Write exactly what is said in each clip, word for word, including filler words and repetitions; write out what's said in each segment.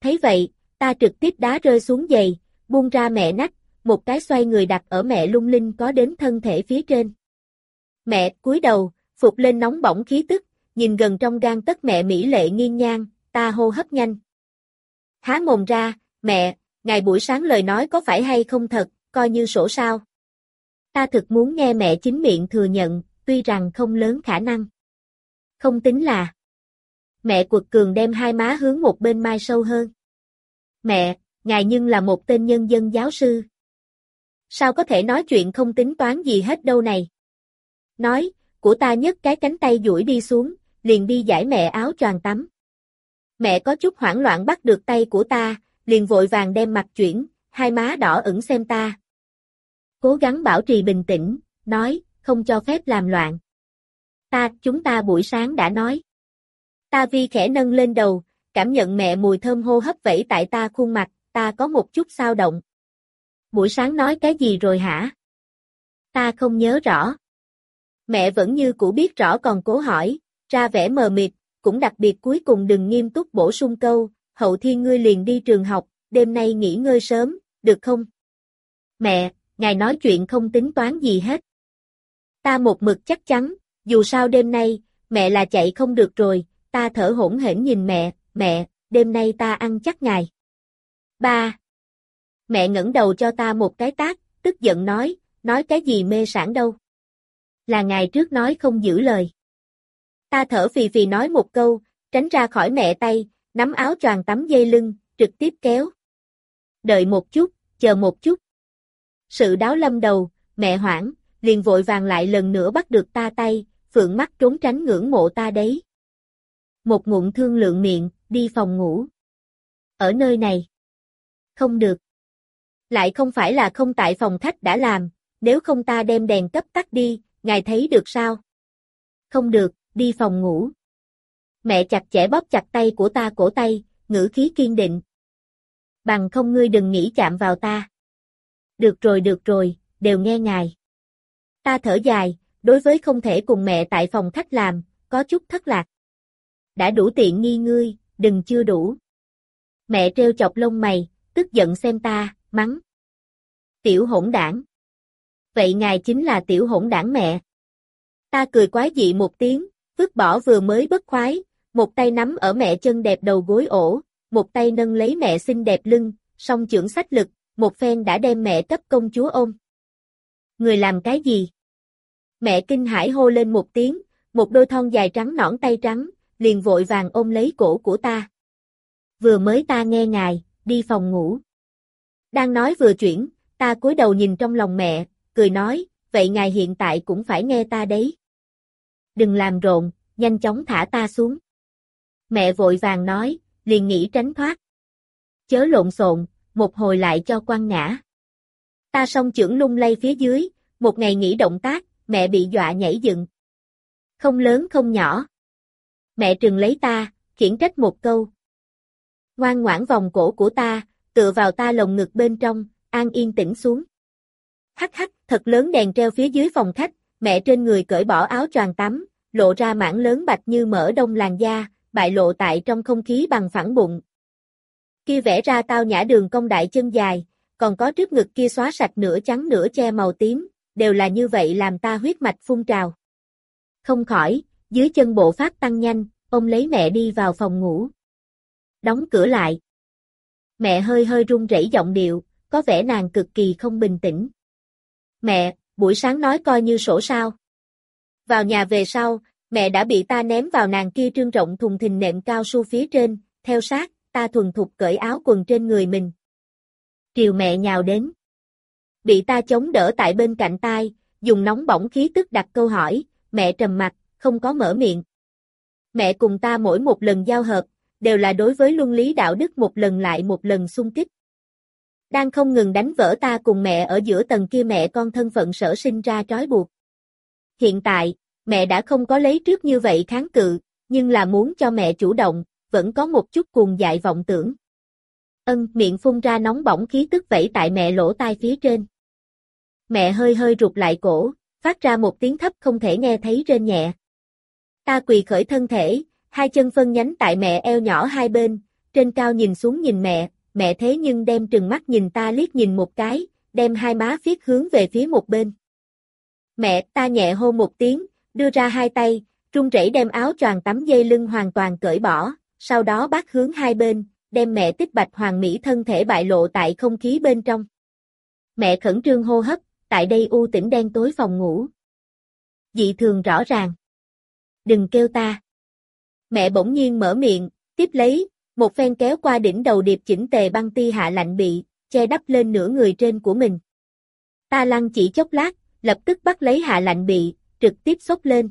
Thấy vậy, ta trực tiếp đá rơi xuống giày, buông ra mẹ nách, một cái xoay người đặt ở mẹ lung linh có đến thân thể phía trên. Mẹ cúi đầu, phục lên nóng bỏng khí tức, nhìn gần trong gang tấc mẹ mỹ lệ nghiêng ngang, ta hô hấp nhanh. Há mồm ra, mẹ, ngày buổi sáng lời nói có phải hay không thật, coi như sổ sao. Ta thực muốn nghe mẹ chính miệng thừa nhận, tuy rằng không lớn khả năng. Không tính là. Mẹ quật cường đem hai má hướng một bên mai sâu hơn. Mẹ, ngài nhưng là một tên nhân dân giáo sư. Sao có thể nói chuyện không tính toán gì hết đâu này. Nói, của ta nhấc cái cánh tay duỗi đi xuống, liền đi giải mẹ áo choàng tắm. Mẹ có chút hoảng loạn bắt được tay của ta, liền vội vàng đem mặt chuyển, hai má đỏ ửng xem ta. Cố gắng bảo trì bình tĩnh, nói, không cho phép làm loạn. Ta, chúng ta buổi sáng đã nói. Ta vi khẽ nâng lên đầu, cảm nhận mẹ mùi thơm hô hấp vẫy tại ta khuôn mặt, ta có một chút xao động. Buổi sáng nói cái gì rồi hả? Ta không nhớ rõ. Mẹ vẫn như cũ biết rõ còn cố hỏi, ra vẻ mờ mịt, cũng đặc biệt cuối cùng đừng nghiêm túc bổ sung câu, hậu thiên ngươi liền đi trường học, đêm nay nghỉ ngơi sớm, được không? Mẹ, ngài nói chuyện không tính toán gì hết. Ta một mực chắc chắn, dù sao đêm nay, mẹ là chạy không được rồi, ta thở hổn hển nhìn mẹ, mẹ, đêm nay ta ăn chắc ngài. Ba. Mẹ ngẩng đầu cho ta một cái tát, tức giận nói, nói cái gì mê sảng đâu. Là ngày trước nói không giữ lời. Ta thở phì phì nói một câu, tránh ra khỏi mẹ tay, nắm áo choàng tắm dây lưng, trực tiếp kéo. Đợi một chút, chờ một chút. Sự đáo lâm đầu, mẹ hoảng, liền vội vàng lại lần nữa bắt được ta tay, phượng mắt trốn tránh ngưỡng mộ ta đấy. Một ngụm thương lượng miệng, đi phòng ngủ. Ở nơi này. Không được. Lại không phải là không tại phòng khách đã làm, nếu không ta đem đèn cấp tắt đi, ngài thấy được sao? Không được, đi phòng ngủ. Mẹ chặt chẽ bóp chặt tay của ta cổ tay, ngữ khí kiên định. Bằng không ngươi đừng nghĩ chạm vào ta. Được rồi được rồi, đều nghe ngài. Ta thở dài, đối với không thể cùng mẹ tại phòng khách làm, có chút thất lạc. Đã đủ tiện nghi ngươi, đừng chưa đủ. Mẹ treo chọc lông mày, tức giận xem ta, mắng. Tiểu hỗn đảng. Vậy ngài chính là tiểu hỗn đảng mẹ. Ta cười quái dị một tiếng, vứt bỏ vừa mới bất khoái, một tay nắm ở mẹ chân đẹp đầu gối ổ, một tay nâng lấy mẹ xinh đẹp lưng, song chưởng sách lực, một phen đã đem mẹ cấp công chúa ôm. Người làm cái gì? Mẹ kinh hãi hô lên một tiếng, một đôi thon dài trắng nõn tay trắng, liền vội vàng ôm lấy cổ của ta. Vừa mới ta nghe ngài, đi phòng ngủ. Đang nói vừa chuyển, ta cúi đầu nhìn trong lòng mẹ, cười nói, vậy ngài hiện tại cũng phải nghe ta đấy. Đừng làm rộn, nhanh chóng thả ta xuống. Mẹ vội vàng nói, liền nghĩ tránh thoát. Chớ lộn xộn, một hồi lại cho quăng ngã. Ta song chưởng lung lay phía dưới, một ngày nghỉ động tác, mẹ bị dọa nhảy dựng. Không lớn không nhỏ. Mẹ trừng lấy ta, khiển trách một câu. Ngoan ngoãn vòng cổ của ta, tựa vào ta lồng ngực bên trong, an yên tĩnh xuống. Hắc hắc, thật lớn đèn treo phía dưới phòng khách, mẹ trên người cởi bỏ áo choàng tắm, lộ ra mảng lớn bạch như mỡ đông làn da, bại lộ tại trong không khí bằng phẳng bụng. Kia vẽ ra tao nhã đường cong đại chân dài, còn có trước ngực kia xóa sạch nửa trắng nửa che màu tím, đều là như vậy làm ta huyết mạch phun trào. Không khỏi, dưới chân bộ phát tăng nhanh, ôm lấy mẹ đi vào phòng ngủ. Đóng cửa lại. Mẹ hơi hơi run rẩy giọng điệu, có vẻ nàng cực kỳ không bình tĩnh. Mẹ, buổi sáng nói coi như sổ sao. Vào nhà về sau, mẹ đã bị ta ném vào nàng kia trương rộng thùng thình nệm cao su phía trên, theo sát, ta thuần thục cởi áo quần trên người mình. Triều mẹ nhào đến. Bị ta chống đỡ tại bên cạnh tai, dùng nóng bỏng khí tức đặt câu hỏi, mẹ trầm mặt, không có mở miệng. Mẹ cùng ta mỗi một lần giao hợp, đều là đối với luân lý đạo đức một lần lại một lần xung kích. Đang không ngừng đánh vỡ ta cùng mẹ ở giữa tầng kia mẹ con thân phận sở sinh ra trói buộc. Hiện tại, mẹ đã không có lấy trước như vậy kháng cự, nhưng là muốn cho mẹ chủ động, vẫn có một chút cuồng dại vọng tưởng. Ân, miệng phun ra nóng bỏng khí tức vẫy tại mẹ lỗ tai phía trên. Mẹ hơi hơi rụt lại cổ, phát ra một tiếng thấp không thể nghe thấy rên nhẹ. Ta quỳ khởi thân thể, hai chân phân nhánh tại mẹ eo nhỏ hai bên, trên cao nhìn xuống nhìn mẹ, mẹ thế nhưng đem trừng mắt nhìn ta liếc nhìn một cái, đem hai má phiết hướng về phía một bên. Mẹ, ta nhẹ hô một tiếng, đưa ra hai tay, run rẩy đem áo choàng tắm dây lưng hoàn toàn cởi bỏ, sau đó bắt hướng hai bên, đem mẹ tích bạch hoàng mỹ thân thể bại lộ tại không khí bên trong. Mẹ khẩn trương hô hấp, tại đây u tĩnh đen tối phòng ngủ. Dị thường rõ ràng. Đừng kêu ta. Mẹ bỗng nhiên mở miệng, tiếp lấy, một phen kéo qua đỉnh đầu điệp chỉnh tề băng ti hạ lạnh bị, che đắp lên nửa người trên của mình. Ta lăn chỉ chốc lát, lập tức bắt lấy hạ lạnh bị, trực tiếp xốc lên.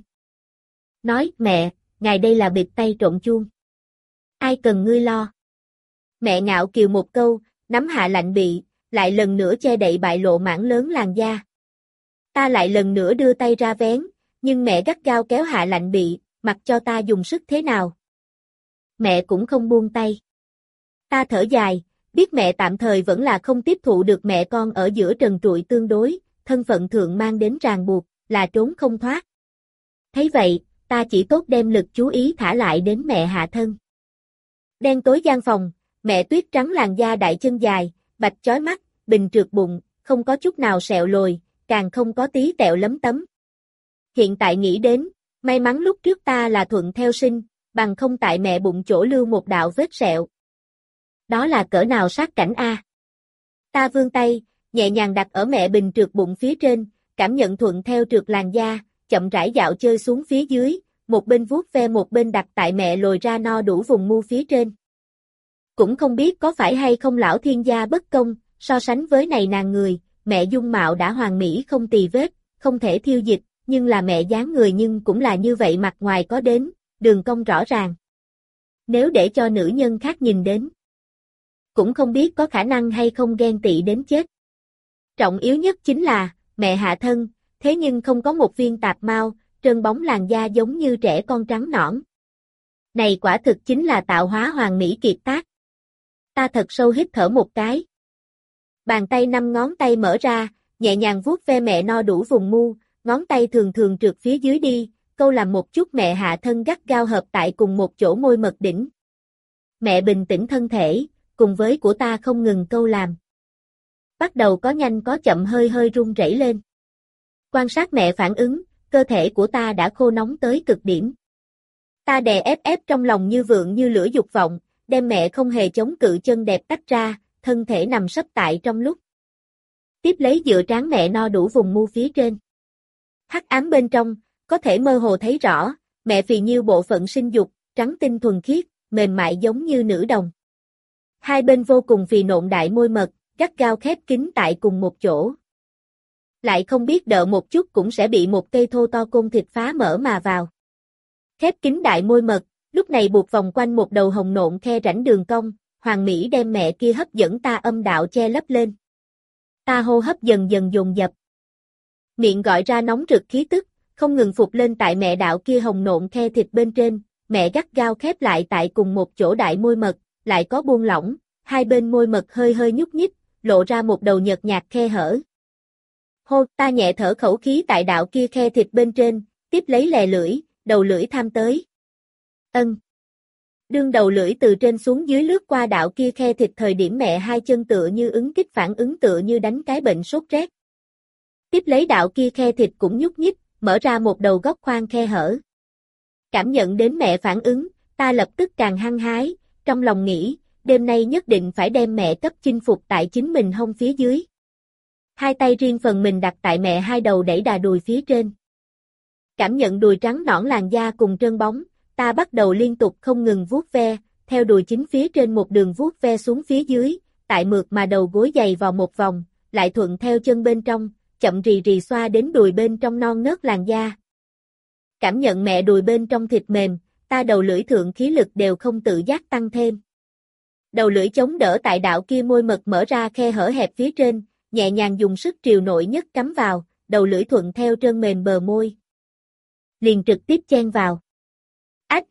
Nói, mẹ, ngài đây là bịt tay trộn chuông. Ai cần ngươi lo. Mẹ ngạo kiều một câu, nắm hạ lạnh bị, lại lần nữa che đậy bại lộ mảng lớn làn da. Ta lại lần nữa đưa tay ra vén, nhưng mẹ gắt gao kéo hạ lạnh bị, mặc cho ta dùng sức thế nào. Mẹ cũng không buông tay. Ta thở dài, biết mẹ tạm thời vẫn là không tiếp thụ được mẹ con ở giữa trần trụi tương đối, thân phận thượng mang đến ràng buộc, là trốn không thoát. Thấy vậy, ta chỉ tốt đem lực chú ý thả lại đến mẹ hạ thân. Đen tối gian phòng, mẹ tuyết trắng làn da đại chân dài, bạch chói mắt, bình trượt bụng, không có chút nào sẹo lồi, càng không có tí tẹo lấm tấm. Hiện tại nghĩ đến, may mắn lúc trước ta là thuận theo sinh, bằng không tại mẹ bụng chỗ lưu một đạo vết sẹo. Đó là cỡ nào sát cảnh a? Ta vươn tay, nhẹ nhàng đặt ở mẹ bình trượt bụng phía trên, cảm nhận thuận theo trượt làn da, chậm rãi dạo chơi xuống phía dưới, một bên vuốt ve một bên đặt tại mẹ lồi ra no đủ vùng mu phía trên. Cũng không biết có phải hay không lão thiên gia bất công, so sánh với này nàng người, mẹ dung mạo đã hoàn mỹ không tì vết, không thể thiêu dịch, nhưng là mẹ dáng người nhưng cũng là như vậy, mặt ngoài có đến, đường cong rõ ràng. Nếu để cho nữ nhân khác nhìn đến, cũng không biết có khả năng hay không ghen tị đến chết. Trọng yếu nhất chính là, mẹ hạ thân, thế nhưng không có một viên tạp mao, trơn bóng làn da giống như trẻ con trắng nõn. Này quả thực chính là tạo hóa hoàn mỹ kiệt tác. Ta thật sâu hít thở một cái. Bàn tay năm ngón tay mở ra, nhẹ nhàng vuốt ve mẹ no đủ vùng mu, ngón tay thường thường trượt phía dưới đi, câu làm một chút mẹ hạ thân gắt gao hợp tại cùng một chỗ môi mật đỉnh. Mẹ bình tĩnh thân thể, cùng với của ta không ngừng câu làm. Bắt đầu có nhanh có chậm hơi hơi run rẩy lên. Quan sát mẹ phản ứng, cơ thể của ta đã khô nóng tới cực điểm. Ta đè ép ép trong lòng như vượng như lửa dục vọng, đem mẹ không hề chống cự chân đẹp tách ra, thân thể nằm sấp tại trong lúc. Tiếp lấy dựa trán mẹ no đủ vùng mu phía trên. Hắc ám bên trong, có thể mơ hồ thấy rõ, mẹ phì nhiêu bộ phận sinh dục, trắng tinh thuần khiết, mềm mại giống như nữ đồng. Hai bên vô cùng phì nộn đại môi mật, gắt gao khép kín tại cùng một chỗ. Lại không biết đợi một chút cũng sẽ bị một cây thô to côn thịt phá mở mà vào. Khép kín đại môi mật, lúc này buộc vòng quanh một đầu hồng nộn khe rãnh đường cong, hoàng mỹ đem mẹ kia hấp dẫn ta âm đạo che lấp lên. Ta hô hấp dần dần dồn dập. Miệng gọi ra nóng rực khí tức, không ngừng phục lên tại mẹ đạo kia hồng nộn khe thịt bên trên, mẹ gắt gao khép lại tại cùng một chỗ đại môi mật, lại có buông lỏng, hai bên môi mật hơi hơi nhúc nhích, lộ ra một đầu nhợt nhạt khe hở. Hô, ta nhẹ thở khẩu khí tại đạo kia khe thịt bên trên, tiếp lấy lè lưỡi, đầu lưỡi tham tới. Ân. Đương đầu lưỡi từ trên xuống dưới lướt qua đạo kia khe thịt thời điểm mẹ hai chân tựa như ứng kích phản ứng tựa như đánh cái bệnh sốt rét. Tiếp lấy đạo kia khe thịt cũng nhúc nhích, mở ra một đầu góc khoan khe hở. Cảm nhận đến mẹ phản ứng, ta lập tức càng hăng hái, trong lòng nghĩ, đêm nay nhất định phải đem mẹ cấp chinh phục tại chính mình hông phía dưới. Hai tay riêng phần mình đặt tại mẹ hai đầu đẩy đà đùi phía trên. Cảm nhận đùi trắng nõn làn da cùng trơn bóng, ta bắt đầu liên tục không ngừng vuốt ve, theo đùi chính phía trên một đường vuốt ve xuống phía dưới, tại mượt mà đầu gối dày vào một vòng, lại thuận theo chân bên trong, chậm rì rì xoa đến đùi bên trong non nớt làn da. Cảm nhận mẹ đùi bên trong thịt mềm, ta đầu lưỡi thượng khí lực đều không tự giác tăng thêm. Đầu lưỡi chống đỡ tại đạo kia môi mật mở ra khe hở hẹp phía trên, nhẹ nhàng dùng sức triều nội nhất cắm vào, đầu lưỡi thuận theo trơn mềm bờ môi. Liền trực tiếp chen vào. Ách!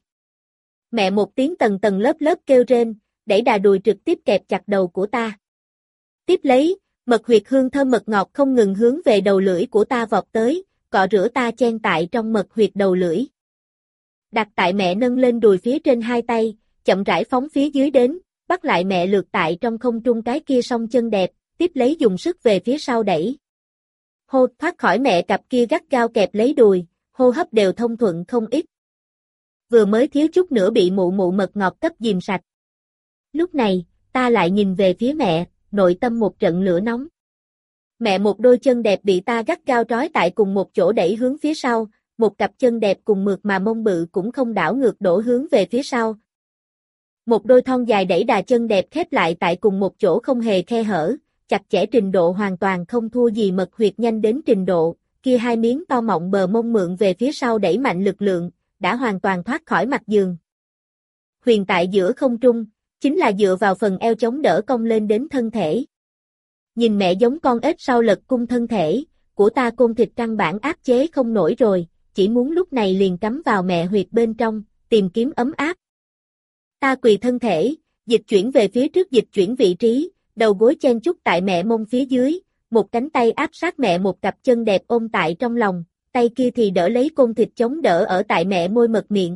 Mẹ một tiếng tầng tầng lớp lớp kêu rên, đẩy đà đùi trực tiếp kẹp chặt đầu của ta. Tiếp lấy, mật huyệt hương thơm mật ngọt không ngừng hướng về đầu lưỡi của ta vọt tới, cọ rửa ta chen tại trong mật huyệt đầu lưỡi. Đặt tại mẹ nâng lên đùi phía trên hai tay, chậm rãi phóng phía dưới đến, bắt lại mẹ lượt tại trong không trung cái kia song chân đẹp, tiếp lấy dùng sức về phía sau đẩy. Hô, thoát khỏi mẹ cặp kia gắt gao kẹp lấy đùi, hô hấp đều thông thuận không ít. Vừa mới thiếu chút nữa bị mụ mụ mật ngọt cấp dìm sạch. Lúc này, ta lại nhìn về phía mẹ, nội tâm một trận lửa nóng. Mẹ một đôi chân đẹp bị ta gắt gao trói tại cùng một chỗ đẩy hướng phía sau, một cặp chân đẹp cùng mượt mà mông bự cũng không đảo ngược đổ hướng về phía sau. Một đôi thon dài đẩy đà chân đẹp khép lại tại cùng một chỗ không hề khe hở, chặt chẽ trình độ hoàn toàn không thua gì mật huyệt nhanh đến trình độ, kia hai miếng to mọng bờ mông mượn về phía sau đẩy mạnh lực lượng, đã hoàn toàn thoát khỏi mặt giường. Huyền tại giữa không trung, chính là dựa vào phần eo chống đỡ cong lên đến thân thể. Nhìn mẹ giống con ếch sau lật cung thân thể, của ta côn thịt căn bản áp chế không nổi rồi, chỉ muốn lúc này liền cắm vào mẹ huyệt bên trong, tìm kiếm ấm áp. Ta quỳ thân thể, dịch chuyển về phía trước dịch chuyển vị trí, đầu gối chen chúc tại mẹ mông phía dưới, một cánh tay áp sát mẹ một cặp chân đẹp ôm tại trong lòng, tay kia thì đỡ lấy côn thịt chống đỡ ở tại mẹ môi mật miệng.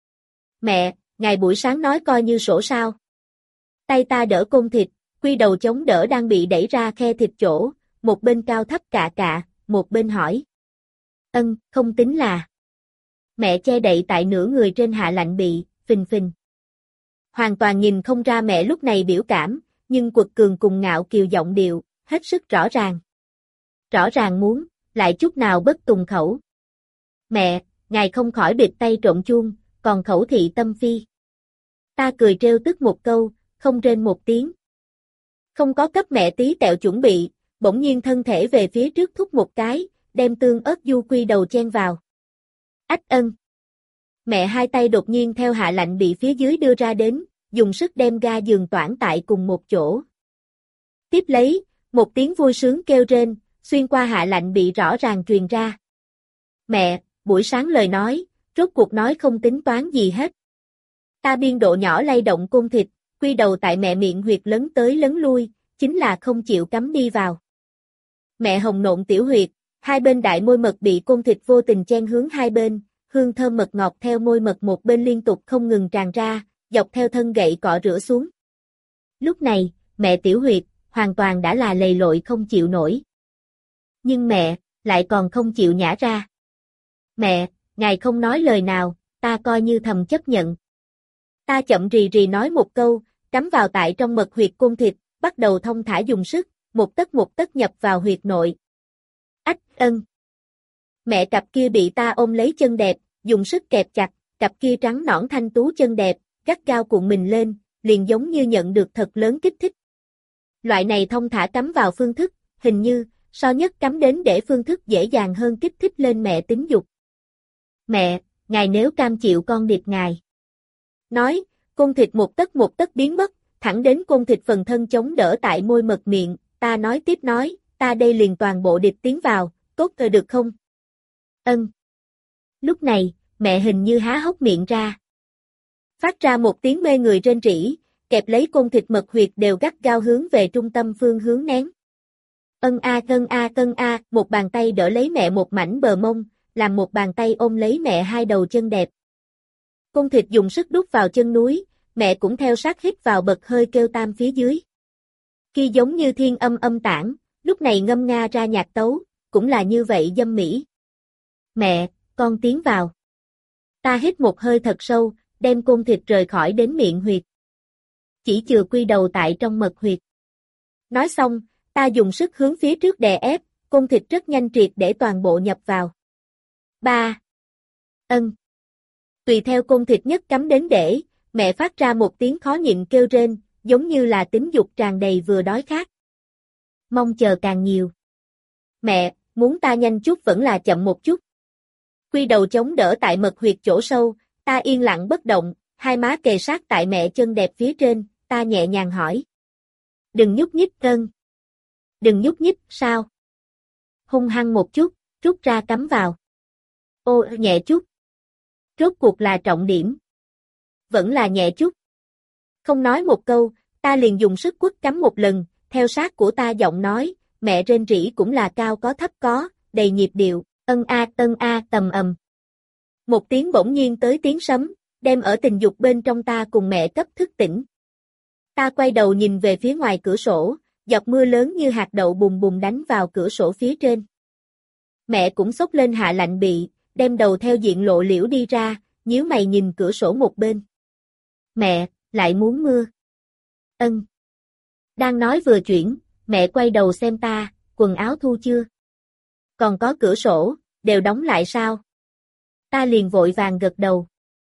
Mẹ, ngày buổi sáng nói coi như sổ sao. Tay ta đỡ côn thịt, quy đầu chống đỡ đang bị đẩy ra khe thịt chỗ, một bên cao thấp cạ cạ, một bên hỏi. Ân, không tính là. Mẹ che đậy tại nửa người trên hạ lạnh bị, phình phình. Hoàn toàn nhìn không ra mẹ lúc này biểu cảm, nhưng quật cường cùng ngạo kiều giọng điệu, hết sức rõ ràng. Rõ ràng muốn, lại chút nào bất tùng khẩu. Mẹ, ngài không khỏi bịt tay trộn chuông, còn khẩu thị tâm phi. Ta cười trêu tức một câu, không rên một tiếng. Không có cấp mẹ tí tẹo chuẩn bị, bỗng nhiên thân thể về phía trước thúc một cái, đem tương ớt du quy đầu chen vào. Ách ân. Mẹ hai tay đột nhiên theo hạ lạnh bị phía dưới đưa ra đến, dùng sức đem ga giường toản tại cùng một chỗ. Tiếp lấy, một tiếng vui sướng kêu rên, xuyên qua hạ lạnh bị rõ ràng truyền ra. Mẹ, buổi sáng lời nói, rốt cuộc nói không tính toán gì hết. Ta biên độ nhỏ lay động côn thịt, quy đầu tại mẹ miệng huyệt lấn tới lấn lui, chính là không chịu cắm đi vào. Mẹ hồng nộn tiểu huyệt, hai bên đại môi mật bị côn thịt vô tình chen hướng hai bên, hương thơm mật ngọt theo môi mật một bên liên tục không ngừng tràn ra, dọc theo thân gậy cọ rửa xuống. Lúc này, mẹ tiểu huyệt, hoàn toàn đã là lầy lội không chịu nổi. Nhưng mẹ, lại còn không chịu nhả ra. Mẹ, ngài không nói lời nào, ta coi như thầm chấp nhận. Ta chậm rì rì nói một câu, cắm vào tại trong mật huyệt côn thịt, bắt đầu thông thả dùng sức, một tấc một tấc nhập vào huyệt nội. Ách, ân. Mẹ cặp kia bị ta ôm lấy chân đẹp, dùng sức kẹp chặt, cặp kia trắng nõn thanh tú chân đẹp, gắt gao cuộn mình lên, liền giống như nhận được thật lớn kích thích. Loại này thông thả cắm vào phương thức, hình như, so nhất cắm đến để phương thức dễ dàng hơn kích thích lên mẹ tính dục. Mẹ, ngài nếu cam chịu con điệp ngài. Nói, côn thịt một tấc một tấc biến mất, thẳng đến côn thịt phần thân chống đỡ tại môi mật miệng, ta nói tiếp nói, ta đây liền toàn bộ điệp tiến vào, tốt rồi được không? Ân. Lúc này, mẹ hình như há hốc miệng ra. Phát ra một tiếng mê người rên rỉ, kẹp lấy côn thịt mật huyệt đều gắt gao hướng về trung tâm phương hướng nén. Ân a cân a cân a, một bàn tay đỡ lấy mẹ một mảnh bờ mông, làm một bàn tay ôm lấy mẹ hai đầu chân đẹp. Côn thịt dùng sức đút vào chân núi, mẹ cũng theo sát hít vào bật hơi kêu tam phía dưới. Kia giống như thiên âm âm tản, lúc này ngâm nga ra nhạc tấu, cũng là như vậy dâm mỹ. Mẹ, con tiến vào. Ta hít một hơi thật sâu, đem côn thịt rời khỏi đến miệng huyệt. Chỉ chừa quy đầu tại trong mật huyệt. Nói xong, ta dùng sức hướng phía trước đè ép, côn thịt rất nhanh triệt để toàn bộ nhập vào. Ba. Ân. Tùy theo côn thịt nhất cắm đến để, mẹ phát ra một tiếng khó nhịn kêu rên, giống như là tính dục tràn đầy vừa đói khát. Mong chờ càng nhiều. Mẹ, muốn ta nhanh chút vẫn là chậm một chút. Quy đầu chống đỡ tại mật huyệt chỗ sâu, ta yên lặng bất động, hai má kề sát tại mẹ chân đẹp phía trên, ta nhẹ nhàng hỏi. Đừng nhúc nhích cân. Đừng nhúc nhích, sao? Hung hăng một chút, rút ra cắm vào. Ô, nhẹ chút. Rốt cuộc là trọng điểm. Vẫn là nhẹ chút. Không nói một câu, ta liền dùng sức quất cắm một lần, theo sát của ta giọng nói, mẹ rên rỉ cũng là cao có thấp có, đầy nhịp điệu, ân a ân a tầm ầm. Một tiếng bỗng nhiên tới tiếng sấm, đem ở tình dục bên trong ta cùng mẹ cấp thức tỉnh. Ta quay đầu nhìn về phía ngoài cửa sổ, giọt mưa lớn như hạt đậu bùm bùm đánh vào cửa sổ phía trên. Mẹ cũng xốc lên hạ lạnh bị, đem đầu theo diện lộ liễu đi ra, nhíu mày nhìn cửa sổ một bên. Mẹ, lại muốn mưa. Ân. Đang nói vừa chuyển, mẹ quay đầu xem ta, quần áo thu chưa? Còn có cửa sổ, đều đóng lại sao? Ta liền vội vàng gật đầu.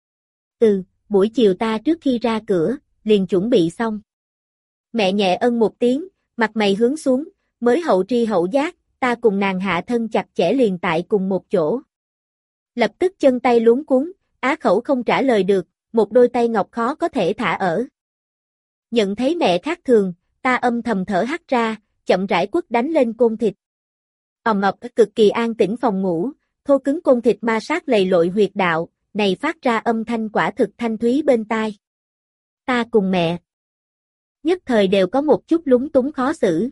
Ừ, buổi chiều ta trước khi ra cửa, liền chuẩn bị xong. Mẹ nhẹ ân một tiếng, mặt mày hướng xuống, mới hậu tri hậu giác, ta cùng nàng hạ thân chặt chẽ liền tại cùng một chỗ. Lập tức chân tay luống cuống, á khẩu không trả lời được, một đôi tay ngọc khó có thể thả ở. Nhận thấy mẹ khác thường, ta âm thầm thở hắt ra, chậm rãi quất đánh lên côn thịt. Ầm ầm cực kỳ an tĩnh phòng ngủ, thô cứng côn thịt ma sát lầy lội huyệt đạo, này phát ra âm thanh quả thực thanh thúy bên tai. Ta cùng mẹ nhất thời đều có một chút lúng túng khó xử.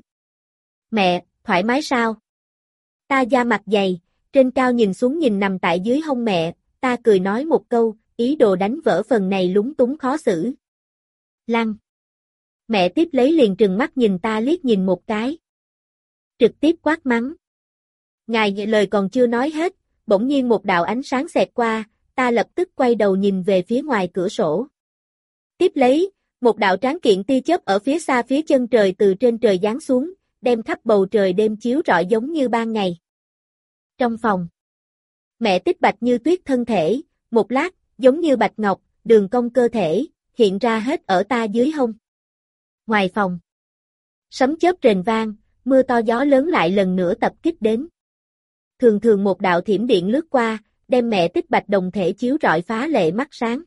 Mẹ, thoải mái sao? Ta da mặt dày, trên cao nhìn xuống nhìn nằm tại dưới hông mẹ, ta cười nói một câu, ý đồ đánh vỡ phần này lúng túng khó xử. Lăng. Mẹ tiếp lấy liền trừng mắt nhìn ta liếc nhìn một cái. Trực tiếp quát mắng. Ngài lời còn chưa nói hết, bỗng nhiên một đạo ánh sáng xẹt qua, ta lập tức quay đầu nhìn về phía ngoài cửa sổ. Tiếp lấy, một đạo tráng kiện tia chớp ở phía xa phía chân trời từ trên trời giáng xuống, đem khắp bầu trời đêm chiếu rọi giống như ban ngày. Trong phòng, mẹ Tích bạch như tuyết thân thể, một lát, giống như bạch ngọc, đường cong cơ thể, hiện ra hết ở ta dưới hông. Ngoài phòng, sấm chớp rền vang, mưa to gió lớn lại lần nữa tập kích đến. Thường thường một đạo thiểm điện lướt qua, đem mẹ Tích bạch đồng thể chiếu rọi phá lệ mắt sáng.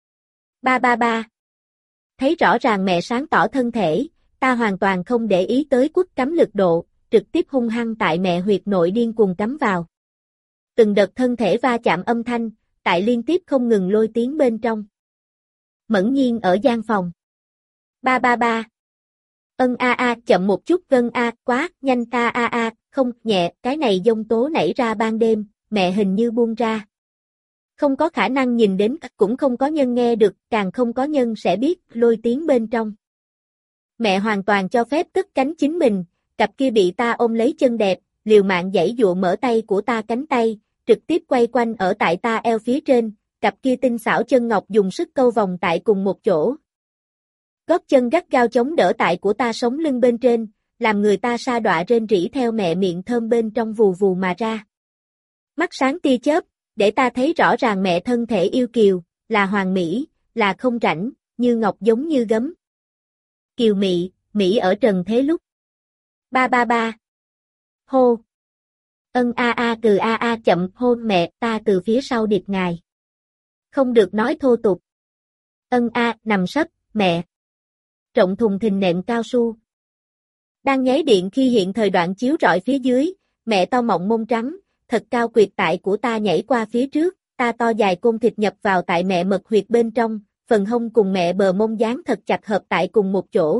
Ba ba ba. Thấy rõ ràng mẹ sáng tỏ thân thể, ta hoàn toàn không để ý tới quất cắm lực độ, trực tiếp hung hăng tại mẹ huyệt nội điên cuồng cắm vào. Từng đợt thân thể va chạm âm thanh, tại liên tiếp không ngừng lôi tiếng bên trong. Mẫn nhiên ở gian phòng. Ba ba ba. Ân a a chậm một chút gân a quá, nhanh ta a a, không nhẹ, cái này dông tố nảy ra ban đêm, mẹ hình như buông ra. Không có khả năng nhìn đến, cũng không có nhân nghe được, càng không có nhân sẽ biết, lôi tiếng bên trong. Mẹ hoàn toàn cho phép cất cánh chính mình, cặp kia bị ta ôm lấy chân đẹp, liều mạng giãy dụa mở tay của ta cánh tay, trực tiếp quay quanh ở tại ta eo phía trên, cặp kia tinh xảo chân ngọc dùng sức câu vòng tại cùng một chỗ. Gót chân gắt gao chống đỡ tại của ta sống lưng bên trên, làm người ta sa đọa rên rỉ theo mẹ miệng thơm bên trong vù vù mà ra. Mắt sáng tia chớp, để ta thấy rõ ràng mẹ thân thể yêu kiều, là hoàng mỹ, là không rảnh, như ngọc giống như gấm. Kiều mị, mỹ ở trần thế lúc. Ba ba ba. Hô. Ân a a từ a a chậm hôn mẹ, ta từ phía sau điệp ngài. Không được nói thô tục. Ân a nằm sấp, mẹ. Trọng thùng thình nệm cao su. Đang nháy điện khi hiện thời đoạn chiếu rọi phía dưới, mẹ to mọng mông trắng, thật cao quyệt tại của ta nhảy qua phía trước, ta to dài côn thịt nhập vào tại mẹ mật huyệt bên trong, phần hông cùng mẹ bờ mông dán thật chặt hợp tại cùng một chỗ.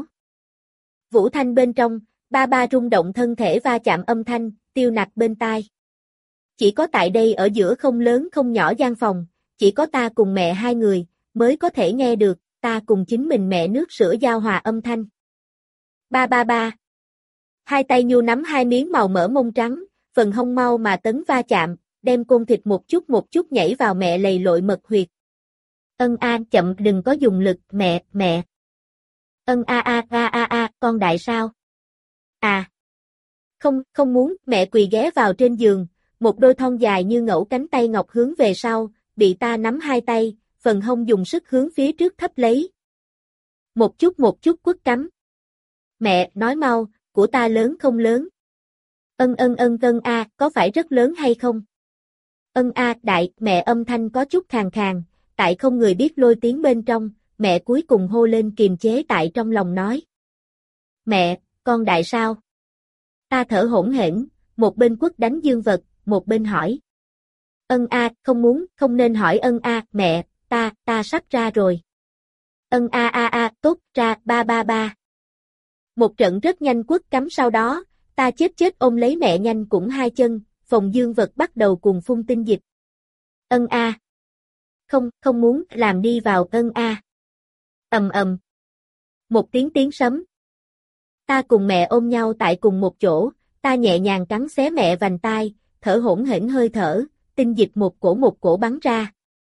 Vũ thanh bên trong, ba ba rung động thân thể va chạm âm thanh, tiêu nặc bên tai. Chỉ có tại đây ở giữa không lớn không nhỏ gian phòng, chỉ có ta cùng mẹ hai người, mới có thể nghe được, ta cùng chính mình mẹ nước sữa giao hòa âm thanh. Ba ba ba. Hai tay nhu nắm hai miếng màu mỡ mông trắng, phần hông mau mà tấn va chạm, đem côn thịt một chút một chút nhảy vào mẹ lầy lội mật huyệt. Ân a chậm đừng có dùng lực, mẹ, mẹ. Ân a a a a a, con đại sao? À. Không, không muốn, mẹ quỳ ghé vào trên giường, một đôi thon dài như ngẫu cánh tay ngọc hướng về sau, bị ta nắm hai tay, phần hông dùng sức hướng phía trước thấp lấy. Một chút một chút quất cắm. Mẹ, nói mau, của ta lớn không lớn? Ân ân ân ân a, có phải rất lớn hay không? Ân a, đại, mẹ âm thanh có chút khàn khàn, tại không người biết lôi tiếng bên trong, mẹ cuối cùng hô lên kiềm chế tại trong lòng nói. Mẹ, con đại sao? Ta thở hổn hển, một bên quất đánh dương vật, một bên hỏi. Ân a, không muốn, không nên hỏi ân a, mẹ, ta, ta sắp ra rồi. Ân a a a, tốt, ra, ba ba ba. Một trận rất nhanh quất cắm sau đó, ta chết chết ôm lấy mẹ nhanh cũng hai chân, phòng dương vật bắt đầu cùng phun tinh dịch. Ân a. Không, không muốn, làm đi vào ân a. Ầm ầm. Một tiếng tiếng sấm. Ta cùng mẹ ôm nhau tại cùng một chỗ, ta nhẹ nhàng cắn xé mẹ vành tai, thở hổn hển hơi thở, tinh dịch một cổ một cổ bắn ra.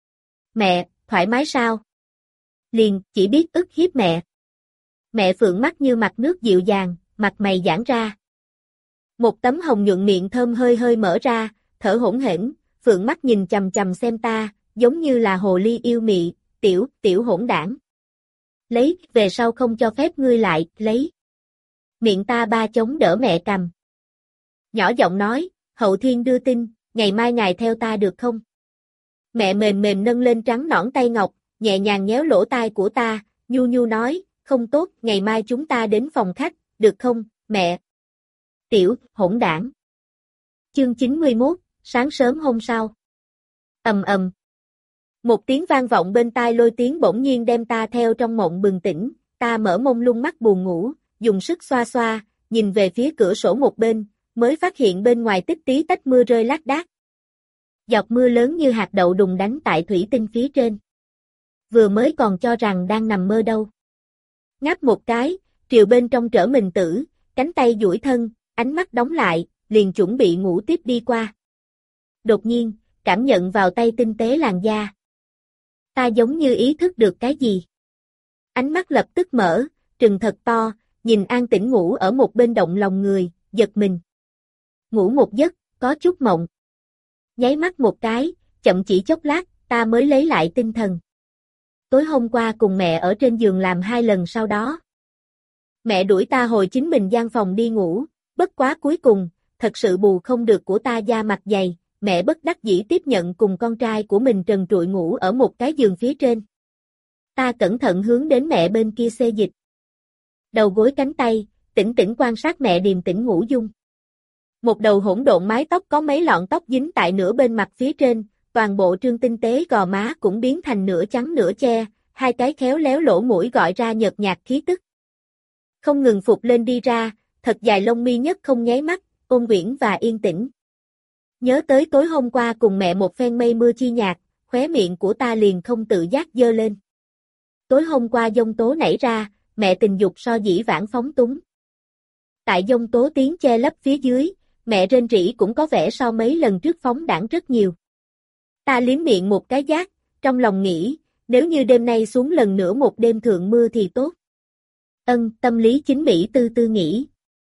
Mẹ, thoải mái sao? Liền, chỉ biết ức hiếp mẹ. Mẹ Phượng mắt như mặt nước dịu dàng, mặt mày giãn ra. Một tấm hồng nhuận miệng thơm hơi hơi mở ra, thở hổn hển, Phượng mắt nhìn chằm chằm xem ta, giống như là hồ ly yêu mị, tiểu, tiểu hỗn đảng. Lấy, về sau không cho phép ngươi lại, lấy. Miệng ta ba chống đỡ mẹ cầm. Nhỏ giọng nói, hậu thiên đưa tin, ngày mai ngài theo ta được không? Mẹ mềm mềm nâng lên trắng nõn tay ngọc, nhẹ nhàng nhéo lỗ tai của ta, nhu nhu nói, không tốt, ngày mai chúng ta đến phòng khách, được không, mẹ? Tiểu, hỗn đảng. Chương chín mươi mốt, sáng sớm hôm sau. Ầm ầm. Một tiếng vang vọng bên tai lôi tiếng bỗng nhiên đem ta theo trong mộng bừng tỉnh, ta mở mông lung mắt buồn ngủ, dùng sức xoa xoa, nhìn về phía cửa sổ một bên, mới phát hiện bên ngoài tích tí tách mưa rơi lác đác. Giọt mưa lớn như hạt đậu đùng đánh tại thủy tinh phía trên. Vừa mới còn cho rằng đang nằm mơ đâu. Ngáp một cái, triều bên trong trở mình tử, cánh tay duỗi thân, ánh mắt đóng lại, liền chuẩn bị ngủ tiếp đi qua. Đột nhiên, cảm nhận vào tay tinh tế làn da. Ta giống như ý thức được cái gì. Ánh mắt lập tức mở, trừng thật to, nhìn an tĩnh ngủ ở một bên động lòng người, giật mình. Ngủ một giấc, có chút mộng. Nháy mắt một cái, chậm chỉ chốc lát, ta mới lấy lại tinh thần. Tối hôm qua cùng mẹ ở trên giường làm hai lần sau đó. Mẹ đuổi ta hồi chính mình gian phòng đi ngủ, bất quá cuối cùng, thật sự bù không được của ta da mặt dày, mẹ bất đắc dĩ tiếp nhận cùng con trai của mình trần trụi ngủ ở một cái giường phía trên. Ta cẩn thận hướng đến mẹ bên kia xê dịch. Đầu gối cánh tay, tĩnh tĩnh quan sát mẹ điềm tĩnh ngủ dung. Một đầu hỗn độn mái tóc có mấy lọn tóc dính tại nửa bên mặt phía trên, toàn bộ trương tinh tế gò má cũng biến thành nửa trắng nửa che, hai cái khéo léo lỗ mũi gọi ra nhợt nhạt khí tức. Không ngừng phục lên đi ra, thật dài lông mi nhất không nháy mắt, ôn quyển và yên tĩnh. Nhớ tới tối hôm qua cùng mẹ một phen mây mưa chi nhạt, khóe miệng của ta liền không tự giác dơ lên. Tối hôm qua giông tố nảy ra, mẹ tình dục so dĩ vãng phóng túng. Tại giông tố tiếng che lấp phía dưới, mẹ rên rỉ cũng có vẻ so mấy lần trước phóng đãng rất nhiều. Ta liếm miệng một cái giác, trong lòng nghĩ, nếu như đêm nay xuống lần nữa một đêm thượng mưa thì tốt. Ân, tâm lý chính mỹ tư tư nghĩ.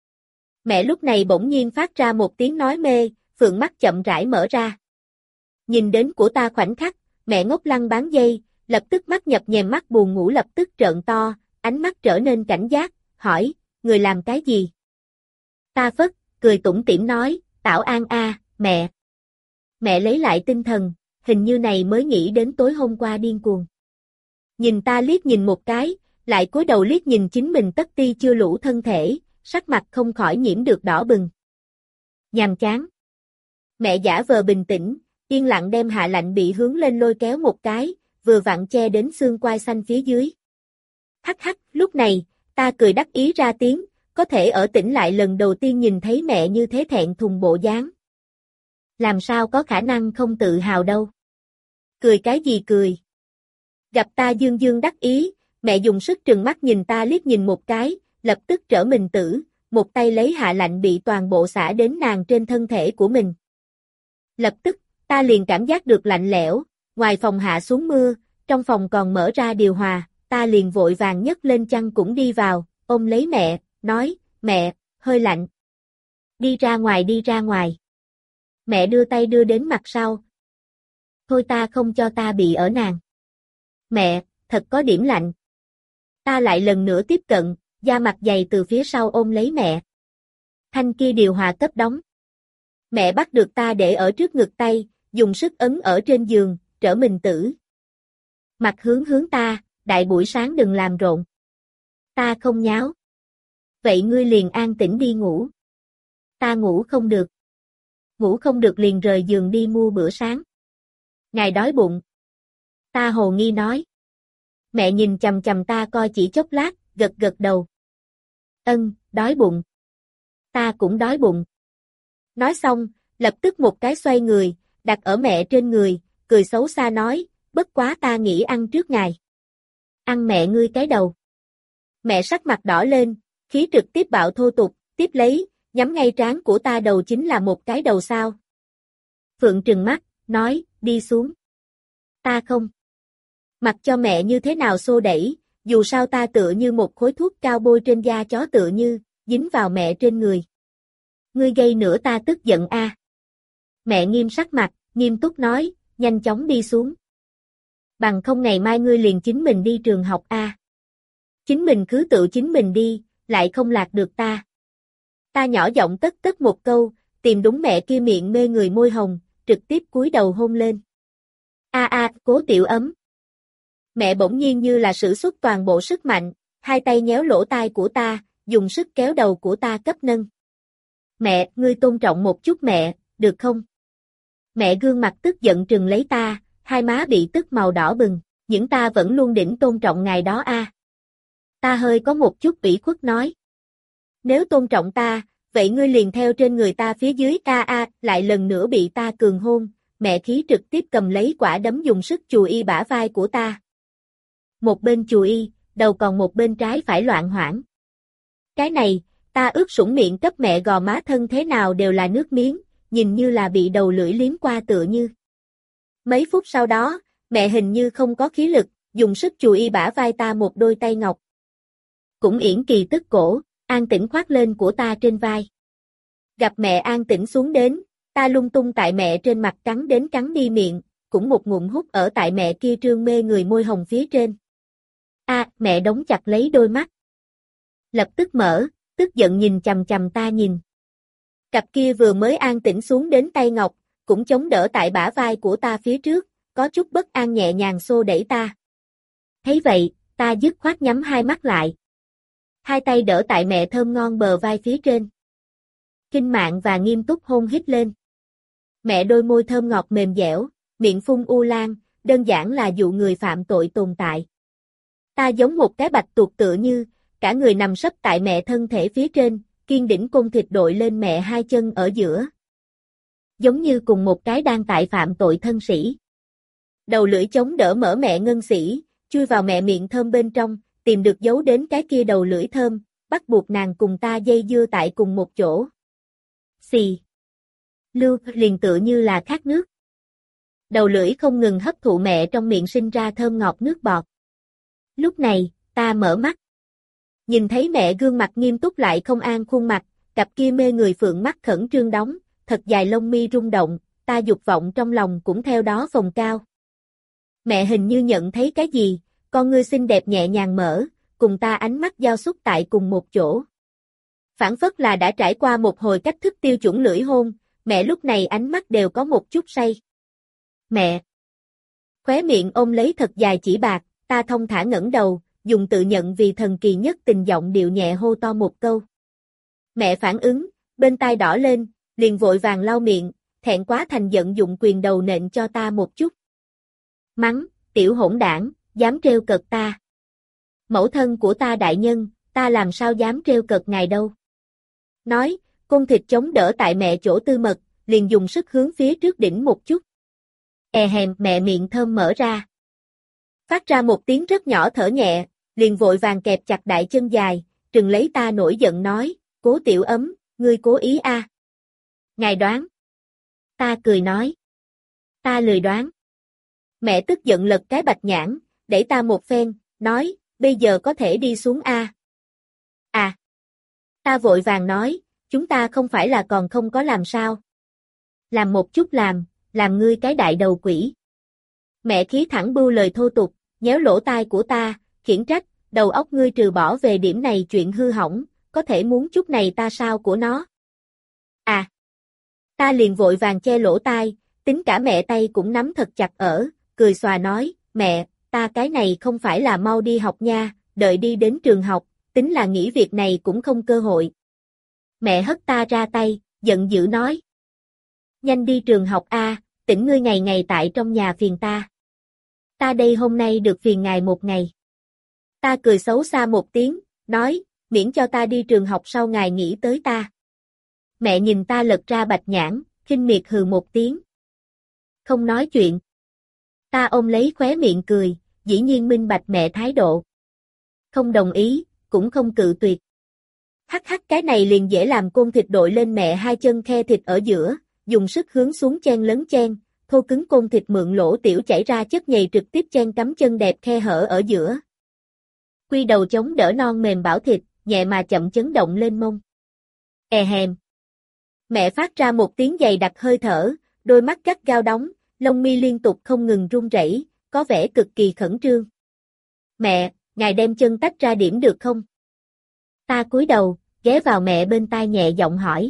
Mẹ lúc này bỗng nhiên phát ra một tiếng nói mê, phượng mắt chậm rãi mở ra. Nhìn đến của ta khoảnh khắc, mẹ ngốc lăng bán giây, lập tức mắt nhập nhèm mắt buồn ngủ lập tức trợn to, ánh mắt trở nên cảnh giác, hỏi, người làm cái gì? Ta phất, cười tủm tỉm nói, Tảo An a, mẹ. Mẹ lấy lại tinh thần, hình như này mới nghĩ đến tối hôm qua điên cuồng. Nhìn ta liếc nhìn một cái, lại cúi đầu liếc nhìn chính mình tất ti chưa lũ thân thể, sắc mặt không khỏi nhiễm được đỏ bừng. Nhàm chán. Mẹ giả vờ bình tĩnh, yên lặng đem hạ lạnh bị hướng lên lôi kéo một cái, vừa vặn che đến xương quai xanh phía dưới. Hắc hắc, lúc này, ta cười đắc ý ra tiếng, có thể ở tỉnh lại lần đầu tiên nhìn thấy mẹ như thế thẹn thùng bộ dáng. Làm sao có khả năng không tự hào đâu. Cười cái gì cười. Gặp ta dương dương đắc ý, mẹ dùng sức trừng mắt nhìn ta liếc nhìn một cái, lập tức trở mình tử, một tay lấy hạ lạnh bị toàn bộ xả đến nàng trên thân thể của mình. Lập tức, ta liền cảm giác được lạnh lẽo, ngoài phòng hạ xuống mưa, trong phòng còn mở ra điều hòa, ta liền vội vàng nhấc lên chăn cũng đi vào, ôm lấy mẹ, nói, mẹ, hơi lạnh. Đi ra ngoài đi ra ngoài. Mẹ đưa tay đưa đến mặt sau. Thôi ta không cho ta bị ở nàng. Mẹ, thật có điểm lạnh. Ta lại lần nữa tiếp cận, da mặt dày từ phía sau ôm lấy mẹ. Thanh kia điều hòa cấp đóng. Mẹ bắt được ta để ở trước ngực tay, dùng sức ấn ở trên giường, trở mình tử. Mặt hướng hướng ta, đại buổi sáng đừng làm rộn. Ta không nháo. Vậy ngươi liền an tĩnh đi ngủ. Ta ngủ không được. Ngủ không được liền rời giường đi mua bữa sáng. Ngài đói bụng. Ta hồ nghi nói. Mẹ nhìn chằm chằm ta coi chỉ chốc lát, gật gật đầu. Ân, đói bụng. Ta cũng đói bụng. Nói xong, lập tức một cái xoay người, đặt ở mẹ trên người, cười xấu xa nói, bất quá ta nghĩ ăn trước ngài. Ăn mẹ ngươi cái đầu. Mẹ sắc mặt đỏ lên, khí trực tiếp bạo thô tục, tiếp lấy, nhắm ngay trán của ta đầu chính là một cái đầu sao. Phượng trừng mắt, nói, đi xuống. Ta không. Mặc cho mẹ như thế nào xô đẩy, dù sao ta tựa như một khối thuốc cao bôi trên da chó tựa như, dính vào mẹ trên người. Ngươi gây nữa ta tức giận a. À. Mẹ nghiêm sắc mặt, nghiêm túc nói, nhanh chóng đi xuống. Bằng không ngày mai ngươi liền chính mình đi trường học a. À. Chính mình cứ tự chính mình đi, lại không lạc được ta. Ta nhỏ giọng tất tất một câu, tìm đúng mẹ kia miệng mê người môi hồng, trực tiếp cúi đầu hôn lên. A a, à, Cố Tiểu Ấm. Mẹ bỗng nhiên như là sử xuất toàn bộ sức mạnh, hai tay nhéo lỗ tai của ta, dùng sức kéo đầu của ta cấp nâng. Mẹ, ngươi tôn trọng một chút mẹ, được không? Mẹ gương mặt tức giận trừng lấy ta, hai má bị tức màu đỏ bừng, những ta vẫn luôn đỉnh tôn trọng ngài đó a. À. Ta hơi có một chút ủy khuất nói. Nếu tôn trọng ta, vậy ngươi liền theo trên người ta phía dưới a a, lại lần nữa bị ta cường hôn, mẹ khí trực tiếp cầm lấy quả đấm dùng sức chùi y bả vai của ta. Một bên chùi y, đầu còn một bên trái phải loạn hoảng. Cái này, ta ướt sũng miệng cấp mẹ gò má thân thế nào đều là nước miếng, nhìn như là bị đầu lưỡi liếm qua tựa như. Mấy phút sau đó, mẹ hình như không có khí lực, dùng sức chùi y bả vai ta một đôi tay ngọc. Cũng yển kỳ tức cổ, an tĩnh khoác lên của ta trên vai. Gặp mẹ an tĩnh xuống đến, ta lung tung tại mẹ trên mặt cắn đến cắn đi miệng, cũng một ngụm hút ở tại mẹ kia trương mê người môi hồng phía trên. A, à, mẹ đóng chặt lấy đôi mắt. Lập tức mở, tức giận nhìn chằm chằm ta nhìn. Cặp kia vừa mới an tĩnh xuống đến tay ngọc, cũng chống đỡ tại bả vai của ta phía trước, có chút bất an nhẹ nhàng xô đẩy ta. Thấy vậy, ta dứt khoát nhắm hai mắt lại. Hai tay đỡ tại mẹ thơm ngon bờ vai phía trên. Kinh mạn và nghiêm túc hôn hít lên. Mẹ đôi môi thơm ngọt mềm dẻo, miệng phun u lan, đơn giản là dụ người phạm tội tồn tại. Ta giống một cái bạch tuộc tựa như, cả người nằm sấp tại mẹ thân thể phía trên, kiên đỉnh cung thịt đội lên mẹ hai chân ở giữa. Giống như cùng một cái đang tại phạm tội thân sĩ. Đầu lưỡi chống đỡ mở mẹ ngân sĩ, chui vào mẹ miệng thơm bên trong, tìm được giấu đến cái kia đầu lưỡi thơm, bắt buộc nàng cùng ta dây dưa tại cùng một chỗ. Xì. Lưu liền tựa như là khát nước. Đầu lưỡi không ngừng hấp thụ mẹ trong miệng sinh ra thơm ngọt nước bọt. Lúc này, ta mở mắt. Nhìn thấy mẹ gương mặt nghiêm túc lại không an khuôn mặt, cặp kia mê người phượng mắt khẩn trương đóng, thật dài lông mi rung động, ta dục vọng trong lòng cũng theo đó phồng cao. Mẹ hình như nhận thấy cái gì, con ngươi xinh đẹp nhẹ nhàng mở, cùng ta ánh mắt giao xúc tại cùng một chỗ. Phản phất là đã trải qua một hồi cách thức tiêu chuẩn lưỡi hôn, mẹ lúc này ánh mắt đều có một chút say. Mẹ! Khóe miệng ôm lấy thật dài chỉ bạc, ta thông thả ngẩng đầu, dùng tự nhận vì thần kỳ nhất tình giọng điệu nhẹ hô to một câu. Mẹ phản ứng, bên tai đỏ lên, liền vội vàng lau miệng, thẹn quá thành giận dụng quyền đầu nện cho ta một chút. Mắng, tiểu hỗn đảng, dám trêu cợt ta. Mẫu thân của ta đại nhân, ta làm sao dám trêu cợt ngài đâu. Nói, cung thịt chống đỡ tại mẹ chỗ tư mật, liền dùng sức hướng phía trước đỉnh một chút. E hèm mẹ miệng thơm mở ra. Phát ra một tiếng rất nhỏ thở nhẹ, liền vội vàng kẹp chặt đại chân dài, trừng lấy ta nổi giận nói, Cố Tiểu Ấm, ngươi cố ý a? À. Ngài đoán. Ta cười nói. Ta lười đoán. Mẹ tức giận lật cái bạch nhãn, đẩy ta một phen, nói, bây giờ có thể đi xuống a? À. à. Ta vội vàng nói, chúng ta không phải là còn không có làm sao. Làm một chút làm, làm ngươi cái đại đầu quỷ. Mẹ khí thẳng bưu lời thô tục, nhéo lỗ tai của ta, khiển trách, đầu óc ngươi trừ bỏ về điểm này chuyện hư hỏng, có thể muốn chút này ta sao của nó. À! Ta liền vội vàng che lỗ tai, tính cả mẹ tay cũng nắm thật chặt ở, cười xòa nói, mẹ, ta cái này không phải là mau đi học nha, đợi đi đến trường học, tính là nghỉ việc này cũng không cơ hội. Mẹ hất ta ra tay, giận dữ nói. Nhanh đi trường học a, tỉnh ngươi ngày ngày tại trong nhà phiền ta. Ta đây hôm nay được phiền ngài một ngày. Ta cười xấu xa một tiếng, nói, miễn cho ta đi trường học sau ngài nghĩ tới ta. Mẹ nhìn ta lật ra bạch nhãn, khinh miệt hừ một tiếng. Không nói chuyện. Ta ôm lấy khóe miệng cười, dĩ nhiên minh bạch mẹ thái độ. Không đồng ý, cũng không cự tuyệt. Hắc hắc cái này liền dễ làm côn thịt đội lên mẹ hai chân khe thịt ở giữa, dùng sức hướng xuống chen lấn chen, thô cứng côn thịt mượn lỗ tiểu chảy ra chất nhầy trực tiếp chen cắm chân đẹp khe hở ở giữa. Quy đầu chống đỡ non mềm bảo thịt, nhẹ mà chậm chấn động lên mông. E hèm. Mẹ phát ra một tiếng dày đặc hơi thở, đôi mắt gắt gao đóng, lông mi liên tục không ngừng run rẩy, có vẻ cực kỳ khẩn trương. Mẹ, ngài đem chân tách ra điểm được không? Ta cúi đầu, ghé vào mẹ bên tai nhẹ giọng hỏi.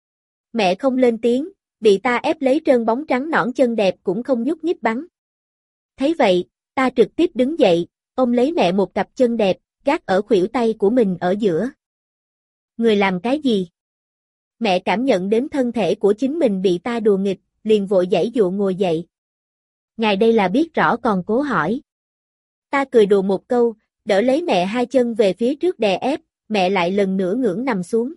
Mẹ không lên tiếng, bị ta ép lấy trơn bóng trắng nõn chân đẹp cũng không nhúc nhích bắn. Thấy vậy, ta trực tiếp đứng dậy, ôm lấy mẹ một cặp chân đẹp, gác ở khuỷu tay của mình ở giữa. Người làm cái gì? Mẹ cảm nhận đến thân thể của chính mình bị ta đùa nghịch, liền vội giãy dụa ngồi dậy. Ngài đây là biết rõ còn cố hỏi. Ta cười đùa một câu, đỡ lấy mẹ hai chân về phía trước đè ép, mẹ lại lần nữa ngưỡng nằm xuống.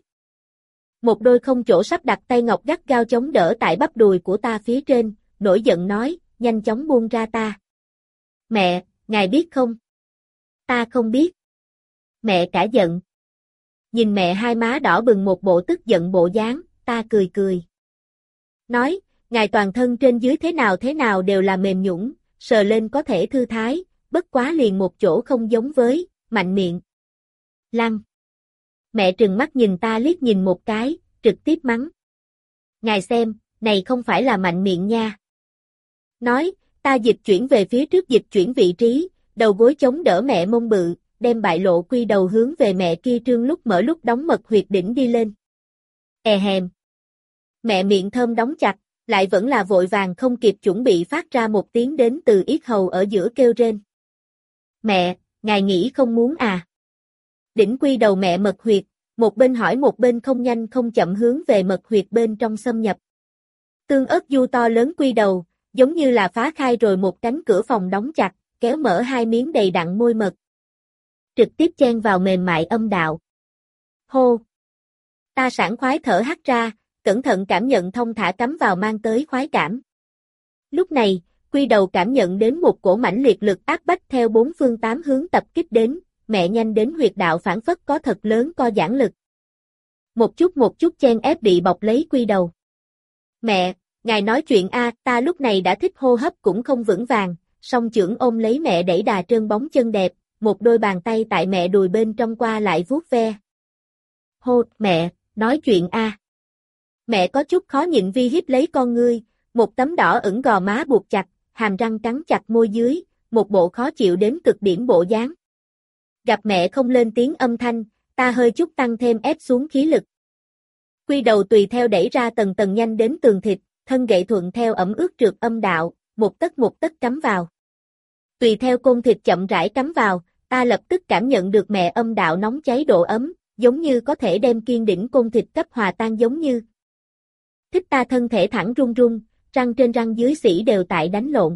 Một đôi không chỗ sắp đặt tay ngọc gắt gao chống đỡ tại bắp đùi của ta phía trên, nổi giận nói, nhanh chóng buông ra ta. Mẹ, ngài biết không? Ta không biết. Mẹ cả giận. Nhìn mẹ hai má đỏ bừng một bộ tức giận bộ dáng, ta cười cười. Nói, ngài toàn thân trên dưới thế nào thế nào đều là mềm nhũn, sờ lên có thể thư thái, bất quá liền một chỗ không giống với, mạnh miệng. Lăng. Mẹ trừng mắt nhìn ta liếc nhìn một cái, trực tiếp mắng. Ngài xem, này không phải là mạnh miệng nha. Nói, ta dịch chuyển về phía trước dịch chuyển vị trí, đầu gối chống đỡ mẹ mông bự, đem bại lộ quy đầu hướng về mẹ kia trương lúc mở lúc đóng mật huyệt đỉnh đi lên. E hèm. Mẹ miệng thơm đóng chặt, lại vẫn là vội vàng không kịp chuẩn bị phát ra một tiếng đến từ yết hầu ở giữa kêu rên. Mẹ, ngài nghĩ không muốn à? Đỉnh quy đầu mẹ mật huyệt, một bên hỏi một bên không nhanh không chậm hướng về mật huyệt bên trong xâm nhập. Tương ớt du to lớn quy đầu, giống như là phá khai rồi một cánh cửa phòng đóng chặt, kéo mở hai miếng đầy đặn môi mật. Trực tiếp chen vào mềm mại âm đạo. Hô! Ta sảng khoái thở hắt ra, cẩn thận cảm nhận thông thả cắm vào mang tới khoái cảm. Lúc này, quy đầu cảm nhận đến một cổ mãnh liệt lực áp bách theo bốn phương tám hướng tập kích đến, mẹ nhanh đến huyệt đạo phản phất có thật lớn co giãn lực. Một chút một chút chen ép bị bọc lấy quy đầu. Mẹ, ngài nói chuyện a, ta lúc này đã thích hô hấp cũng không vững vàng, song chưởng ôm lấy mẹ đẩy đà trơn bóng chân đẹp, một đôi bàn tay tại mẹ đùi bên trong qua lại vuốt ve. Hô, mẹ, nói chuyện a. Mẹ có chút khó nhịn vi hiếp lấy con ngươi, một tấm đỏ ửng gò má buộc chặt, hàm răng cắn chặt môi dưới, một bộ khó chịu đến cực điểm bộ dáng. Gặp mẹ không lên tiếng âm thanh, ta hơi chút tăng thêm ép xuống khí lực. Quy đầu tùy theo đẩy ra tầng tầng nhanh đến tường thịt, thân gậy thuận theo ẩm ướt trượt âm đạo, một tấc một tấc cắm vào. Tùy theo côn thịt chậm rãi cắm vào, ta lập tức cảm nhận được mẹ âm đạo nóng cháy độ ấm, giống như có thể đem kiên đỉnh côn thịt cấp hòa tan giống như. Thích ta thân thể thẳng run run, răng trên răng dưới xỉ đều tại đánh lộn.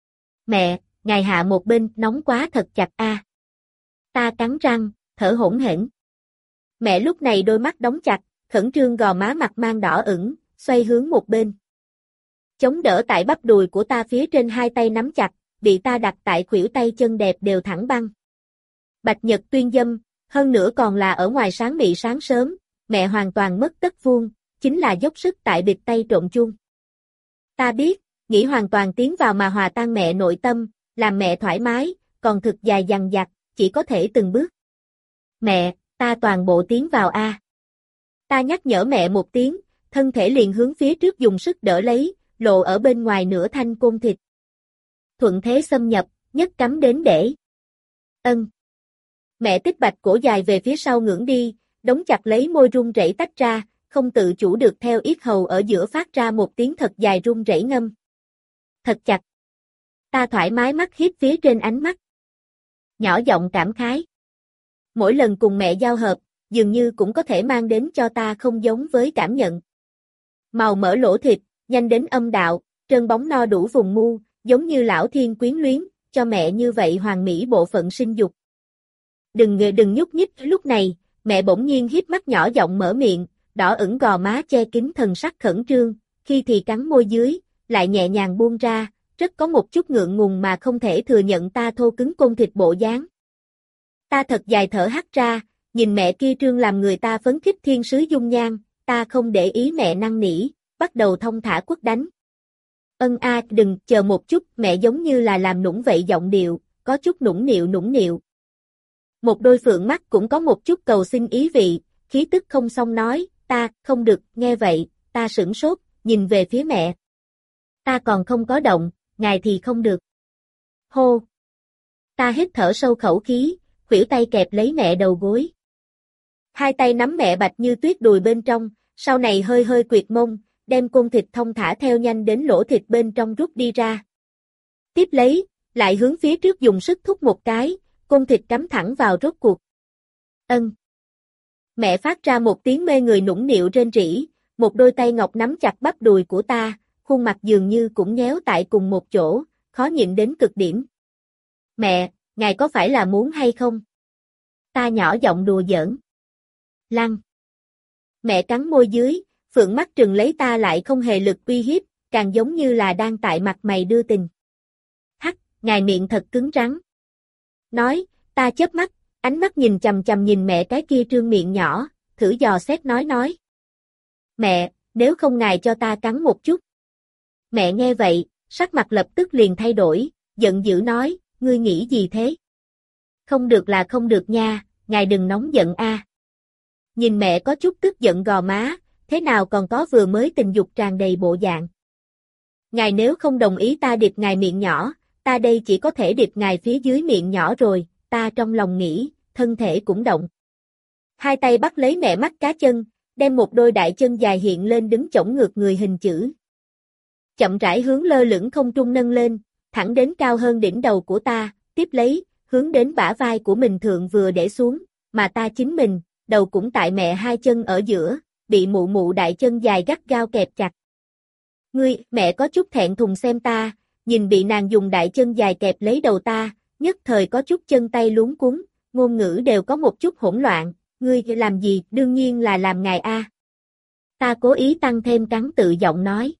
Mẹ, ngài hạ một bên, nóng quá thật chặt a. Ta cắn răng, thở hổn hển. Mẹ lúc này đôi mắt đóng chặt, khẩn trương gò má mặt mang đỏ ửng, xoay hướng một bên. Chống đỡ tại bắp đùi của ta phía trên hai tay nắm chặt, bị ta đặt tại khuỷu tay chân đẹp đều thẳng băng. Bạch nhật tuyên dâm, hơn nữa còn là ở ngoài sáng mị sáng sớm, mẹ hoàn toàn mất tất vuông, chính là dốc sức tại bịt tay trộn chuông. Ta biết, nghĩ hoàn toàn tiến vào mà hòa tan mẹ nội tâm, làm mẹ thoải mái, còn thực dài dằng dặc, chỉ có thể từng bước. Mẹ, ta toàn bộ tiến vào a. Ta nhắc nhở mẹ một tiếng, thân thể liền hướng phía trước dùng sức đỡ lấy, lộ ở bên ngoài nửa thanh côn thịt. Thuận thế xâm nhập, nhất cắm đến để. Ân. Mẹ tích bạch cổ dài về phía sau ngưỡng đi, đóng chặt lấy môi run rẩy tách ra, không tự chủ được theo yết hầu ở giữa phát ra một tiếng thật dài run rẩy ngâm. Thật chặt. Ta thoải mái mắt hiếp phía trên ánh mắt. Nhỏ giọng cảm khái. Mỗi lần cùng mẹ giao hợp, dường như cũng có thể mang đến cho ta không giống với cảm nhận. Màu mỡ lỗ thịt, nhanh đến âm đạo, trơn bóng no đủ vùng mu, giống như lão thiên quyến luyến, cho mẹ như vậy hoàn mỹ bộ phận sinh dục. Đừng ngờ đừng nhúc nhích, lúc này, mẹ bỗng nhiên híp mắt nhỏ giọng mở miệng, đỏ ửng gò má che kín thần sắc khẩn trương, khi thì cắn môi dưới, lại nhẹ nhàng buông ra, rất có một chút ngượng ngùng mà không thể thừa nhận ta thô cứng côn thịt bộ dáng. Ta thật dài thở hắt ra, nhìn mẹ kia trương làm người ta phấn khích thiên sứ dung nhan, ta không để ý mẹ năn nỉ, bắt đầu thông thả quất đánh. Ân a, đừng, chờ một chút, mẹ giống như là làm nũng vậy giọng điệu, có chút nũng nịu nũng nịu. Một đôi phượng mắt cũng có một chút cầu xin ý vị, khí tức không xong nói, ta, không được, nghe vậy, ta sửng sốt, nhìn về phía mẹ. Ta còn không có động, ngài thì không được. Hô! Ta hít thở sâu khẩu khí, khuỷu tay kẹp lấy mẹ đầu gối. Hai tay nắm mẹ bạch như tuyết đùi bên trong, sau này hơi hơi quyệt mông, đem côn thịt thông thả theo nhanh đến lỗ thịt bên trong rút đi ra. Tiếp lấy, lại hướng phía trước dùng sức thúc một cái, côn thịt cắm thẳng vào rốt cuộc. Ân. Mẹ phát ra một tiếng mê người nũng nịu rên rỉ, một đôi tay ngọc nắm chặt bắp đùi của ta, khuôn mặt dường như cũng nhéo tại cùng một chỗ, khó nhịn đến cực điểm. Mẹ, ngài có phải là muốn hay không? Ta nhỏ giọng đùa giỡn. Lăng. Mẹ cắn môi dưới, phượng mắt trừng lấy ta lại không hề lực uy hiếp, càng giống như là đang tại mặt mày đưa tình. Hắc, ngài miệng thật cứng rắn. Nói, ta chớp mắt, ánh mắt nhìn chằm chằm nhìn mẹ cái kia trương miệng nhỏ, thử dò xét nói nói. Mẹ, nếu không ngài cho ta cắn một chút. Mẹ nghe vậy, sắc mặt lập tức liền thay đổi, giận dữ nói, ngươi nghĩ gì thế? Không được là không được nha, ngài đừng nóng giận a. Nhìn mẹ có chút tức giận gò má, thế nào còn có vừa mới tình dục tràn đầy bộ dạng. Ngài nếu không đồng ý ta điệp ngài miệng nhỏ, ta đây chỉ có thể điệp ngài phía dưới miệng nhỏ rồi, ta trong lòng nghĩ, thân thể cũng động. Hai tay bắt lấy mẹ mắt cá chân, đem một đôi đại chân dài hiện lên đứng chổng ngược người hình chữ. Chậm rãi hướng lơ lửng không trung nâng lên, thẳng đến cao hơn đỉnh đầu của ta, tiếp lấy, hướng đến bả vai của mình thượng vừa để xuống, mà ta chính mình, đầu cũng tại mẹ hai chân ở giữa, bị mụ mụ đại chân dài gắt gao kẹp chặt. Ngươi, mẹ có chút thẹn thùng xem ta, nhìn bị nàng dùng đại chân dài kẹp lấy đầu ta, nhất thời có chút chân tay luống cuống, ngôn ngữ đều có một chút hỗn loạn, ngươi làm gì, đương nhiên là làm ngài a. Ta cố ý tăng thêm cắn tự giọng nói.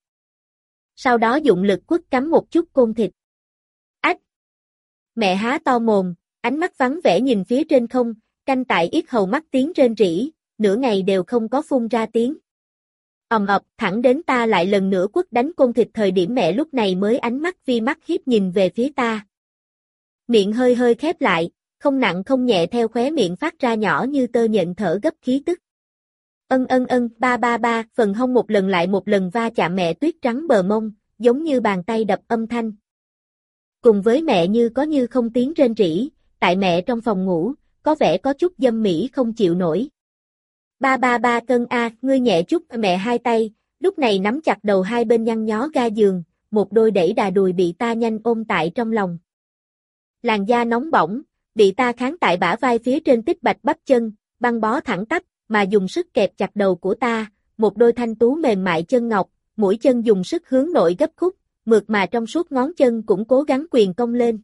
Sau đó dụng lực quất cắm một chút côn thịt. Ách! Mẹ há to mồm, ánh mắt vắng vẻ nhìn phía trên không, canh tại yết hầu mắt tiếng rên rỉ, nửa ngày đều không có phun ra tiếng. Ầm ập, thẳng đến ta lại lần nữa quất đánh côn thịt thời điểm mẹ lúc này mới ánh mắt vi mắt hiếp nhìn về phía ta. Miệng hơi hơi khép lại, không nặng không nhẹ theo khóe miệng phát ra nhỏ như tơ nhện thở gấp khí tức. Ân ân ân, ba ba ba, phần hông một lần lại một lần va chạm mẹ tuyết trắng bờ mông, giống như bàn tay đập âm thanh. Cùng với mẹ như có như không tiếng rên rỉ, tại mẹ trong phòng ngủ, có vẻ có chút dâm mỹ không chịu nổi. Ba ba ba cân a, ngươi nhẹ chút, mẹ hai tay, lúc này nắm chặt đầu hai bên nhăn nhó ga giường, một đôi đẩy đà đùi bị ta nhanh ôm tại trong lòng. Làn da nóng bỏng, bị ta kháng tại bả vai phía trên tích bạch bắp chân, băng bó thẳng tắp, mà dùng sức kẹp chặt đầu của ta, một đôi thanh tú mềm mại chân ngọc, mũi chân dùng sức hướng nội gấp khúc, mượt mà trong suốt ngón chân cũng cố gắng quyền cong lên.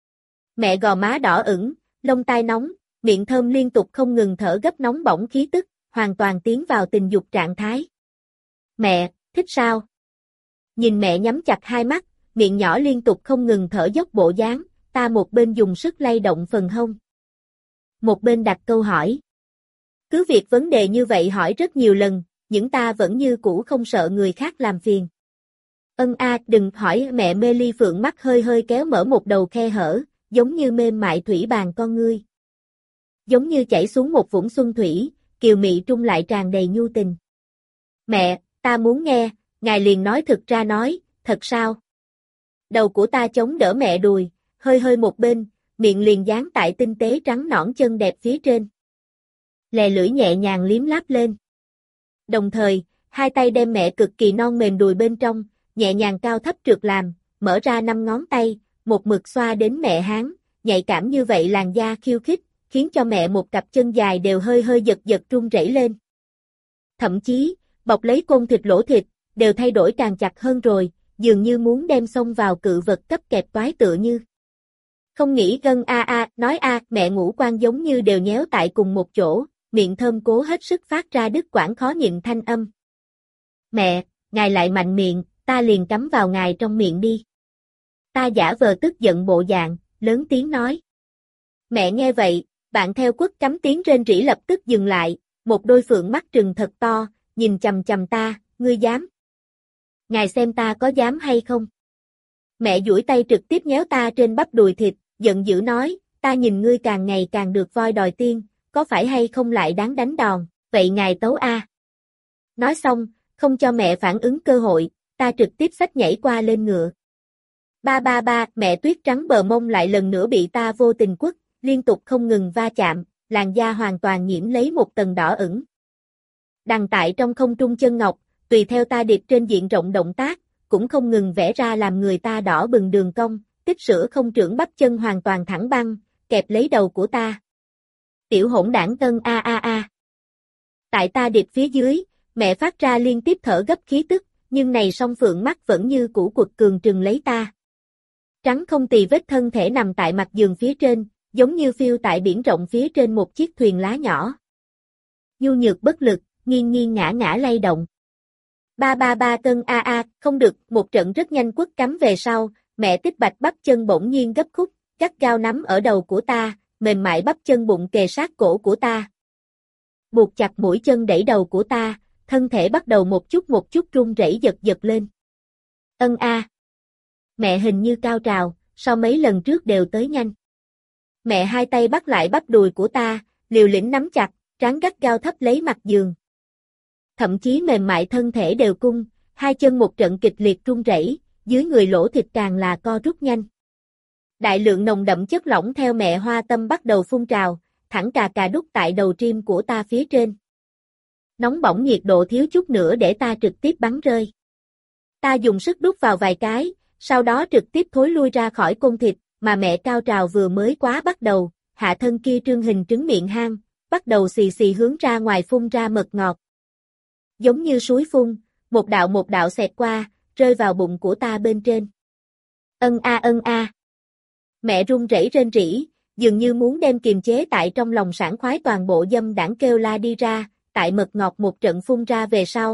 Mẹ gò má đỏ ửng, lông tai nóng, miệng thơm liên tục không ngừng thở gấp nóng bỏng khí tức, hoàn toàn tiến vào tình dục trạng thái. Mẹ, thích sao? Nhìn mẹ nhắm chặt hai mắt, miệng nhỏ liên tục không ngừng thở dốc bộ dáng, ta một bên dùng sức lay động phần hông. Một bên đặt câu hỏi. Cứ việc vấn đề như vậy hỏi rất nhiều lần, nhưng ta vẫn như cũ không sợ người khác làm phiền. Ân a, đừng hỏi, mẹ mê ly phượng mắt hơi hơi kéo mở một đầu khe hở, giống như mềm mại thủy bàn con ngươi. Giống như chảy xuống một vũng xuân thủy, kiều mị trung lại tràn đầy nhu tình. Mẹ, ta muốn nghe, ngài liền nói thực ra nói, thật sao? Đầu của ta chống đỡ mẹ đùi, hơi hơi một bên, miệng liền dán tại tinh tế trắng nõn chân đẹp phía trên. Lè lưỡi nhẹ nhàng liếm láp lên. Đồng thời, hai tay đem mẹ cực kỳ non mềm đùi bên trong, nhẹ nhàng cao thấp trượt làm, mở ra năm ngón tay, một mực xoa đến mẹ háng, nhạy cảm như vậy làn da khiêu khích, khiến cho mẹ một cặp chân dài đều hơi hơi giật giật run rẩy lên. Thậm chí, bọc lấy côn thịt lỗ thịt, đều thay đổi càng chặt hơn rồi, dường như muốn đem xông vào cự vật cấp kẹp toái tựa như. Không nghĩ gân a a, nói a, mẹ ngũ quan giống như đều nhéo tại cùng một chỗ, miệng thơm cố hết sức phát ra đứt quãng khó nhịn thanh âm. Mẹ, ngài lại mạnh miệng, ta liền cắm vào ngài trong miệng đi. Ta giả vờ tức giận bộ dạng, lớn tiếng nói. Mẹ nghe vậy, bạn theo quất cắm tiếng rên rỉ lập tức dừng lại, một đôi phượng mắt trừng thật to, nhìn chằm chằm ta, ngươi dám. Ngài xem ta có dám hay không? Mẹ duỗi tay trực tiếp nhéo ta trên bắp đùi thịt, giận dữ nói, ta nhìn ngươi càng ngày càng được voi đòi tiên, có phải hay không lại đáng đánh đòn, vậy ngài tấu a. Nói xong, không cho mẹ phản ứng cơ hội, ta trực tiếp xách nhảy qua lên ngựa. Ba ba ba, mẹ tuyết trắng bờ mông lại lần nữa bị ta vô tình quất, liên tục không ngừng va chạm, làn da hoàn toàn nhiễm lấy một tầng đỏ ửng. Đằng tại trong không trung chân ngọc, tùy theo ta điệp trên diện rộng động tác, cũng không ngừng vẽ ra làm người ta đỏ bừng đường cong, tích sữa không trưởng bắp chân hoàn toàn thẳng băng, kẹp lấy đầu của ta. Tiểu hỗn đảng tân a a a. Tại ta điệp phía dưới, mẹ phát ra liên tiếp thở gấp khí tức, nhưng này song phượng mắt vẫn như cũ quật cường trừng lấy ta. Trắng không tì vết thân thể nằm tại mặt giường phía trên, giống như phiêu tại biển rộng phía trên một chiếc thuyền lá nhỏ. Nhu nhược bất lực, nghiêng nghiêng ngã ngã lay động. Ba ba ba cân a a, không được, một trận rất nhanh quất cắm về sau, mẹ tích bạch bắp chân bỗng nhiên gấp khúc, gắt gao nắm ở đầu của ta, mềm mại bắp chân bụng kề sát cổ của ta. Buộc chặt mũi chân đẩy đầu của ta, thân thể bắt đầu một chút một chút run rẩy giật giật lên. Ân a. Mẹ hình như cao trào, so mấy lần trước đều tới nhanh. Mẹ hai tay bắt lại bắp đùi của ta, liều lĩnh nắm chặt, trán gắt gao thấp lấy mặt giường. Thậm chí mềm mại thân thể đều cung, hai chân một trận kịch liệt run rẩy, dưới người lỗ thịt càng là co rút nhanh. Đại lượng nồng đậm chất lỏng theo mẹ hoa tâm bắt đầu phun trào, thẳng cà cà đút tại đầu tim của ta phía trên. Nóng bỏng nhiệt độ thiếu chút nữa để ta trực tiếp bắn rơi. Ta dùng sức đút vào vài cái, sau đó trực tiếp thối lui ra khỏi côn thịt, mà mẹ cao trào vừa mới quá bắt đầu, hạ thân kia trương hình trứng miệng hang, bắt đầu xì xì hướng ra ngoài phun ra mật ngọt. Giống như suối phun, một đạo một đạo xẹt qua, rơi vào bụng của ta bên trên. Ân a ân a. Mẹ run rẩy rên rỉ, dường như muốn đem kiềm chế tại trong lòng sảng khoái toàn bộ dâm đảng kêu la đi ra, tại mật ngọt một trận phun ra về sau.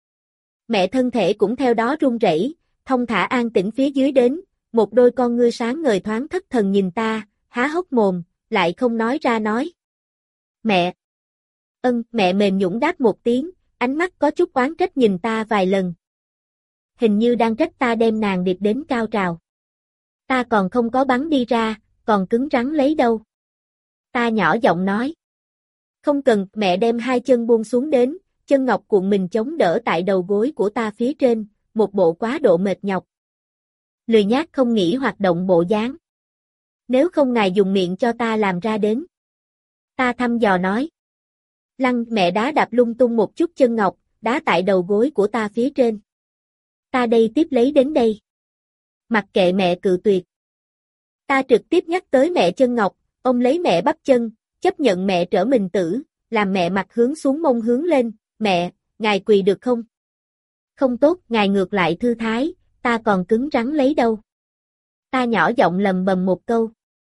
Mẹ thân thể cũng theo đó run rẩy, thông thả an tĩnh phía dưới đến, một đôi con ngươi sáng ngời thoáng thất thần nhìn ta, há hốc mồm, lại không nói ra nói. Mẹ! Ân, mẹ mềm nhũn đáp một tiếng, ánh mắt có chút oán trách nhìn ta vài lần. Hình như đang trách ta đem nàng điệp đến cao trào. Ta còn không có bắn đi ra, còn cứng rắn lấy đâu. Ta nhỏ giọng nói. Không cần, mẹ đem hai chân buông xuống đến, chân ngọc cuộn mình chống đỡ tại đầu gối của ta phía trên, một bộ quá độ mệt nhọc. Lười nhác không nghĩ hoạt động bộ dáng. Nếu không ngài dùng miệng cho ta làm ra đến. Ta thăm dò nói. Lăng, mẹ đá đạp lung tung một chút chân ngọc, đá tại đầu gối của ta phía trên. Ta đây tiếp lấy đến đây. Mặc kệ mẹ cự tuyệt. Ta trực tiếp nhắc tới mẹ chân ngọc, ôm lấy mẹ bắp chân, chấp nhận mẹ trở mình tử, làm mẹ mặt hướng xuống mông hướng lên, mẹ, ngài quỳ được không? Không tốt, ngài ngược lại thư thái, ta còn cứng rắn lấy đâu. Ta nhỏ giọng lầm bầm một câu.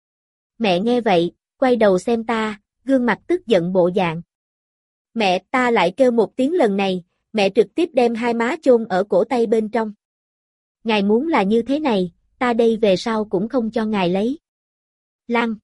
Mẹ nghe vậy, quay đầu xem ta, gương mặt tức giận bộ dạng. Mẹ, ta lại kêu một tiếng lần này, mẹ trực tiếp đem hai má chôn ở cổ tay bên trong. Ngài muốn là như thế này, ta đây về sau cũng không cho ngài lấy. Lăng.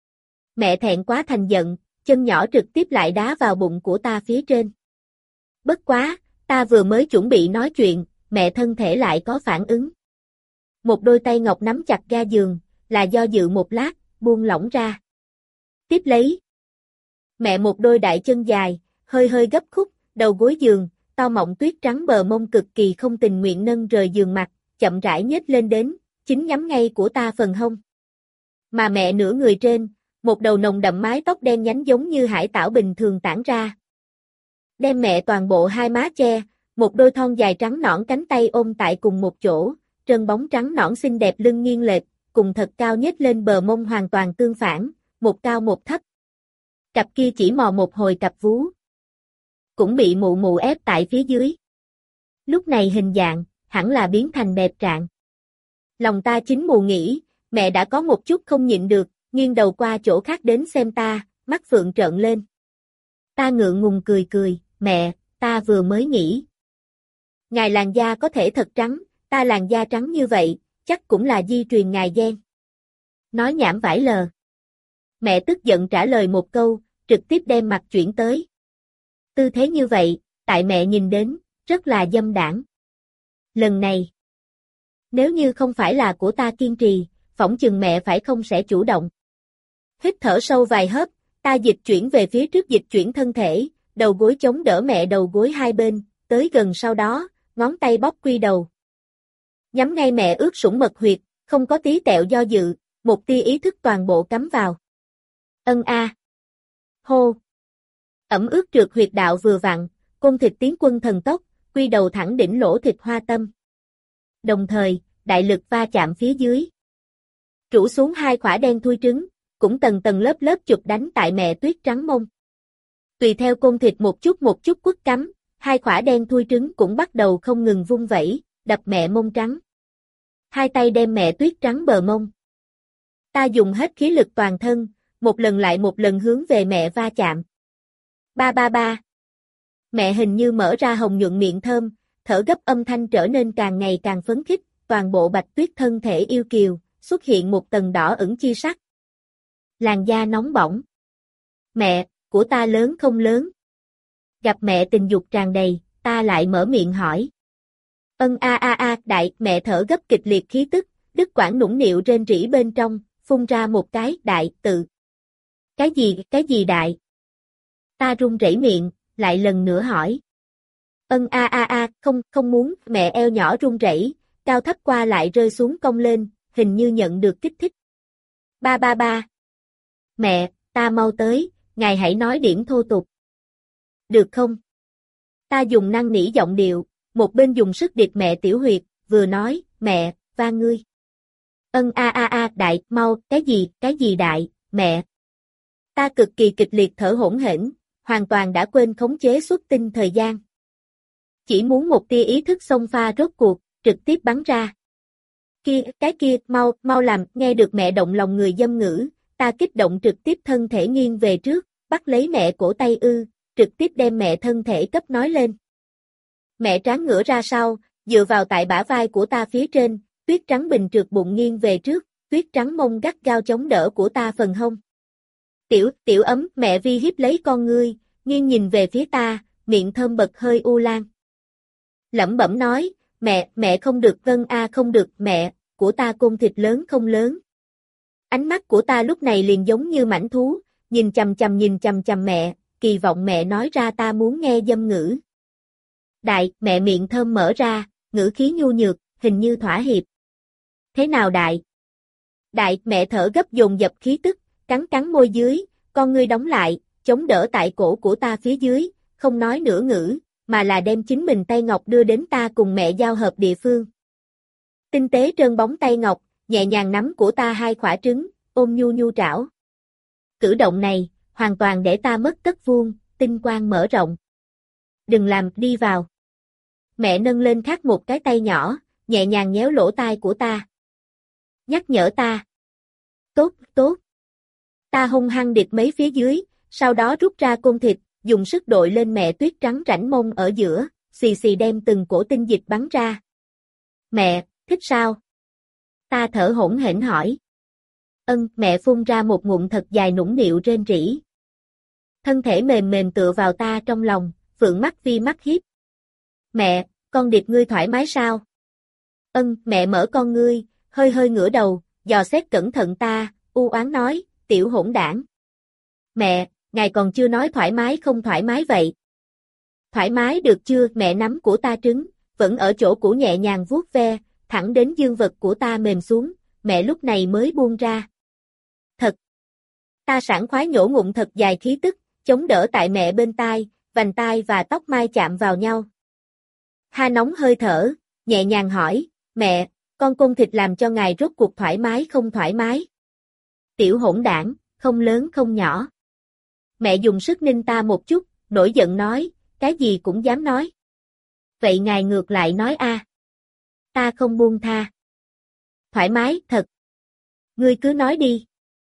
Mẹ thẹn quá thành giận, chân nhỏ trực tiếp lại đá vào bụng của ta phía trên. Bất quá, ta vừa mới chuẩn bị nói chuyện, mẹ thân thể lại có phản ứng. Một đôi tay ngọc nắm chặt ga giường, là do dự một lát, buông lỏng ra. Tiếp lấy. Mẹ một đôi đại chân dài, hơi hơi gấp khúc, đầu gối giường, to mọng tuyết trắng bờ mông cực kỳ không tình nguyện nâng rời giường mặt, chậm rãi nhếch lên đến, chính nhắm ngay của ta phần hông. Mà mẹ nửa người trên, một đầu nồng đậm mái tóc đen nhánh giống như hải tảo bình thường tản ra. Đem mẹ toàn bộ hai má che, một đôi thon dài trắng nõn cánh tay ôm tại cùng một chỗ, trơn bóng trắng nõn xinh đẹp lưng nghiêng lệch, cùng thật cao nhếch lên bờ mông hoàn toàn tương phản, một cao một thấp. Cặp kia chỉ mò một hồi cặp vú. Cũng bị mụ mụ ép tại phía dưới. Lúc này hình dạng, hẳn là biến thành bẹp trạng. Lòng ta chính mù nghĩ, mẹ đã có một chút không nhịn được, nghiêng đầu qua chỗ khác đến xem ta, mắt phượng trợn lên. Ta ngượng ngùng cười cười, mẹ, ta vừa mới nghĩ. Ngài làn da có thể thật trắng, ta làn da trắng như vậy, chắc cũng là di truyền ngài gen. Nói nhảm vải lờ. Mẹ tức giận trả lời một câu, trực tiếp đem mặt chuyển tới. Tư thế như vậy, tại mẹ nhìn đến, rất là dâm đảng. Lần này, nếu như không phải là của ta kiên trì, phỏng chừng mẹ phải không sẽ chủ động. Hít thở sâu vài hớp, ta dịch chuyển về phía trước dịch chuyển thân thể, đầu gối chống đỡ mẹ đầu gối hai bên, tới gần sau đó, ngón tay bóp quy đầu. Nhắm ngay mẹ ướt sũng mật huyệt, không có tí tẹo do dự, một tia ý thức toàn bộ cắm vào. Ân a. Hô. Ẩm ướt trượt huyệt đạo vừa vặn, côn thịt tiến quân thần tốc, quy đầu thẳng đỉnh lỗ thịt hoa tâm. Đồng thời, đại lực va chạm phía dưới. Rũ xuống hai khỏa đen thui trứng, cũng tầng tầng lớp lớp chụp đánh tại mẹ tuyết trắng mông. Tùy theo côn thịt một chút một chút quất cắm, hai khỏa đen thui trứng cũng bắt đầu không ngừng vung vẩy, đập mẹ mông trắng. Hai tay đem mẹ tuyết trắng bờ mông. Ta dùng hết khí lực toàn thân, một lần lại một lần hướng về mẹ va chạm. Ba ba ba. Mẹ hình như mở ra hồng nhuận miệng thơm, thở gấp âm thanh trở nên càng ngày càng phấn khích, toàn bộ bạch tuyết thân thể yêu kiều, xuất hiện một tầng đỏ ửng chi sắc. Làn da nóng bỏng. Mẹ, của ta lớn không lớn? Gặp mẹ tình dục tràn đầy, ta lại mở miệng hỏi. Ân a a a, đại, mẹ thở gấp kịch liệt khí tức, đứt quãng nũng nịu rên rỉ bên trong, phun ra một cái, đại, tự. Cái gì, cái gì đại? Ta run rẩy miệng, lại lần nữa hỏi. Ân a a a, không, không muốn, mẹ eo nhỏ run rẩy, cao thấp qua lại rơi xuống cong lên, hình như nhận được kích thích. Ba ba ba. Mẹ, ta mau tới, ngài hãy nói điểm thô tục. Được không? Ta dùng năn nỉ giọng điệu, một bên dùng sức điệp mẹ tiểu huyệt, vừa nói, mẹ, va ngươi. Ân a a a, đại, mau, cái gì, cái gì đại, mẹ. Ta cực kỳ kịch liệt thở hỗn hển, hoàn toàn đã quên khống chế xuất tinh thời gian. Chỉ muốn một tia ý thức xông pha rốt cuộc, trực tiếp bắn ra. Kia, cái kia, mau, mau làm, nghe được mẹ động lòng người dâm ngữ, ta kích động trực tiếp thân thể nghiêng về trước, bắt lấy mẹ cổ tay ư, trực tiếp đem mẹ thân thể cấp nói lên. Mẹ tráng ngửa ra sau, dựa vào tại bả vai của ta phía trên, tuyết trắng bình trượt bụng nghiêng về trước, tuyết trắng mông gắt gao chống đỡ của ta phần hông. Tiểu, tiểu ấm, mẹ vi hiếp lấy con ngươi, nghiêng nhìn về phía ta, miệng thơm bật hơi u lan. Lẩm bẩm nói, mẹ, mẹ không được, vâng a không được, mẹ, của ta côn thịt lớn không lớn. Ánh mắt của ta lúc này liền giống như mãnh thú, nhìn chằm chằm nhìn chằm chằm mẹ, kỳ vọng mẹ nói ra ta muốn nghe dâm ngữ. Đại, mẹ miệng thơm mở ra, ngữ khí nhu nhược, hình như thỏa hiệp. Thế nào đại? Đại, mẹ thở gấp dồn dập khí tức, cắn cắn môi dưới, con ngươi đóng lại, chống đỡ tại cổ của ta phía dưới, không nói nửa ngữ, mà là đem chính mình tay ngọc đưa đến ta cùng mẹ giao hợp địa phương. Tinh tế trơn bóng tay ngọc, nhẹ nhàng nắm của ta hai khỏa trứng, ôm nhu nhu trảo. Cử động này, hoàn toàn để ta mất tất vuông, tinh quang mở rộng. Đừng làm, đi vào. Mẹ nâng lên khác một cái tay nhỏ, nhẹ nhàng nhéo lỗ tai của ta. Nhắc nhở ta. Tốt, tốt. Ta hung hăng địch mấy phía dưới, sau đó rút ra côn thịt, dùng sức đội lên mẹ tuyết trắng rãnh mông ở giữa, xì xì đem từng cổ tinh dịch bắn ra. Mẹ, thích sao? Ta thở hổn hển hỏi. Ân, mẹ phun ra một ngụm thật dài nũng nịu rên rỉ. Thân thể mềm mềm tựa vào ta trong lòng, phượng mắt vi mắt hiếp. Mẹ, con điệp ngươi thoải mái sao? Ân, mẹ mở con ngươi, hơi hơi ngửa đầu, dò xét cẩn thận ta, u oán nói, tiểu hỗn đảng. Mẹ, ngài còn chưa nói thoải mái không thoải mái vậy. Thoải mái được chưa? Mẹ nắm của ta trứng, vẫn ở chỗ cũ nhẹ nhàng vuốt ve, thẳng đến dương vật của ta mềm xuống, mẹ lúc này mới buông ra. Thật. Ta sảng khoái nhổ ngụm thật dài khí tức, chống đỡ tại mẹ bên tai, vành tai và tóc mai chạm vào nhau. Ha nóng hơi thở, nhẹ nhàng hỏi, mẹ, con côn thịt làm cho ngài rốt cuộc thoải mái không thoải mái? Tiểu hỗn đảng, không lớn không nhỏ. Mẹ dùng sức ninh ta một chút, nổi giận nói, cái gì cũng dám nói. Vậy ngài ngược lại nói a. Ta không buông tha. Thoải mái, thật. Ngươi cứ nói đi.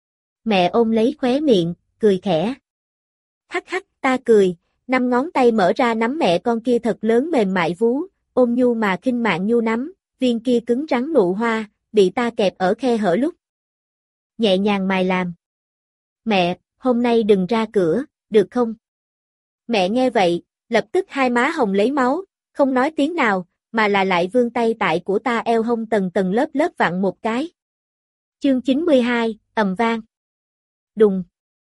Mẹ ôm lấy khóe miệng, cười khẽ. Hắc hắc, ta cười, năm ngón tay mở ra nắm mẹ con kia thật lớn mềm mại vú, ôm nhu mà khinh mạn nhu nắm, viên kia cứng rắn nụ hoa, bị ta kẹp ở khe hở lúc. Nhẹ nhàng mài làm. Mẹ, hôm nay đừng ra cửa, được không? Mẹ nghe vậy, lập tức hai má hồng lấy máu, không nói tiếng nào, mà là lại vươn tay tại của ta eo hông tầng tầng lớp lớp vặn một cái. Chương chín mươi hai, ầm vang. Đùng.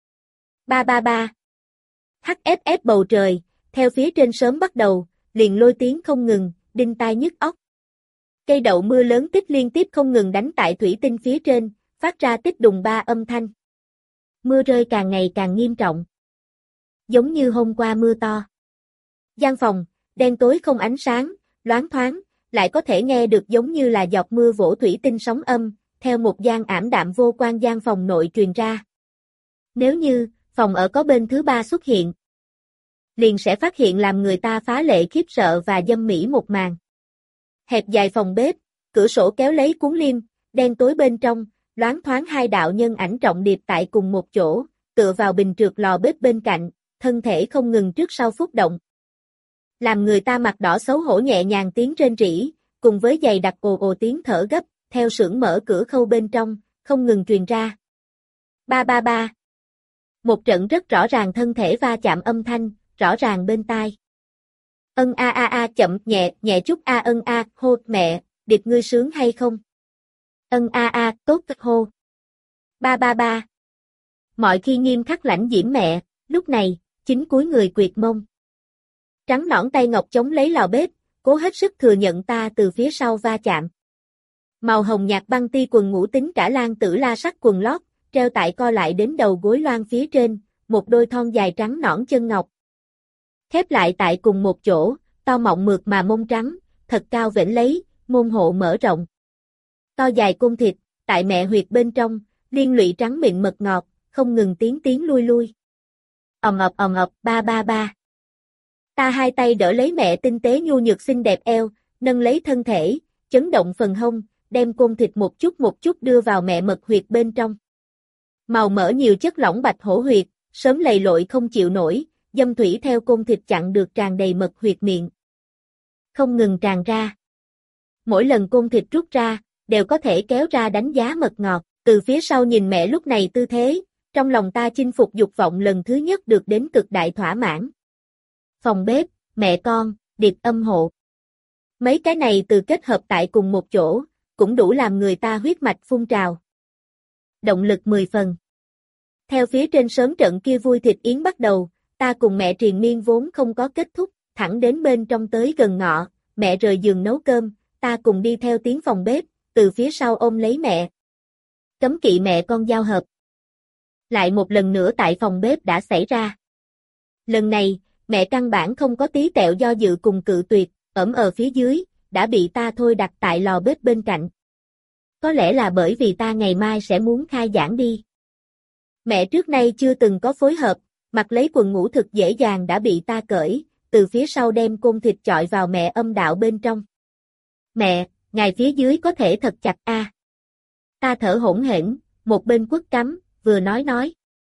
Ba ba ba. hắt ép ép bầu trời, theo phía trên sớm bắt đầu, liền lôi tiếng không ngừng, đinh tai nhức óc. Cây đậu mưa lớn tích liên tiếp không ngừng đánh tại thủy tinh phía trên, phát ra tích đùng ba âm thanh. Mưa rơi càng ngày càng nghiêm trọng. Giống như hôm qua mưa to. Gian phòng, đen tối không ánh sáng, loáng thoáng, lại có thể nghe được giống như là giọt mưa vỗ thủy tinh sóng âm, theo một gian ảm đạm vô quan gian phòng nội truyền ra. Nếu như, phòng ở có bên thứ ba xuất hiện, liền sẽ phát hiện làm người ta phá lệ khiếp sợ và dâm mỹ một màn. Hẹp dài phòng bếp, cửa sổ kéo lấy cuốn liêm, đen tối bên trong, loáng thoáng hai đạo nhân ảnh trọng điệp tại cùng một chỗ, tựa vào bình trượt lò bếp bên cạnh, thân thể không ngừng trước sau phúc động. Làm người ta mặt đỏ xấu hổ nhẹ nhàng tiếng rên rỉ, cùng với giày đặc ồ ồ tiếng thở gấp, theo xưởng mở cửa khâu bên trong, không ngừng truyền ra. Ba ba ba. Một trận rất rõ ràng thân thể va chạm âm thanh, rõ ràng bên tai. Ân a a a chậm nhẹ, nhẹ chút a ân a, hô mẹ, điệp ngươi sướng hay không? Ân a a, tốt hô. Ba ba ba. Mọi khi nghiêm khắc lãnh diễm mẹ, lúc này, chính cúi người quyệt mông. Trắng nõn tay ngọc chống lấy lò bếp, cố hết sức thừa nhận ta từ phía sau va chạm. Màu hồng nhạt băng ti quần ngủ tính cả lan tử la sắc quần lót, treo tại co lại đến đầu gối loan phía trên, một đôi thon dài trắng nõn chân ngọc. Khép lại tại cùng một chỗ, to mọng mượt mà mông trắng, thật cao vểnh lấy, môn hộ mở rộng. To dài côn thịt, tại mẹ huyệt bên trong, liên lụy trắng mịn mật ngọt, không ngừng tiến tiến lui lui. Ầm ập ầm ập, ba ba ba. Ta hai tay đỡ lấy mẹ tinh tế nhu nhược xinh đẹp eo, nâng lấy thân thể, chấn động phần hông, đem côn thịt một chút một chút đưa vào mẹ mật huyệt bên trong. Màu mỡ nhiều chất lỏng bạch hổ huyệt, sớm lầy lội không chịu nổi, dâm thủy theo côn thịt chặn được tràn đầy mật huyệt miệng. Không ngừng tràn ra. Mỗi lần côn thịt rút ra, đều có thể kéo ra đánh giá mật ngọt, từ phía sau nhìn mẹ lúc này tư thế, trong lòng ta chinh phục dục vọng lần thứ nhất được đến cực đại thỏa mãn. Phòng bếp, mẹ con, điệp âm hộ. Mấy cái này từ kết hợp tại cùng một chỗ, cũng đủ làm người ta huyết mạch phun trào. Động lực mười phần. Theo phía trên sớm trận kia vui thịt yến bắt đầu, ta cùng mẹ triền miên vốn không có kết thúc, thẳng đến bên trong tới gần ngọ, mẹ rời giường nấu cơm, ta cùng đi theo tiếng phòng bếp, từ phía sau ôm lấy mẹ. Cấm kỵ mẹ con giao hợp. Lại một lần nữa tại phòng bếp đã xảy ra. Lần này, mẹ căn bản không có tí tẹo do dự cùng cự tuyệt, ẩm ở phía dưới, đã bị ta thôi đặt tại lò bếp bên cạnh. Có lẽ là bởi vì ta ngày mai sẽ muốn khai giảng đi. Mẹ trước nay chưa từng có phối hợp, mặc lấy quần ngủ thực dễ dàng đã bị ta cởi, từ phía sau đem côn thịt chọi vào mẹ âm đạo bên trong. Mẹ, ngài phía dưới có thể thật chặt a. À. Ta thở hổn hển, một bên quất cắm, vừa nói nói.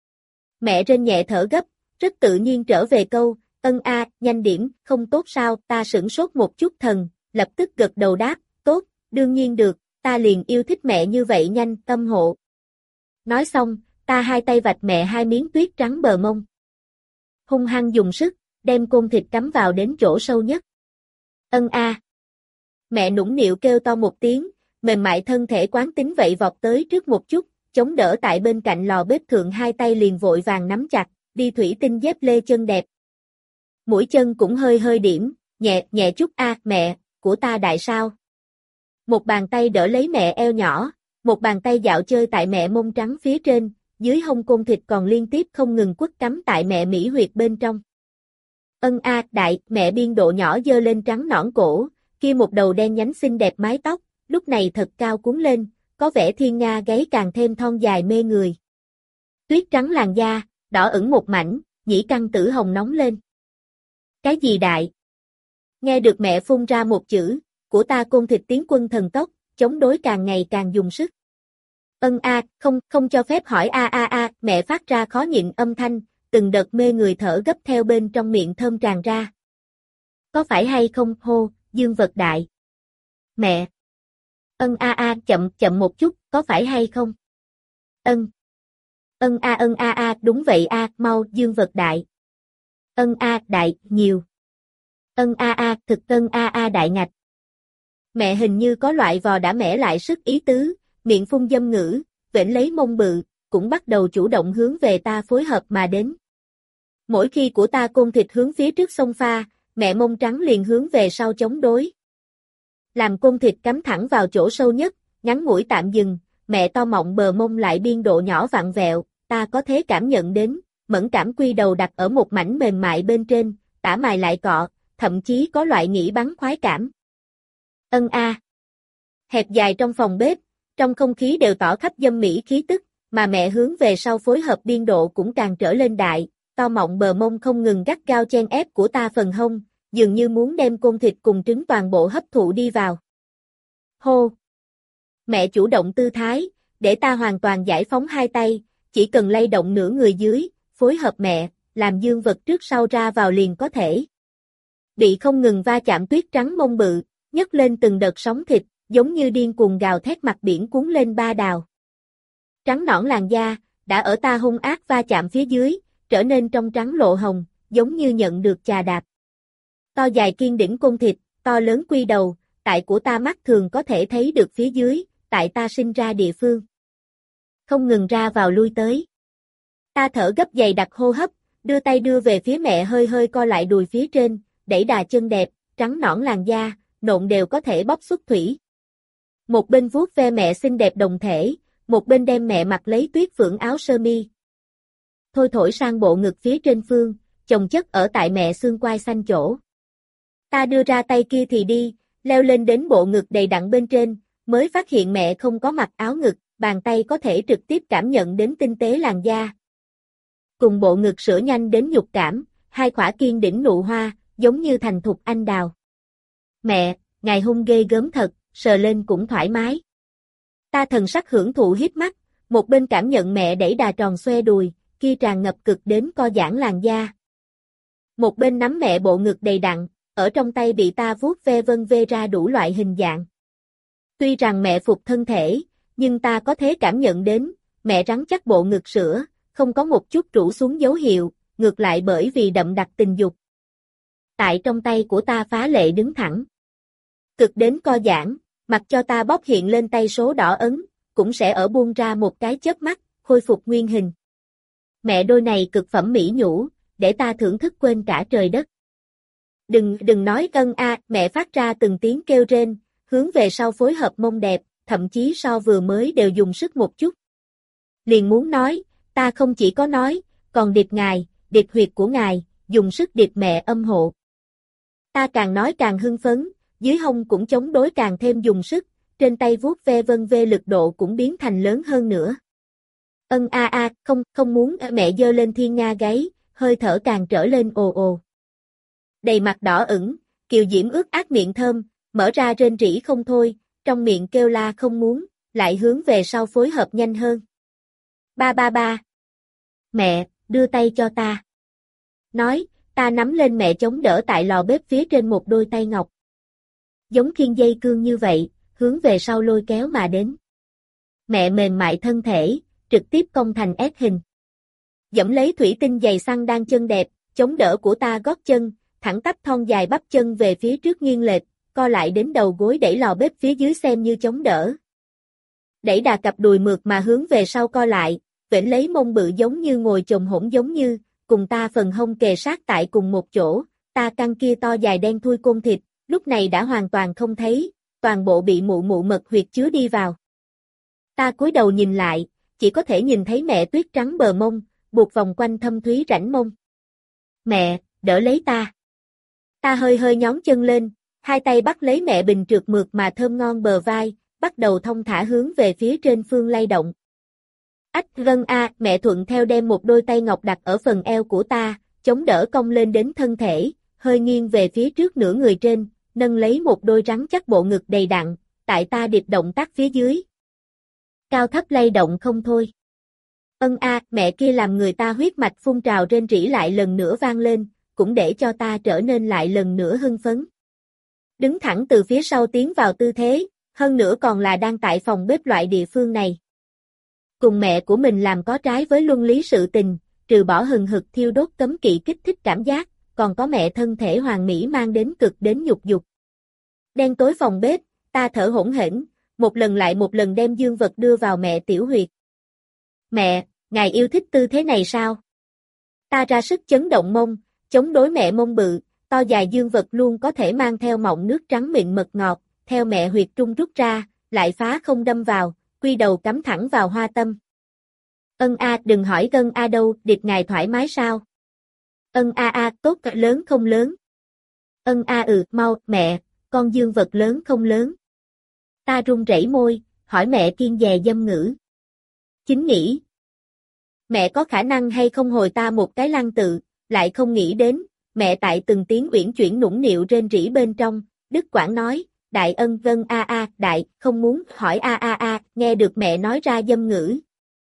Mẹ rên nhẹ thở gấp, rất tự nhiên trở về câu, ân a, à, nhanh điểm, không tốt sao, ta sửng sốt một chút thần, lập tức gật đầu đáp, tốt, đương nhiên được, ta liền yêu thích mẹ như vậy nhanh, tâm hộ. Nói xong, ta hai tay vạch mẹ hai miếng tuyết trắng bờ mông. Hung hăng dùng sức, đem côn thịt cắm vào đến chỗ sâu nhất. Ân a. À. Mẹ nũng nịu kêu to một tiếng, mềm mại thân thể quán tính vậy vọt tới trước một chút, chống đỡ tại bên cạnh lò bếp thượng hai tay liền vội vàng nắm chặt, đi thủy tinh dép lê chân đẹp. Mũi chân cũng hơi hơi điểm, nhẹ, nhẹ chút a, à, mẹ, của ta đại sao. Một bàn tay đỡ lấy mẹ eo nhỏ, một bàn tay dạo chơi tại mẹ mông trắng phía trên, dưới hông côn thịt còn liên tiếp không ngừng quất cắm tại mẹ mỹ huyệt bên trong. Ân a, à, đại, mẹ biên độ nhỏ dơ lên trắng nõn cổ, kia một đầu đen nhánh xinh đẹp mái tóc, lúc này thật cao cuốn lên, có vẻ thiên nga gáy càng thêm thon dài mê người. Tuyết trắng làn da, đỏ ửng một mảnh, nhĩ căn tử hồng nóng lên. Cái gì đại? Nghe được mẹ phun ra một chữ, của ta côn thịt tiến quân thần tốc, chống đối càng ngày càng dùng sức. Ân a, à, không, không cho phép hỏi a a a, mẹ phát ra khó nhịn âm thanh, từng đợt mê người thở gấp theo bên trong miệng thơm tràn ra. Có phải hay không, hô, dương vật đại. Mẹ. Ân a a chậm chậm một chút, có phải hay không? Ân. Ân a ân a a đúng vậy a, mau dương vật đại. Ân a đại, nhiều. Ân a a thực ân a a đại ngạch. Mẹ hình như có loại vò đã mẻ lại sức ý tứ, miệng phun dâm ngữ, vểnh lấy mông bự, cũng bắt đầu chủ động hướng về ta phối hợp mà đến. Mỗi khi của ta côn thịt hướng phía trước xông pha, mẹ mông trắng liền hướng về sau chống đối. Làm côn thịt cắm thẳng vào chỗ sâu nhất, ngắn ngủi tạm dừng, mẹ to mọng bờ mông lại biên độ nhỏ vặn vẹo, ta có thể cảm nhận đến, mẫn cảm quy đầu đặt ở một mảnh mềm mại bên trên, tả mài lại cọ, thậm chí có loại nghĩ bắn khoái cảm. Ân a. Hẹp dài trong phòng bếp, trong không khí đều tỏ khắp dâm mỹ khí tức, mà mẹ hướng về sau phối hợp biên độ cũng càng trở lên đại, to mọng bờ mông không ngừng gắt gao chen ép của ta phần hông, dường như muốn đem côn thịt cùng trứng toàn bộ hấp thụ đi vào. Hô! Mẹ chủ động tư thái, để ta hoàn toàn giải phóng hai tay, chỉ cần lay động nửa người dưới, phối hợp mẹ, làm dương vật trước sau ra vào liền có thể. Bị không ngừng va chạm tuyết trắng mông bự, nhấc lên từng đợt sóng thịt, giống như điên cuồng gào thét mặt biển cuốn lên ba đào. Trắng nõn làn da, đã ở ta hung ác va chạm phía dưới, trở nên trong trắng lộ hồng, giống như nhận được chà đạp. To dài kiên đỉnh côn thịt, to lớn quy đầu, tại của ta mắt thường có thể thấy được phía dưới, tại ta sinh ra địa phương. Không ngừng ra vào lui tới. Ta thở gấp dày đặc hô hấp, đưa tay đưa về phía mẹ hơi hơi co lại đùi phía trên, đẩy đà chân đẹp, trắng nõn làn da, nộn đều có thể bóc xuất thủy. Một bên vuốt ve mẹ xinh đẹp đồng thể, một bên đem mẹ mặc lấy tuyết phượng áo sơ mi. Thôi thổi sang bộ ngực phía trên phương, chồng chất ở tại mẹ xương quai xanh chỗ. Ta đưa ra tay kia thì đi, leo lên đến bộ ngực đầy đặn bên trên, mới phát hiện mẹ không có mặc áo ngực, bàn tay có thể trực tiếp cảm nhận đến tinh tế làn da. Cùng bộ ngực sữa nhanh đến nhục cảm, hai khỏa kiên đỉnh nụ hoa, giống như thành thục anh đào. Mẹ, ngài hung ghê gớm thật, sờ lên cũng thoải mái. Ta thần sắc hưởng thụ híp mắt, một bên cảm nhận mẹ đẩy đà tròn xoe đùi, kia tràn ngập cực đến co giãn làn da. Một bên nắm mẹ bộ ngực đầy đặn, ở trong tay bị ta vuốt ve vân vê ra đủ loại hình dạng. Tuy rằng mẹ phục thân thể, nhưng ta có thể cảm nhận đến, mẹ rắn chắc bộ ngực sữa, không có một chút rũ xuống dấu hiệu, ngược lại bởi vì đậm đặc tình dục. Tại trong tay của ta phá lệ đứng thẳng. Cực đến co giãn, mặc cho ta bóc hiện lên tay số đỏ ấn, cũng sẽ ở buông ra một cái chớp mắt, khôi phục nguyên hình. Mẹ đôi này cực phẩm mỹ nhũ, để ta thưởng thức quên cả trời đất. Đừng, đừng nói ân a, mẹ phát ra từng tiếng kêu rên, hướng về sau phối hợp mông đẹp, thậm chí so vừa mới đều dùng sức một chút. Liền muốn nói, ta không chỉ có nói, còn điệp ngài, điệp huyệt của ngài, dùng sức điệp mẹ âm hộ. Ta càng nói càng hưng phấn, dưới hông cũng chống đối càng thêm dùng sức, trên tay vuốt ve vân vê lực độ cũng biến thành lớn hơn nữa. Ân a a, không, không muốn, mẹ giơ lên thiên nga gáy, hơi thở càng trở lên ồ ồ. Đầy mặt đỏ ửng, kiều diễm ướt át miệng thơm, mở ra rên rỉ không thôi, trong miệng kêu la không muốn, lại hướng về sau phối hợp nhanh hơn. Ba ba ba. Mẹ, đưa tay cho ta. Nói, ta nắm lên mẹ chống đỡ tại lò bếp phía trên một đôi tay ngọc. Giống khiên dây cương như vậy, hướng về sau lôi kéo mà đến. Mẹ mềm mại thân thể, trực tiếp cong thành ép hình. Dẫm lấy thủy tinh giày xăng đang chân đẹp, chống đỡ của ta gót chân, thẳng tắp thon dài bắp chân về phía trước nghiêng lệch, co lại đến đầu gối đẩy lò bếp phía dưới xem như chống đỡ. Đẩy đà cặp đùi mượt mà hướng về sau co lại, vểnh lấy mông bự giống như ngồi chồm hổn giống như, cùng ta phần hông kề sát tại cùng một chỗ, ta căng kia to dài đen thui côn thịt, lúc này đã hoàn toàn không thấy, toàn bộ bị mụ mụ mật huyệt chứa đi vào. Ta cúi đầu nhìn lại, chỉ có thể nhìn thấy mẹ tuyết trắng bờ mông, buộc vòng quanh thâm thúy rãnh mông. Mẹ, đỡ lấy ta. Ta hơi hơi nhón chân lên, hai tay bắt lấy mẹ bình trượt mượt mà thơm ngon bờ vai, bắt đầu thong thả hướng về phía trên phương lay động. Ách vâng a, mẹ thuận theo đem một đôi tay ngọc đặt ở phần eo của ta, chống đỡ cong lên đến thân thể, hơi nghiêng về phía trước nửa người trên, nâng lấy một đôi rắn chắc bộ ngực đầy đặn, tại ta điệp động tác phía dưới. Cao thấp lay động không thôi. Ân a, mẹ kia làm người ta huyết mạch phun trào rên rỉ lại lần nữa vang lên, cũng để cho ta trở nên lại lần nữa hưng phấn. Đứng thẳng từ phía sau tiến vào tư thế, hơn nữa còn là đang tại phòng bếp loại địa phương này. Cùng mẹ của mình làm có trái với luân lý sự tình, trừ bỏ hừng hực thiêu đốt cấm kỵ kích thích cảm giác, còn có mẹ thân thể hoàn mỹ mang đến cực đến nhục dục. Đen tối phòng bếp, ta thở hổn hển, một lần lại một lần đem dương vật đưa vào mẹ tiểu huyệt. Mẹ, ngài yêu thích tư thế này sao? Ta ra sức chấn động mông, chống đối mẹ mông bự, to dài dương vật luôn có thể mang theo mọng nước trắng mịn mật ngọt, theo mẹ huyệt trung rút ra, lại phá không đâm vào, quy đầu cắm thẳng vào hoa tâm. Ân a, đừng hỏi gân a đâu, địch ngài thoải mái sao? Ân a a, tốt, lớn không lớn? Ân a ừ, mau, mẹ, con dương vật lớn không lớn? Ta run rẩy môi, hỏi mẹ kiên dè dâm ngữ. Chính nghĩ. Mẹ có khả năng hay không hồi ta một cái lăng tự, lại không nghĩ đến, mẹ tại từng tiếng uyển chuyển nũng nịu rên rỉ bên trong, Đức Quảng nói, đại ân vân a a, đại, không muốn, hỏi a a a, nghe được mẹ nói ra dâm ngữ.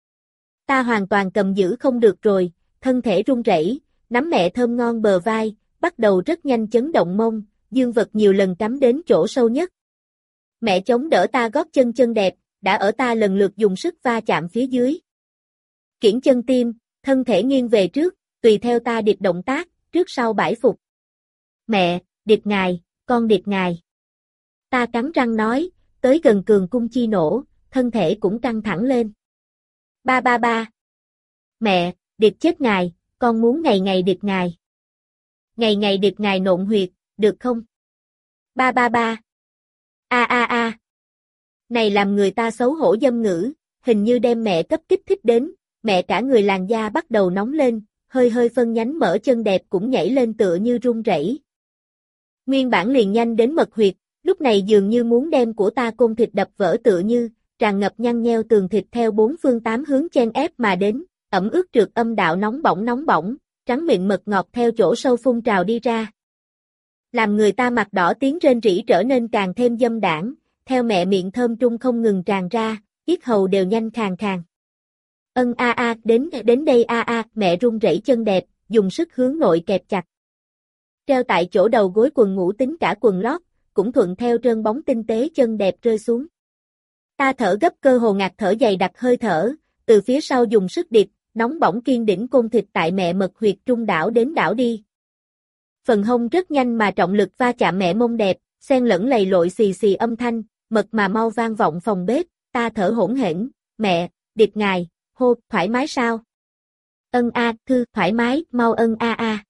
Ta hoàn toàn cầm giữ không được rồi, thân thể run rẩy, nắm mẹ thơm ngon bờ vai, bắt đầu rất nhanh chấn động mông, dương vật nhiều lần cắm đến chỗ sâu nhất. Mẹ chống đỡ ta gót chân chân đẹp, đã ở ta lần lượt dùng sức va chạm phía dưới. Kiễng chân tim, thân thể nghiêng về trước, tùy theo ta điệp động tác, trước sau bãi phục. Mẹ, điệp ngài, con điệp ngài. Ta cắn răng nói, tới gần cường cung chi nổ, thân thể cũng căng thẳng lên. Ba ba ba. Mẹ, điệp chết ngài, con muốn ngày ngày điệp ngài. Ngày ngày điệp ngài nộn huyệt, được không? Ba ba ba. A a a. Này làm người ta xấu hổ dâm ngữ, hình như đem mẹ cấp kích thích đến, mẹ cả người làn da bắt đầu nóng lên, hơi hơi phân nhánh mở chân đẹp cũng nhảy lên tựa như run rẩy. Nguyên bản liền nhanh đến mật huyệt, lúc này dường như muốn đem của ta côn thịt đập vỡ tựa như, tràn ngập nhăn nheo tường thịt theo bốn phương tám hướng chen ép mà đến, ẩm ướt trượt âm đạo nóng bỏng nóng bỏng, trắng mịn mật ngọt theo chỗ sâu phun trào đi ra. Làm người ta mặt đỏ tiếng rên rỉ trở nên càng thêm dâm đãng, theo mẹ miệng thơm trung không ngừng tràn ra, yết hầu đều nhanh khàn khàn. Ân a a, đến đến đây a a, mẹ run rẩy chân đẹp, dùng sức hướng nội kẹp chặt. Treo tại chỗ đầu gối quần ngủ tính cả quần lót, cũng thuận theo trơn bóng tinh tế chân đẹp rơi xuống. Ta thở gấp cơ hồ ngạt thở dày đặc hơi thở, từ phía sau dùng sức điệp, nóng bỏng kiên đỉnh côn thịt tại mẹ mật huyệt trung đảo đến đảo đi. Phần hông rất nhanh mà trọng lực va chạm mẹ mông đẹp, xen lẫn lầy lội xì xì âm thanh, mật mà mau vang vọng phòng bếp, ta thở hổn hển, mẹ, điệp ngài, hô, thoải mái sao? Ân a, thư, thoải mái, mau ân a a.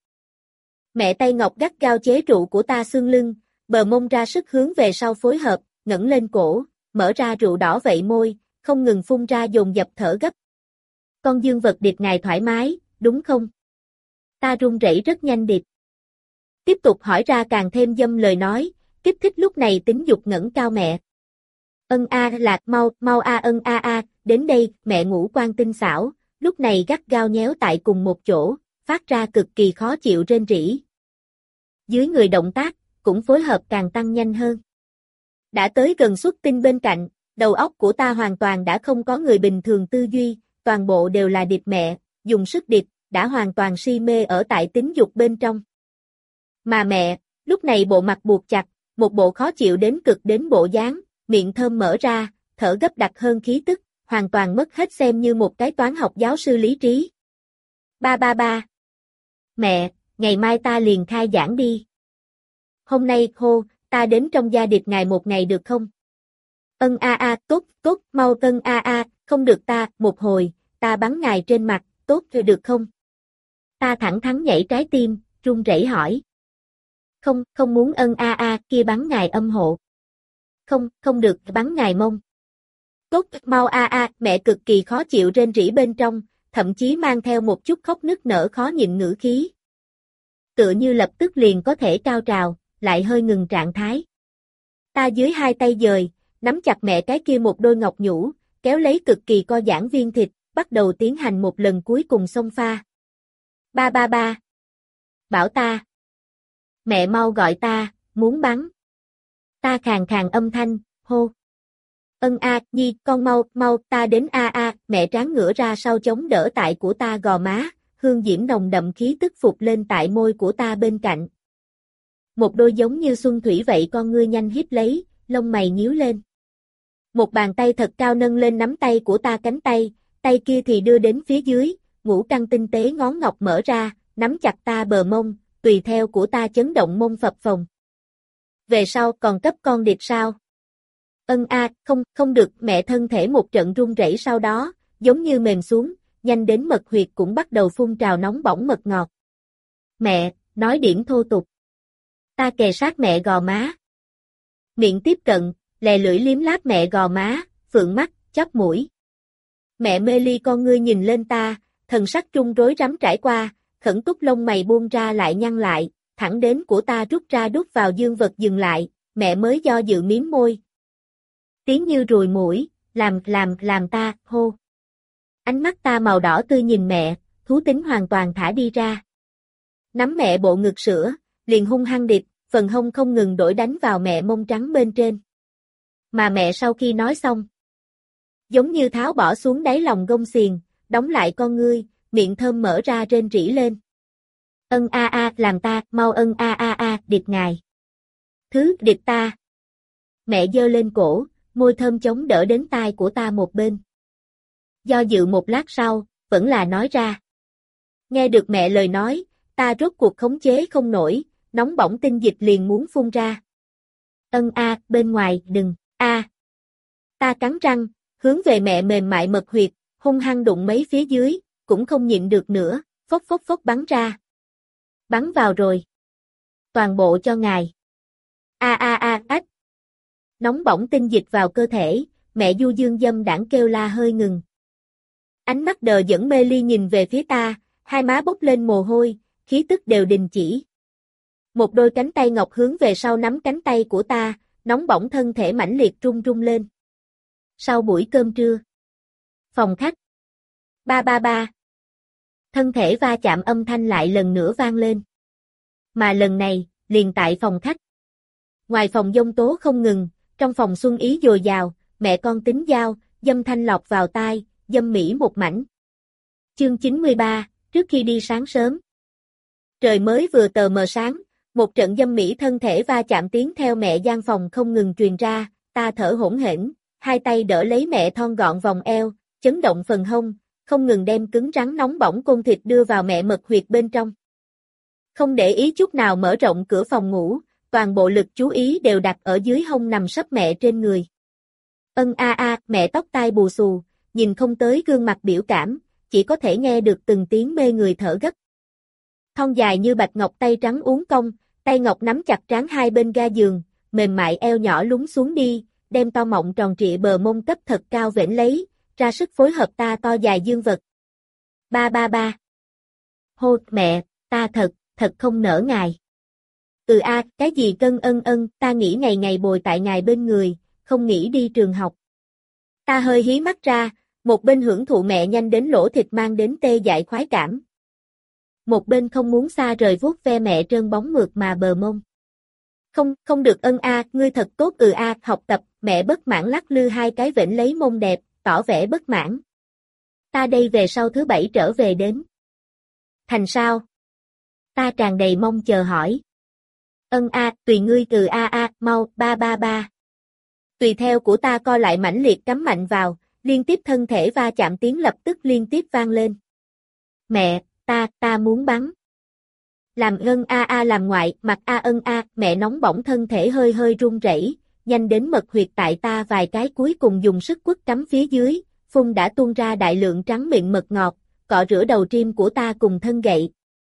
Mẹ tay ngọc gắt gao chế trụ của ta xương lưng, bờ mông ra sức hướng về sau phối hợp, ngẩng lên cổ, mở ra rượu đỏ vậy môi, không ngừng phun ra dồn dập thở gấp. Con dương vật điệp ngài thoải mái, đúng không? Ta run rẩy rất nhanh điệp. Tiếp tục hỏi ra càng thêm dâm lời nói, kích thích lúc này tính dục ngẩng cao mẹ. Ân a lạc mau, mau a ân a a, đến đây, mẹ ngủ quan tinh xảo, lúc này gắt gao nhéo tại cùng một chỗ, phát ra cực kỳ khó chịu rên rỉ. Dưới người động tác, cũng phối hợp càng tăng nhanh hơn. Đã tới gần xuất tinh bên cạnh, đầu óc của ta hoàn toàn đã không có người bình thường tư duy, toàn bộ đều là điệp mẹ, dùng sức điệp, đã hoàn toàn si mê ở tại tính dục bên trong. Mà mẹ, lúc này bộ mặt buộc chặt, một bộ khó chịu đến cực đến bộ dáng, miệng thơm mở ra, thở gấp đặc hơn khí tức, hoàn toàn mất hết xem như một cái toán học giáo sư lý trí. Ba ba ba. Mẹ, ngày mai ta liền khai giảng đi. Hôm nay, hô, ta đến trong gia điệp ngài một ngày được không? Ân a a, tốt, tốt, mau ân a a, không được ta, một hồi, ta bắn ngài trên mặt, tốt rồi được không? Ta thẳng thắn nhảy trái tim, run rẩy hỏi. Không, không muốn ân a a, kia bắn ngài âm hộ. Không, không được, bắn ngài mông. Tốt, mau a a, mẹ cực kỳ khó chịu rên rỉ bên trong, thậm chí mang theo một chút khóc nức nở khó nhịn ngữ khí. Tựa như lập tức liền có thể cao trào, lại hơi ngừng trạng thái. Ta dưới hai tay dời, nắm chặt mẹ cái kia một đôi ngọc nhũ, kéo lấy cực kỳ co giãn viên thịt, bắt đầu tiến hành một lần cuối cùng xông pha. Ba ba ba. Bảo ta. Mẹ mau gọi ta, muốn bắn. Ta khàn khàn âm thanh, hô. Ân a, nhi, con mau, mau, ta đến a a, mẹ tráng ngửa ra sau chống đỡ tại của ta gò má, hương diễm nồng đậm khí tức phục lên tại môi của ta bên cạnh. Một đôi giống như xuân thủy vậy con ngươi nhanh hít lấy, lông mày nhíu lên. Một bàn tay thật cao nâng lên nắm tay của ta cánh tay, tay kia thì đưa đến phía dưới, ngũ căn tinh tế ngón ngọc mở ra, nắm chặt ta bờ mông, tùy theo của ta chấn động mông phập phồng. Về sau còn cấp con địch sao? Ân a, không, không được, mẹ thân thể một trận run rẩy sau đó, giống như mềm xuống, nhanh đến mật huyệt cũng bắt đầu phun trào nóng bỏng mật ngọt. Mẹ, nói điểm thô tục. Ta kề sát mẹ gò má. Miệng tiếp cận, lè lưỡi liếm láp mẹ gò má, phượng mắt, chóp mũi. Mẹ mê ly con ngươi nhìn lên ta, thần sắc trung rối rắm trải qua, khẩn túc lông mày buông ra lại nhăn lại, thẳng đến của ta rút ra đút vào dương vật dừng lại, mẹ mới do dự miếm môi. Tiếng như ruồi mũi, làm, làm, làm ta, hô. Ánh mắt ta màu đỏ tươi nhìn mẹ, thú tính hoàn toàn thả đi ra. Nắm mẹ bộ ngực sữa, liền hung hăng điệp, phần hông không ngừng đổi đánh vào mẹ mông trắng bên trên. Mà mẹ sau khi nói xong, giống như tháo bỏ xuống đáy lòng gông xiềng, đóng lại con ngươi, miệng thơm mở ra rên rỉ lên. Ân a a, làm ta, mau ân a a a, điệp ngài. Thứ, điệp ta. Mẹ giơ lên cổ, môi thơm chống đỡ đến tai của ta một bên. Do dự một lát sau, vẫn là nói ra. Nghe được mẹ lời nói, ta rốt cuộc khống chế không nổi, nóng bỏng tinh dịch liền muốn phun ra. Ân a, bên ngoài, đừng, a. Ta cắn răng, hướng về mẹ mềm mại mật huyệt, hung hăng đụng mấy phía dưới, cũng không nhịn được nữa, phốc phốc phốc bắn ra. Bắn vào rồi. Toàn bộ cho ngài. A a a, ách. Nóng bỏng tinh dịch vào cơ thể, mẹ du dương dâm đãng kêu la hơi ngừng. Ánh mắt đờ dẫn mê ly nhìn về phía ta, hai má bốc lên mồ hôi, khí tức đều đình chỉ. Một đôi cánh tay ngọc hướng về sau nắm cánh tay của ta, nóng bỏng thân thể mãnh liệt rung rung lên. Sau buổi cơm trưa. Phòng khách. Ba ba ba. Thân thể va chạm âm thanh lại lần nữa vang lên. Mà lần này, liền tại phòng khách. Ngoài phòng dông tố không ngừng, trong phòng xuân ý dồi dào, mẹ con tính giao, dâm thanh lọt vào tai, dâm mỹ một mảnh. Chương chín mươi ba, trước khi đi sáng sớm. Trời mới vừa tờ mờ sáng, một trận dâm mỹ thân thể va chạm tiếng theo mẹ gian phòng không ngừng truyền ra, ta thở hổn hển, hai tay đỡ lấy mẹ thon gọn vòng eo, chấn động phần hông, không ngừng đem cứng rắn nóng bỏng côn thịt đưa vào mẹ mật huyệt bên trong. Không để ý chút nào mở rộng cửa phòng ngủ, toàn bộ lực chú ý đều đặt ở dưới hông nằm sấp mẹ trên người. Ân a a, mẹ tóc tai bù xù, nhìn không tới gương mặt biểu cảm, chỉ có thể nghe được từng tiếng mê người thở gấp. Thon dài như bạch ngọc tay trắng uốn cong, tay ngọc nắm chặt trán hai bên ga giường, mềm mại eo nhỏ lún xuống đi, đem to mọng tròn trịa bờ mông cấp thật cao vểnh lấy, ra sức phối hợp ta to dài dương vật. Ba ba ba. Hô, mẹ, ta thật, thật không nỡ ngài. Ừ a, cái gì cân ân ân, ta nghĩ ngày ngày bồi tại ngài bên người, không nghĩ đi trường học. Ta hơi hí mắt ra, một bên hưởng thụ mẹ nhanh đến lỗ thịt mang đến tê dại khoái cảm. Một bên không muốn xa rời vuốt ve mẹ trơn bóng mượt mà bờ mông. Không, không được ân a, ngươi thật tốt ừ a, học tập, mẹ bất mãn lắc lư hai cái vểnh lấy mông đẹp, tỏ vẻ bất mãn. Ta đây về sau thứ bảy trở về đến. Thành sao? Ta tràn đầy mong chờ hỏi. Ân a, tùy ngươi từ a a, mau, ba ba ba. Tùy theo của ta co lại mãnh liệt cắm mạnh vào, liên tiếp thân thể va chạm tiếng lập tức liên tiếp vang lên. Mẹ, ta, ta muốn bắn. Làm ân a a làm ngoại, mặt a ân a, mẹ nóng bỏng thân thể hơi hơi run rẩy, nhanh đến mật huyệt tại ta vài cái cuối cùng dùng sức quất cắm phía dưới, phun đã tuôn ra đại lượng trắng miệng mật ngọt, cọ rửa đầu trim của ta cùng thân gậy.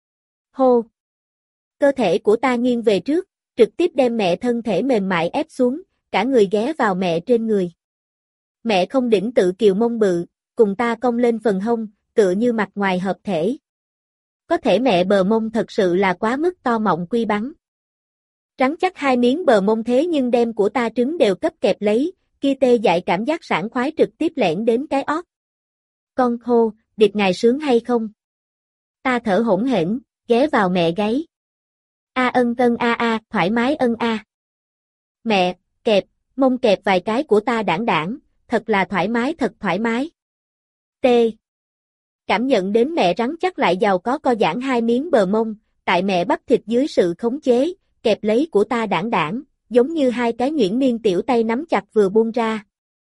Hô! Cơ thể của ta nghiêng về trước, trực tiếp đem mẹ thân thể mềm mại ép xuống, cả người ghé vào mẹ trên người. Mẹ không đỉnh tự kiều mông bự, cùng ta cong lên phần hông, tựa như mặt ngoài hợp thể. Có thể mẹ bờ mông thật sự là quá mức to mọng quy bắn. Trắng chắc hai miếng bờ mông thế nhưng đem của ta trứng đều cấp kẹp lấy, kia tê dại cảm giác sảng khoái trực tiếp lẻn đến cái ót. Con hô, điệp ngài sướng hay không? Ta thở hổn hển, ghé vào mẹ gáy. A ân ân a a, thoải mái ân a. Mẹ, kẹp, mông kẹp vài cái của ta đảng đảng, thật là thoải mái thật thoải mái. T. Cảm nhận đến mẹ rắn chắc lại giàu có co giãn hai miếng bờ mông, tại mẹ bắp thịt dưới sự khống chế, kẹp lấy của ta đảng đảng, giống như hai cái nhuyễn miên tiểu tay nắm chặt vừa buông ra.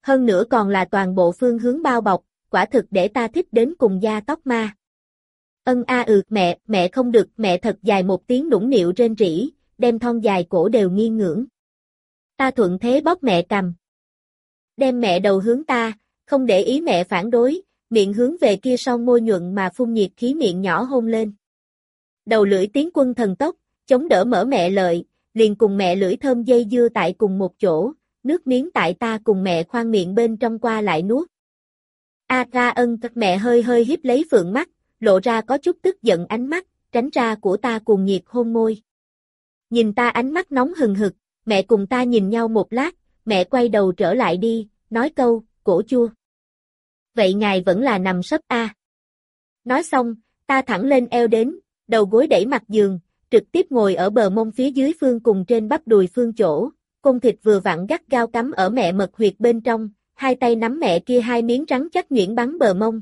Hơn nữa còn là toàn bộ phương hướng bao bọc, quả thực để ta thích đến cùng da tóc ma. Ân a ừ, mẹ, mẹ không được, mẹ thật dài một tiếng nũng nịu rên rỉ, đem thon dài cổ đều nghiêng ngưỡng. Ta thuận thế bóp mẹ cằm. Đem mẹ đầu hướng ta, không để ý mẹ phản đối, miệng hướng về kia son môi nhuận mà phun nhiệt khí miệng nhỏ hôn lên. Đầu lưỡi tiến quân thần tốc, chống đỡ mở mẹ lợi, liền cùng mẹ lưỡi thơm dây dưa tại cùng một chỗ, nước miếng tại ta cùng mẹ khoang miệng bên trong qua lại nuốt. A ra ân mẹ hơi hơi híp lấy phượng mắt, lộ ra có chút tức giận ánh mắt, tránh ra của ta cùng nhiệt hôn môi. Nhìn ta ánh mắt nóng hừng hực, mẹ cùng ta nhìn nhau một lát, mẹ quay đầu trở lại đi, nói câu, cổ chua. Vậy ngài vẫn là nằm sấp a. Nói xong, ta thẳng lên eo đến, đầu gối đẩy mặt giường, trực tiếp ngồi ở bờ mông phía dưới phương cùng trên bắp đùi phương chỗ, côn thịt vừa vặn gắt gao cắm ở mẹ mật huyệt bên trong, hai tay nắm mẹ kia hai miếng trắng chắc nhuyễn bắn bờ mông.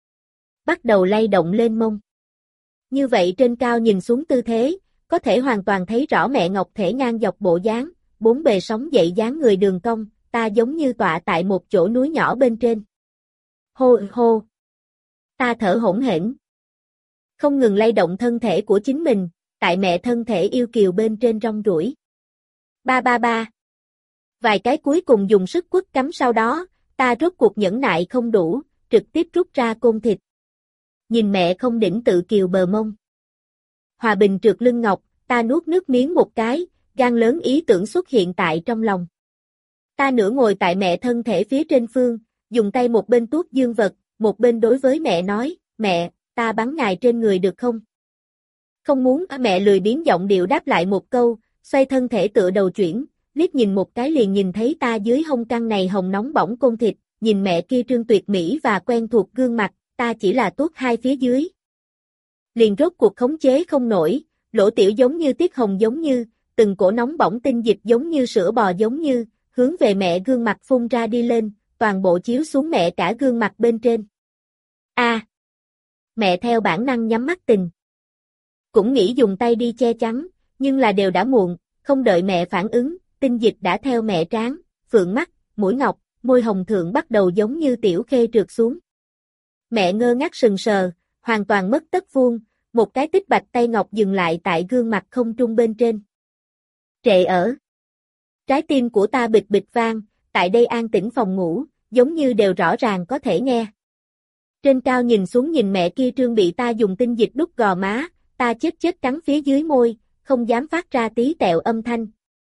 Bắt đầu lay động lên mông. Như vậy trên cao nhìn xuống tư thế, có thể hoàn toàn thấy rõ mẹ ngọc thể ngang dọc bộ dáng, bốn bề sóng dậy dáng người đường cong, ta giống như tọa tại một chỗ núi nhỏ bên trên. Hô hô. Ta thở hổn hển. Không ngừng lay động thân thể của chính mình, tại mẹ thân thể yêu kiều bên trên rong ruổi. Ba ba ba. Vài cái cuối cùng dùng sức quất cắm sau đó, ta rốt cuộc nhẫn nại không đủ, trực tiếp rút ra côn thịt. Nhìn mẹ không đỉnh tự kiều bờ mông. Hòa bình trượt lưng ngọc, ta nuốt nước miếng một cái, gan lớn ý tưởng xuất hiện tại trong lòng. Ta nửa ngồi tại mẹ thân thể phía trên phương, dùng tay một bên tuốt dương vật, một bên đối với mẹ nói, mẹ, ta bắn ngài trên người được không? Không muốn, mẹ lười biếng giọng điệu đáp lại một câu, xoay thân thể tựa đầu chuyển, liếc nhìn một cái liền nhìn thấy ta dưới hông căng này hồng nóng bỏng côn thịt, nhìn mẹ kia trương tuyệt mỹ và quen thuộc gương mặt, ta chỉ là tuốt hai phía dưới. Liền rốt cuộc khống chế không nổi, lỗ tiểu giống như tiết hồng giống như, từng cổ nóng bỏng tinh dịch giống như sữa bò giống như, hướng về mẹ gương mặt phun ra đi lên, toàn bộ chiếu xuống mẹ cả gương mặt bên trên. A. À, mẹ theo bản năng nhắm mắt tình. Cũng nghĩ dùng tay đi che chắn, nhưng là đều đã muộn, không đợi mẹ phản ứng, tinh dịch đã theo mẹ trán, phượng mắt, mũi ngọc, môi hồng thượng bắt đầu giống như tiểu khê trượt xuống. Mẹ ngơ ngác sừng sờ, hoàn toàn mất tất vuông, một cái tích bạch tay ngọc dừng lại tại gương mặt không trung bên trên. Trệ ở. Trái tim của ta bịch bịch vang, tại đây an tĩnh phòng ngủ, giống như đều rõ ràng có thể nghe. Trên cao nhìn xuống nhìn mẹ kia trương bị ta dùng tinh dịch đút gò má, ta chết chết cắn phía dưới môi, không dám phát ra tí tẹo âm thanh.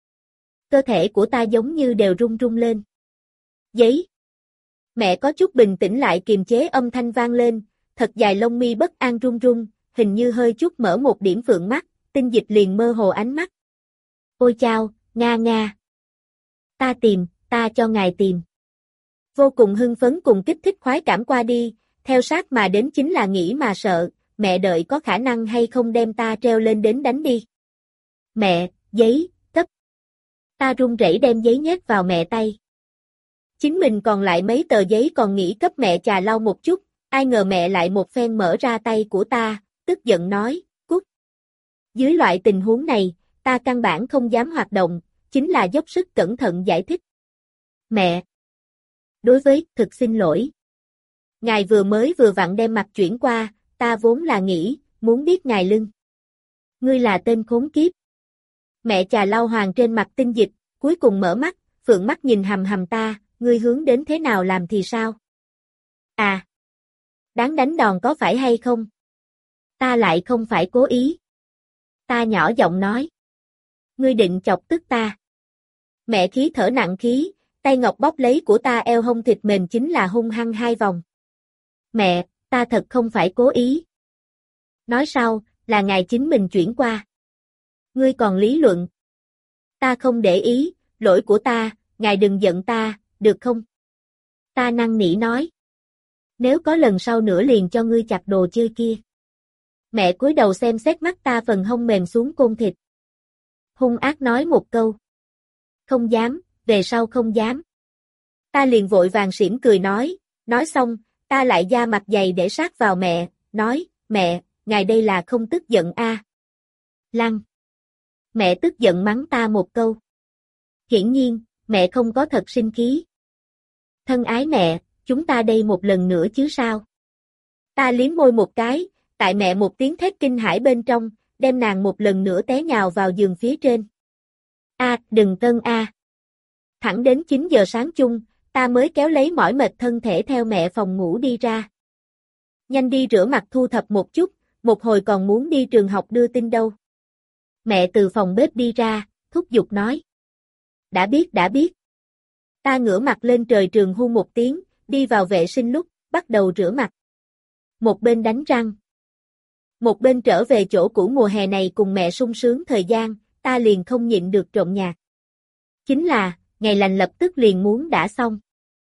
Cơ thể của ta giống như đều rung rung lên. Giấy. Mẹ có chút bình tĩnh lại kiềm chế âm thanh vang lên, thật dài lông mi bất an run run, hình như hơi chút mở một điểm phượng mắt, tinh dịch liền mơ hồ ánh mắt. Ôi chao, nga nga. Ta tìm, ta cho ngài tìm. Vô cùng hưng phấn cùng kích thích khoái cảm qua đi, theo sát mà đến chính là nghĩ mà sợ, mẹ đợi có khả năng hay không đem ta treo lên đến đánh đi. Mẹ, giấy, cấp. Ta run rẩy đem giấy nhét vào mẹ tay. Chính mình còn lại mấy tờ giấy còn nghĩ cấp mẹ chà lau một chút, ai ngờ mẹ lại một phen mở ra tay của ta, tức giận nói, cút. Dưới loại tình huống này, ta căn bản không dám hoạt động, chính là dốc sức cẩn thận giải thích. Mẹ. Đối với, thực xin lỗi. Ngài vừa mới vừa vặn đem mặt chuyển qua, ta vốn là nghĩ, muốn biết ngài lưng. Ngươi là tên khốn kiếp. Mẹ chà lau hoàng trên mặt tinh dịch, cuối cùng mở mắt, phượng mắt nhìn hầm hầm ta, ngươi hướng đến thế nào làm thì sao? À. Đáng đánh đòn có phải hay không? Ta lại không phải cố ý. Ta nhỏ giọng nói. Ngươi định chọc tức ta. Mẹ khí thở nặng khí, tay ngọc bóp lấy của ta eo hông thịt mềm chính là hung hăng hai vòng. Mẹ, ta thật không phải cố ý. Nói sau, là ngài chính mình chuyển qua. Ngươi còn lý luận. Ta không để ý, lỗi của ta, ngài đừng giận ta, được không? Ta năn nỉ nói. Nếu có lần sau nữa liền cho ngươi chặt đồ chơi kia. Mẹ cúi đầu xem xét mắt ta phần hông mềm xuống côn thịt. Hung ác nói một câu. Không dám, về sau không dám. Ta liền vội vàng xỉm cười nói, nói xong, ta lại da mặt dày để sát vào mẹ, nói, mẹ, ngài đây là không tức giận a? À. Lăng. Mẹ tức giận mắng ta một câu. Hiển nhiên, mẹ không có thật sinh khí. Thân ái mẹ, chúng ta đây một lần nữa chứ sao? Ta liếm môi một cái, tại mẹ một tiếng thét kinh hãi bên trong, đem nàng một lần nữa té nhào vào giường phía trên. A, đừng tân a. Thẳng đến chín giờ sáng chung, ta mới kéo lấy mỏi mệt thân thể theo mẹ phòng ngủ đi ra. Nhanh đi rửa mặt thu thập một chút, một hồi còn muốn đi trường học đưa tin đâu. Mẹ từ phòng bếp đi ra, thúc giục nói. Đã biết đã biết. Ta ngửa mặt lên trời trường hu một tiếng, đi vào vệ sinh lúc, bắt đầu rửa mặt. Một bên đánh răng. Một bên trở về chỗ cũ mùa hè này cùng mẹ sung sướng thời gian, ta liền không nhịn được trộn nhạc. Chính là, ngày lành lập tức liền muốn đã xong.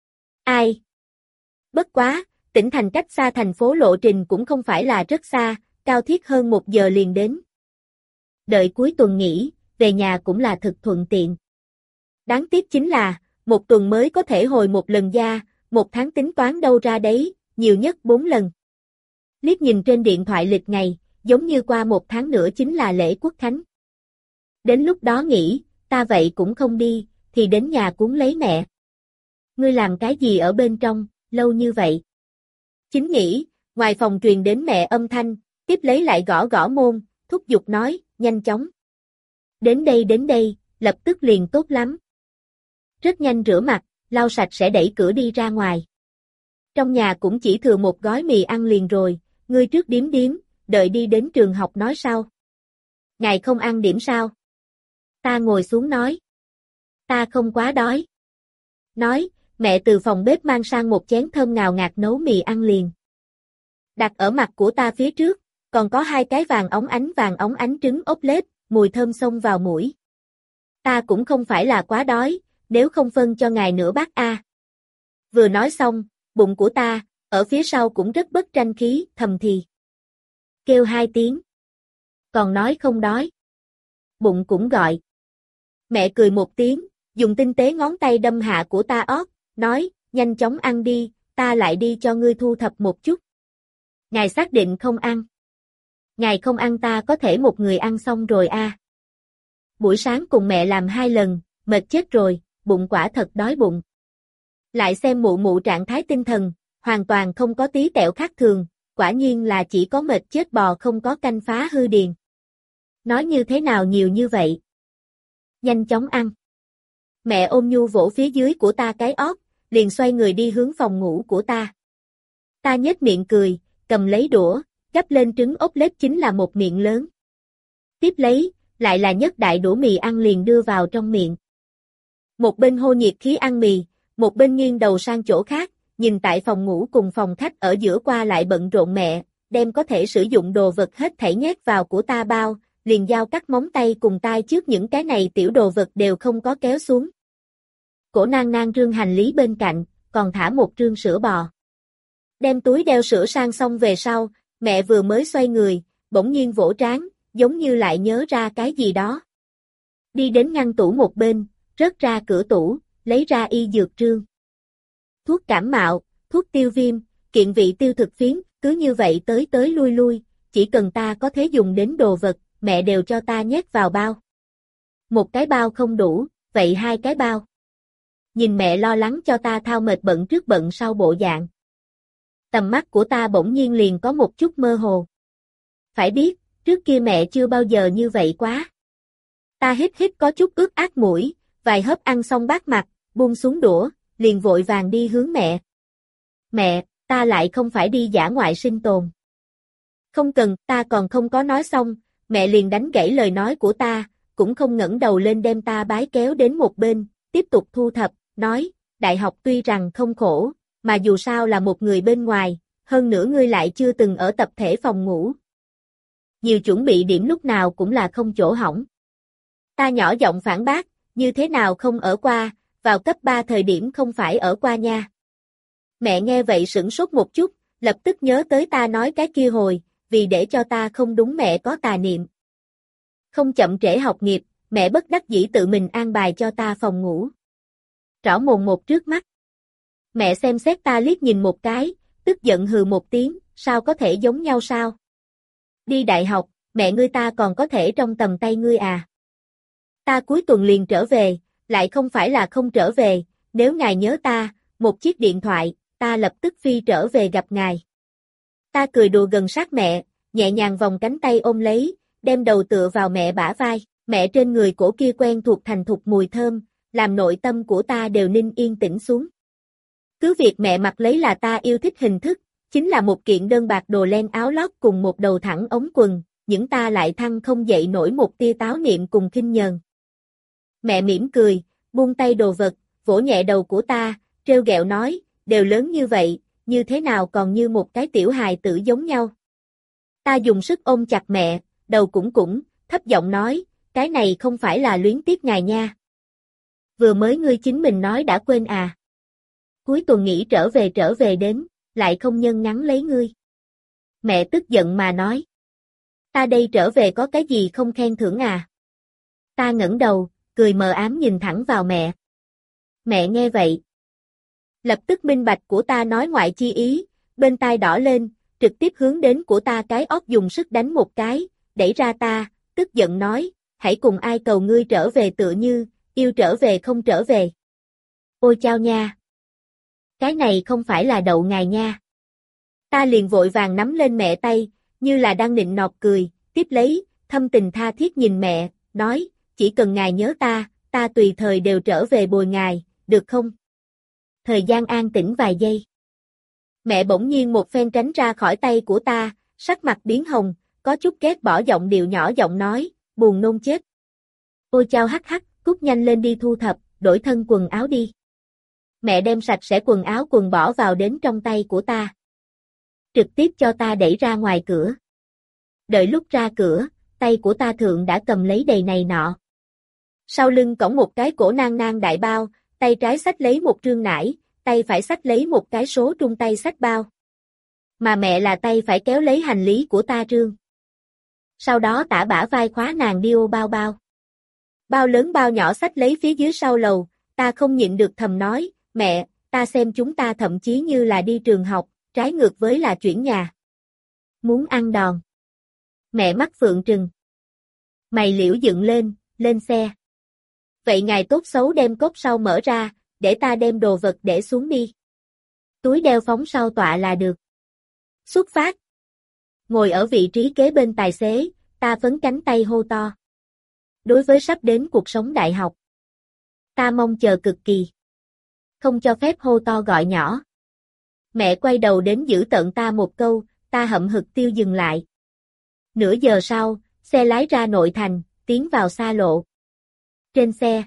Ai? Bất quá, tỉnh thành cách xa thành phố lộ trình cũng không phải là rất xa, cao thiết hơn một giờ liền đến. Đợi cuối tuần nghỉ, về nhà cũng là thực thuận tiện. Đáng tiếc chính là, một tuần mới có thể hồi một lần gia, một tháng tính toán đâu ra đấy, nhiều nhất bốn lần. Liếc nhìn trên điện thoại lịch ngày, giống như qua một tháng nữa chính là lễ Quốc Khánh. Đến lúc đó nghỉ, ta vậy cũng không đi, thì đến nhà cuốn lấy mẹ. Ngươi làm cái gì ở bên trong, lâu như vậy? Chính nghỉ, ngoài phòng truyền đến mẹ âm thanh, tiếp lấy lại gõ gõ môn, thúc giục nói, nhanh chóng. Đến đây đến đây, lập tức liền tốt lắm. Rất nhanh rửa mặt, lau sạch sẽ đẩy cửa đi ra ngoài. Trong nhà cũng chỉ thừa một gói mì ăn liền rồi, ngươi trước điếm điếm, đợi đi đến trường học nói sau. Ngài không ăn điểm sao? Ta ngồi xuống nói. Ta không quá đói. Nói, mẹ từ phòng bếp mang sang một chén thơm ngào ngạt nấu mì ăn liền. Đặt ở mặt của ta phía trước, còn có hai cái vàng óng ánh vàng óng ánh trứng ốp lết, mùi thơm xông vào mũi. Ta cũng không phải là quá đói, nếu không phân cho ngài nửa bát a. Vừa nói xong, bụng của ta, ở phía sau cũng rất bất tranh khí, thầm thì. Kêu hai tiếng. Còn nói không đói. Bụng cũng gọi. Mẹ cười một tiếng, dùng tinh tế ngón tay đâm hạ của ta ót, nói, nhanh chóng ăn đi, ta lại đi cho ngươi thu thập một chút. Ngài xác định không ăn. Ngài không ăn ta có thể một người ăn xong rồi a. À. Buổi sáng cùng mẹ làm hai lần, mệt chết rồi, bụng quả thật đói bụng. Lại xem mụ mụ trạng thái tinh thần, hoàn toàn không có tí tẹo khác thường, quả nhiên là chỉ có mệt chết bò không có canh phá hư điền. Nói như thế nào nhiều như vậy? Nhanh chóng ăn. Mẹ ôm nhu vỗ phía dưới của ta cái ót, liền xoay người đi hướng phòng ngủ của ta. Ta nhếch miệng cười, cầm lấy đũa, gắp lên trứng ốp lết chính là một miệng lớn. Tiếp lấy, lại là nhất đại đũa mì ăn liền đưa vào trong miệng. Một bên hô nhiệt khí ăn mì, một bên nghiêng đầu sang chỗ khác, nhìn tại phòng ngủ cùng phòng khách ở giữa qua lại bận rộn mẹ, đem có thể sử dụng đồ vật hết thảy nhét vào của ta bao, liền dao cắt móng tay cùng tay trước những cái này tiểu đồ vật đều không có kéo xuống. Cổ nang nang rương hành lý bên cạnh, còn thả một rương sữa bò. Đem túi đeo sữa sang xong về sau, mẹ vừa mới xoay người, bỗng nhiên vỗ trán, giống như lại nhớ ra cái gì đó. Đi đến ngăn tủ một bên, rớt ra cửa tủ, lấy ra y dược trương. Thuốc cảm mạo, thuốc tiêu viêm, kiện vị tiêu thực phiến, cứ như vậy tới tới lui lui, chỉ cần ta có thể dùng đến đồ vật, mẹ đều cho ta nhét vào bao. Một cái bao không đủ, vậy hai cái bao. Nhìn mẹ lo lắng cho ta thao mệt bận trước bận sau bộ dạng. Tầm mắt của ta bỗng nhiên liền có một chút mơ hồ. Phải biết, trước kia mẹ chưa bao giờ như vậy quá. Ta hít hít có chút ướt át mũi, vài hớp ăn xong bát mặt, buông xuống đũa, liền vội vàng đi hướng mẹ. Mẹ, ta lại không phải đi dã ngoại sinh tồn. Không cần, ta còn không có nói xong, mẹ liền đánh gãy lời nói của ta, cũng không ngẩng đầu lên đem ta bái kéo đến một bên, tiếp tục thu thập, nói, đại học tuy rằng không khổ, mà dù sao là một người bên ngoài, hơn nữa ngươi lại chưa từng ở tập thể phòng ngủ. Nhiều chuẩn bị điểm lúc nào cũng là không chỗ hỏng. Ta nhỏ giọng phản bác, như thế nào không ở qua, vào cấp ba thời điểm không phải ở qua nha. Mẹ nghe vậy sửng sốt một chút, lập tức nhớ tới ta nói cái kia hồi, vì để cho ta không đúng mẹ có tà niệm. Không chậm trễ học nghiệp, mẹ bất đắc dĩ tự mình an bài cho ta phòng ngủ. Rõ mồn một trước mắt. Mẹ xem xét ta liếc nhìn một cái, tức giận hừ một tiếng, sao có thể giống nhau sao? Đi đại học, mẹ ngươi ta còn có thể trong tầm tay ngươi à? Ta cuối tuần liền trở về, lại không phải là không trở về, nếu ngài nhớ ta, một chiếc điện thoại, ta lập tức phi trở về gặp ngài. Ta cười đùa gần sát mẹ, nhẹ nhàng vòng cánh tay ôm lấy, đem đầu tựa vào mẹ bả vai, mẹ trên người cổ kia quen thuộc thành thục mùi thơm, làm nội tâm của ta đều ninh yên tĩnh xuống. Cứ việc mẹ mặc lấy là ta yêu thích hình thức, chính là một kiện đơn bạc đồ len áo lót cùng một đầu thẳng ống quần, những ta lại thăng không dậy nổi một tia táo niệm cùng khinh nhờn. Mẹ mỉm cười, buông tay đồ vật, vỗ nhẹ đầu của ta, trêu ghẹo nói, đều lớn như vậy, như thế nào còn như một cái tiểu hài tử giống nhau. Ta dùng sức ôm chặt mẹ, đầu cũng cũng, thấp giọng nói, cái này không phải là luyến tiếc ngài nha. Vừa mới ngươi chính mình nói đã quên à. Cuối tuần nghỉ trở về trở về đến, lại không nhân nhắn lấy ngươi. Mẹ tức giận mà nói. Ta đây trở về có cái gì không khen thưởng à? Ta ngẩng đầu, cười mờ ám nhìn thẳng vào mẹ. Mẹ nghe vậy. Lập tức minh bạch của ta nói ngoại chi ý, bên tai đỏ lên, trực tiếp hướng đến của ta cái óc dùng sức đánh một cái, đẩy ra ta, tức giận nói, hãy cùng ai cầu ngươi trở về tựa như, yêu trở về không trở về. Ôi chao nha! Cái này không phải là đậu ngài nha. Ta liền vội vàng nắm lên mẹ tay, như là đang nịnh nọt cười, tiếp lấy, thâm tình tha thiết nhìn mẹ, nói, chỉ cần ngài nhớ ta, ta tùy thời đều trở về bồi ngài, được không? Thời gian an tĩnh vài giây. Mẹ bỗng nhiên một phen tránh ra khỏi tay của ta, sắc mặt biến hồng, có chút ghét bỏ giọng điệu nhỏ giọng nói, buồn nôn chết. Ôi chao hắc hắc, cút nhanh lên đi thu thập, đổi thân quần áo đi. Mẹ đem sạch sẽ quần áo quần bỏ vào đến trong tay của ta. Trực tiếp cho ta đẩy ra ngoài cửa. Đợi lúc ra cửa, tay của ta thượng đã cầm lấy đầy này nọ. Sau lưng cõng một cái cổ nang nang đại bao, tay trái xách lấy một trương nải, tay phải xách lấy một cái số trung tay xách bao. Mà mẹ là tay phải kéo lấy hành lý của ta trương. Sau đó tả bả vai khóa nàng đi ô bao bao. Bao lớn bao nhỏ xách lấy phía dưới sau lầu, ta không nhịn được thầm nói, mẹ, ta xem chúng ta thậm chí như là đi trường học, trái ngược với là chuyển nhà. Muốn ăn đòn. Mẹ mắt phượng trừng. Mày liễu dựng lên, lên xe. Vậy ngài tốt xấu đem cốp sau mở ra, để ta đem đồ vật để xuống đi. Túi đeo phóng sau tọa là được. Xuất phát. Ngồi ở vị trí kế bên tài xế, ta phấn cánh tay hô to. Đối với sắp đến cuộc sống đại học, ta mong chờ cực kỳ. Không cho phép hô to gọi nhỏ. Mẹ quay đầu đến giữ tợn ta một câu, ta hậm hực tiêu dừng lại. Nửa giờ sau, xe lái ra nội thành, tiến vào xa lộ. Trên xe.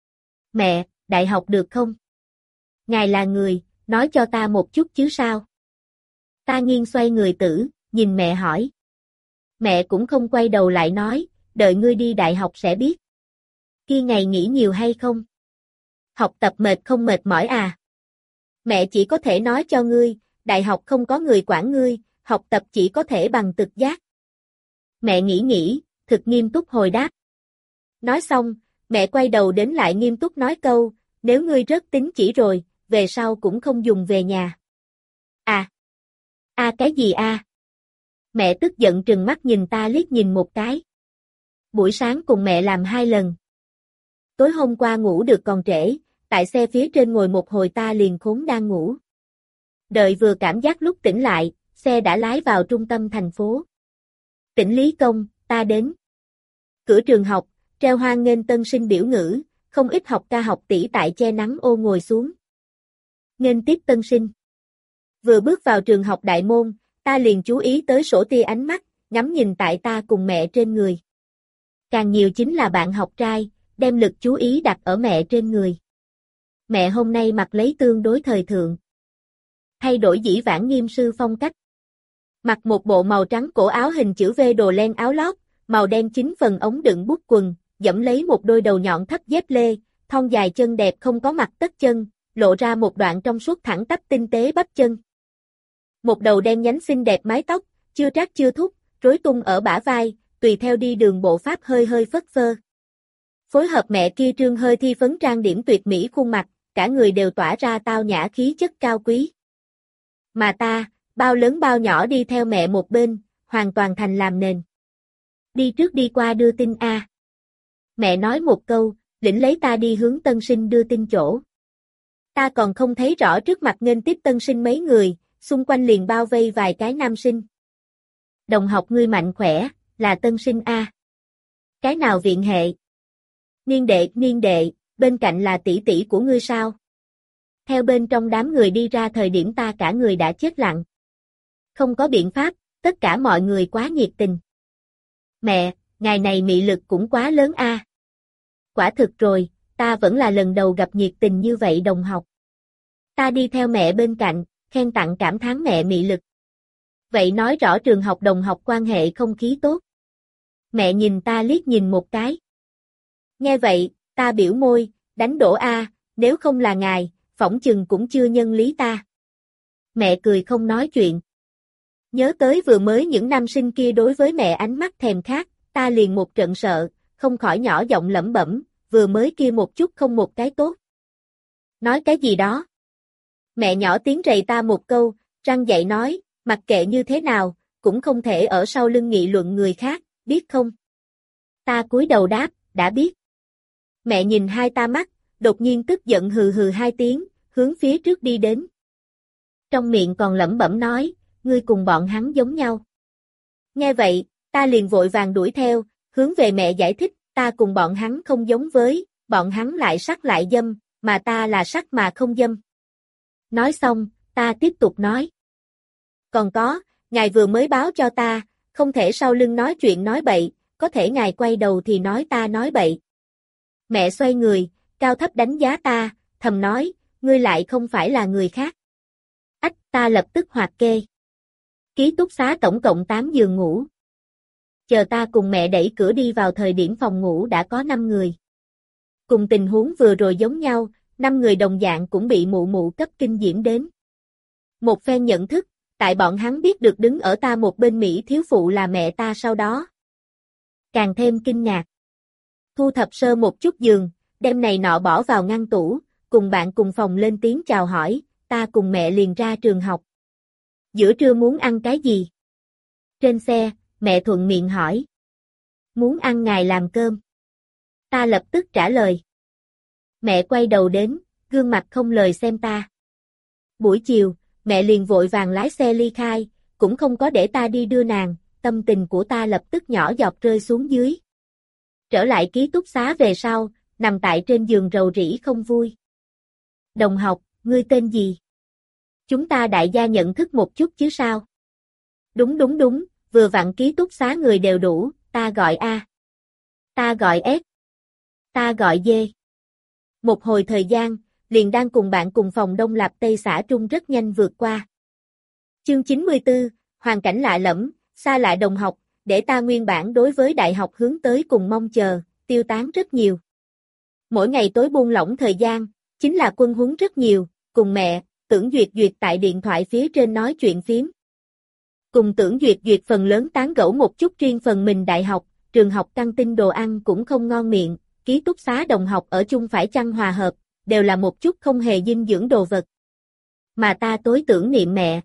Mẹ, đại học được không? Ngài là người, nói cho ta một chút chứ sao? Ta nghiêng xoay người tử, nhìn mẹ hỏi. Mẹ cũng không quay đầu lại nói, đợi ngươi đi đại học sẽ biết. Kia ngày nghỉ nhiều hay không? Học tập mệt không mệt mỏi à? Mẹ chỉ có thể nói cho ngươi, đại học không có người quản ngươi, học tập chỉ có thể bằng trực giác. Mẹ nghĩ nghĩ, thực nghiêm túc hồi đáp. Nói xong, mẹ quay đầu đến lại nghiêm túc nói câu, nếu ngươi rớt tín chỉ rồi, về sau cũng không dùng về nhà. À! À cái gì a? Mẹ tức giận trừng mắt nhìn ta liếc nhìn một cái. Buổi sáng cùng mẹ làm hai lần. Tối hôm qua ngủ được còn trễ, tại xe phía trên ngồi một hồi ta liền khốn đang ngủ. Đợi vừa cảm giác lúc tỉnh lại, xe đã lái vào trung tâm thành phố. Tỉnh Lý Công, ta đến. Cửa trường học, treo hoan nghênh tân sinh biểu ngữ, không ít học ca học tỷ tại che nắng ô ngồi xuống. Nghênh tiếp tân sinh. Vừa bước vào trường học đại môn, ta liền chú ý tới sổ tia ánh mắt, ngắm nhìn tại ta cùng mẹ trên người. Càng nhiều chính là bạn học trai, đem lực chú ý đặt ở mẹ trên người. Mẹ hôm nay mặc lấy tương đối thời thượng. Thay đổi dĩ vãng nghiêm sư phong cách. Mặc một bộ màu trắng cổ áo hình chữ V đồ len áo lót, màu đen chính phần ống đựng bút quần, dẫm lấy một đôi đầu nhọn thấp dép lê, thon dài chân đẹp không có mặt tất chân, lộ ra một đoạn trong suốt thẳng tắp tinh tế bắp chân. Một đầu đen nhánh xinh đẹp mái tóc, chưa trát chưa thúc, rối tung ở bả vai, tùy theo đi đường bộ pháp hơi hơi phất phơ. Phối hợp mẹ kia trương hơi thi phấn trang điểm tuyệt mỹ khuôn mặt, cả người đều tỏa ra tao nhã khí chất cao quý. Mà ta, bao lớn bao nhỏ đi theo mẹ một bên, hoàn toàn thành làm nền. Đi trước đi qua đưa tin a. Mẹ nói một câu, lĩnh lấy ta đi hướng tân sinh đưa tin chỗ. Ta còn không thấy rõ trước mặt nghênh tiếp tân sinh mấy người, xung quanh liền bao vây vài cái nam sinh. Đồng học ngươi mạnh khỏe, là tân sinh A. Cái nào viện hệ? Niên đệ, niên đệ, bên cạnh là tỷ tỷ của ngươi sao? Theo bên trong đám người đi ra thời điểm ta cả người đã chết lặng. Không có biện pháp, tất cả mọi người quá nhiệt tình. Mẹ, ngài này mị lực cũng quá lớn a. Quả thực rồi, ta vẫn là lần đầu gặp nhiệt tình như vậy đồng học. Ta đi theo mẹ bên cạnh, khen tặng cảm thán mẹ mị lực. Vậy nói rõ trường học đồng học quan hệ không khí tốt. Mẹ nhìn ta liếc nhìn một cái. Nghe vậy, ta biểu môi, đánh đổ a, nếu không là ngài, phỏng chừng cũng chưa nhân lý ta. Mẹ cười không nói chuyện. Nhớ tới vừa mới những nam sinh kia đối với mẹ ánh mắt thèm khát, ta liền một trận sợ, không khỏi nhỏ giọng lẩm bẩm, vừa mới kia một chút không một cái tốt. Nói cái gì đó? Mẹ nhỏ tiếng rầy ta một câu, răng dậy nói, mặc kệ như thế nào, cũng không thể ở sau lưng nghị luận người khác, biết không? Ta cúi đầu đáp, đã biết. Mẹ nhìn hai ta mắt, đột nhiên tức giận hừ hừ hai tiếng, hướng phía trước đi đến. Trong miệng còn lẩm bẩm nói, ngươi cùng bọn hắn giống nhau. Nghe vậy, ta liền vội vàng đuổi theo, hướng về mẹ giải thích, ta cùng bọn hắn không giống với, bọn hắn lại sắc lại dâm, mà ta là sắc mà không dâm. Nói xong, ta tiếp tục nói. Còn có, ngài vừa mới báo cho ta, không thể sau lưng nói chuyện nói bậy, có thể ngài quay đầu thì nói ta nói bậy. Mẹ xoay người, cao thấp đánh giá ta, thầm nói, ngươi lại không phải là người khác. Ách, ta lập tức hoạt kê. Ký túc xá tổng cộng tám giường ngủ. Chờ ta cùng mẹ đẩy cửa đi vào thời điểm phòng ngủ đã có năm người. Cùng tình huống vừa rồi giống nhau, năm người đồng dạng cũng bị mụ mụ cấp kinh diễm đến. Một phen nhận thức, tại bọn hắn biết được đứng ở ta một bên Mỹ thiếu phụ là mẹ ta sau đó. Càng thêm kinh ngạc. Thu thập sơ một chút giường, đem này nọ bỏ vào ngăn tủ, cùng bạn cùng phòng lên tiếng chào hỏi, ta cùng mẹ liền ra trường học. Giữa trưa muốn ăn cái gì? Trên xe, mẹ thuận miệng hỏi. Muốn ăn ngài làm cơm. Ta lập tức trả lời. Mẹ quay đầu đến, gương mặt không lời xem ta. Buổi chiều, mẹ liền vội vàng lái xe ly khai, cũng không có để ta đi đưa nàng, tâm tình của ta lập tức nhỏ giọt rơi xuống dưới. Trở lại ký túc xá về sau, nằm tại trên giường rầu rĩ không vui. Đồng học, ngươi tên gì? Chúng ta đại gia nhận thức một chút chứ sao? Đúng đúng đúng, vừa vặn ký túc xá người đều đủ, ta gọi A. Ta gọi S. Ta gọi D. Một hồi thời gian, liền đang cùng bạn cùng phòng Đông Lập Tây xã Trung rất nhanh vượt qua. Chương chín mươi tư, hoàn cảnh lạ lẫm, xa lạ đồng học, để ta nguyên bản đối với đại học hướng tới cùng mong chờ, tiêu tán rất nhiều. Mỗi ngày tối buông lỏng thời gian, chính là quân huấn rất nhiều, cùng mẹ, Tưởng Duyệt Duyệt tại điện thoại phía trên nói chuyện phím. Cùng Tưởng Duyệt Duyệt phần lớn tán gẫu một chút riêng phần mình đại học, trường học căng tin đồ ăn cũng không ngon miệng, ký túc xá đồng học ở chung phải chăng hòa hợp, đều là một chút không hề dinh dưỡng đồ vật. Mà ta tối tưởng niệm mẹ.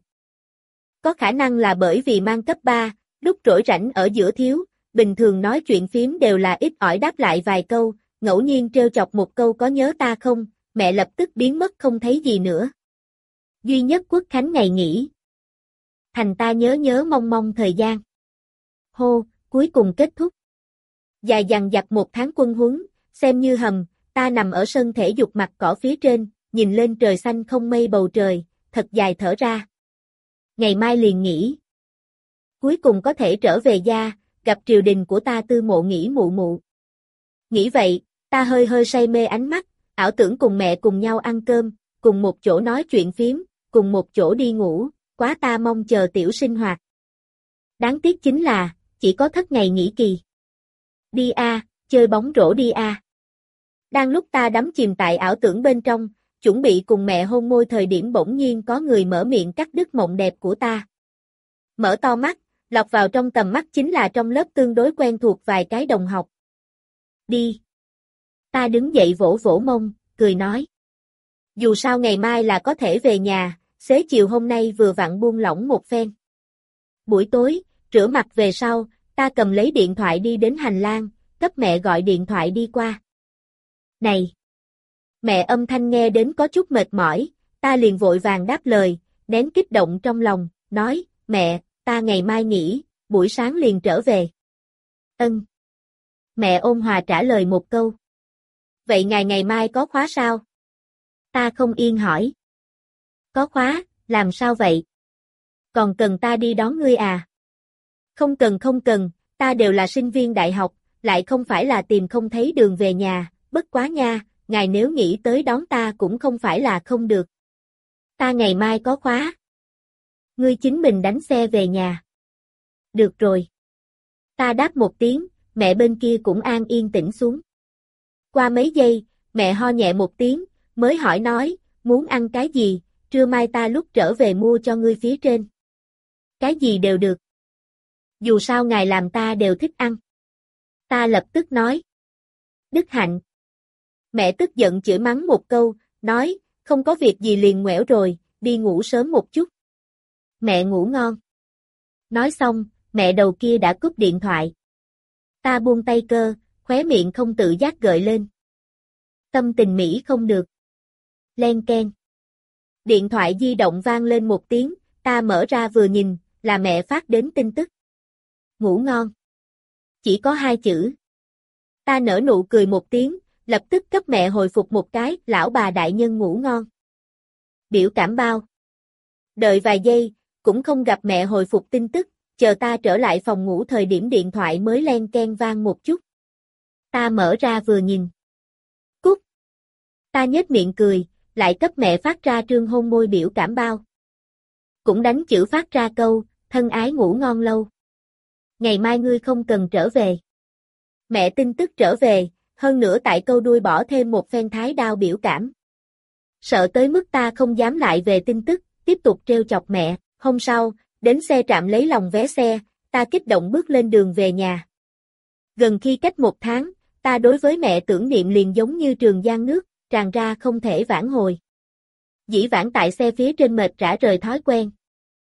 Có khả năng là bởi vì mang cấp ba, lúc rỗi rảnh ở giữa thiếu, bình thường nói chuyện phím đều là ít ỏi đáp lại vài câu, ngẫu nhiên trêu chọc một câu có nhớ ta không, mẹ lập tức biến mất không thấy gì nữa. Duy nhất Quốc khánh ngày nghỉ. Thành ta nhớ nhớ mong mong thời gian. Hô, cuối cùng kết thúc. Dài dằng dặc một tháng quân huấn, xem như hầm, ta nằm ở sân thể dục mặt cỏ phía trên, nhìn lên trời xanh không mây bầu trời, thật dài thở ra. Ngày mai liền nghỉ. Cuối cùng có thể trở về gia, gặp triều đình của ta tư mộ nghỉ mụ mụ. Nghĩ vậy, ta hơi hơi say mê ánh mắt, ảo tưởng cùng mẹ cùng nhau ăn cơm, cùng một chỗ nói chuyện phím, cùng một chỗ đi ngủ, quá ta mong chờ tiểu sinh hoạt. Đáng tiếc chính là, chỉ có thất ngày nghỉ kỳ. Đi a, chơi bóng rổ đi a. Đang lúc ta đắm chìm tại ảo tưởng bên trong, chuẩn bị cùng mẹ hôn môi thời điểm bỗng nhiên có người mở miệng cắt đứt mộng đẹp của ta. Mở to mắt, lọt vào trong tầm mắt chính là trong lớp tương đối quen thuộc vài cái đồng học. Đi. Ta đứng dậy vỗ vỗ mông, cười nói. Dù sao ngày mai là có thể về nhà, xế chiều hôm nay vừa vặn buông lỏng một phen. Buổi tối, rửa mặt về sau, ta cầm lấy điện thoại đi đến hành lang, cấp mẹ gọi điện thoại đi qua. Này! Mẹ âm thanh nghe đến có chút mệt mỏi, ta liền vội vàng đáp lời, nén kích động trong lòng, nói, mẹ, ta ngày mai nghỉ, buổi sáng liền trở về. Ân. Mẹ ôn hòa trả lời một câu. Vậy ngài ngày mai có khóa sao? Ta không yên hỏi. Có khóa, làm sao vậy? Còn cần ta đi đón ngươi à? Không cần không cần, ta đều là sinh viên đại học, lại không phải là tìm không thấy đường về nhà, bất quá nha, ngài nếu nghĩ tới đón ta cũng không phải là không được. Ta ngày mai có khóa. Ngươi chính mình đánh xe về nhà. Được rồi. Ta đáp một tiếng, mẹ bên kia cũng an yên tĩnh xuống. Qua mấy giây, mẹ ho nhẹ một tiếng, mới hỏi nói, muốn ăn cái gì, trưa mai ta lúc trở về mua cho ngươi phía trên. Cái gì đều được. Dù sao ngài làm ta đều thích ăn. Ta lập tức nói. Đức Hạnh. Mẹ tức giận chửi mắng một câu, nói, không có việc gì liền ngoẻo rồi, đi ngủ sớm một chút. Mẹ ngủ ngon. Nói xong, mẹ đầu kia đã cúp điện thoại. Ta buông tay cơ, khóe miệng không tự giác gợi lên. Tâm tình Mỹ không được. Len keng. Điện thoại di động vang lên một tiếng, ta mở ra vừa nhìn, là mẹ phát đến tin tức. Ngủ ngon. Chỉ có hai chữ. Ta nở nụ cười một tiếng, lập tức cấp mẹ hồi phục một cái, lão bà đại nhân ngủ ngon. Biểu cảm bao. Đợi vài giây, cũng không gặp mẹ hồi phục tin tức, chờ ta trở lại phòng ngủ thời điểm điện thoại mới len keng vang một chút. Ta mở ra vừa nhìn. Cút. Ta nhếch miệng cười, lại cấp mẹ phát ra trương hôn môi biểu cảm bao. Cũng đánh chữ phát ra câu, thân ái ngủ ngon lâu. Ngày mai ngươi không cần trở về. Mẹ tin tức trở về, hơn nữa tại câu đuôi bỏ thêm một phen thái đao biểu cảm. Sợ tới mức ta không dám lại về tin tức, tiếp tục trêu chọc mẹ. Hôm sau, đến xe trạm lấy lòng vé xe, ta kích động bước lên đường về nhà. Gần khi cách một tháng, ta đối với mẹ tưởng niệm liền giống như trường giang nước, tràn ra không thể vãn hồi. Dĩ vãng tại xe phía trên mệt rã rời thói quen.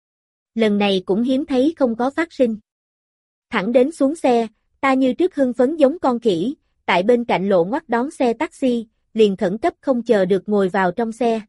Lần này cũng hiếm thấy không có phát sinh. Thẳng đến xuống xe, ta như trước hưng phấn giống con khỉ, tại bên cạnh lộ ngoắt đón xe taxi, liền khẩn cấp không chờ được ngồi vào trong xe.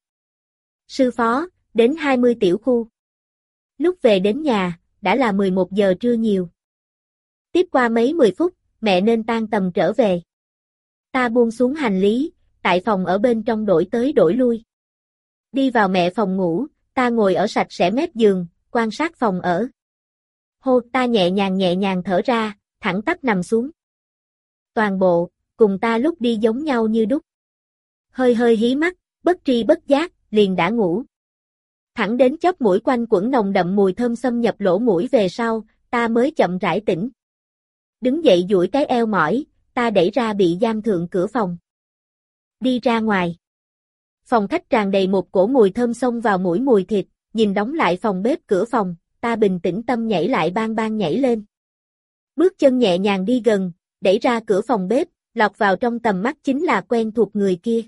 Sư phó, đến hai mươi tiểu khu. Lúc về đến nhà, đã là mười một giờ trưa nhiều. Tiếp qua mấy mười phút, mẹ nên tan tầm trở về. Ta buông xuống hành lý, tại phòng ở bên trong đổi tới đổi lui. Đi vào mẹ phòng ngủ, ta ngồi ở sạch sẽ mép giường, quan sát phòng ở. Hô, ta nhẹ nhàng nhẹ nhàng thở ra, thẳng tắp nằm xuống. Toàn bộ, cùng ta lúc đi giống nhau như đúc. Hơi hơi hí mắt, bất tri bất giác, liền đã ngủ. Thẳng đến chóp mũi quanh quẩn nồng đậm mùi thơm xâm nhập lỗ mũi về sau, ta mới chậm rãi tỉnh. Đứng dậy duỗi cái eo mỏi, ta đẩy ra bị giam thượng cửa phòng. Đi ra ngoài. Phòng khách tràn đầy một cổ mùi thơm xông vào mũi mùi thịt, nhìn đóng lại phòng bếp cửa phòng, ta bình tĩnh tâm nhảy lại bang bang nhảy lên. Bước chân nhẹ nhàng đi gần, đẩy ra cửa phòng bếp, lọt vào trong tầm mắt chính là quen thuộc người kia.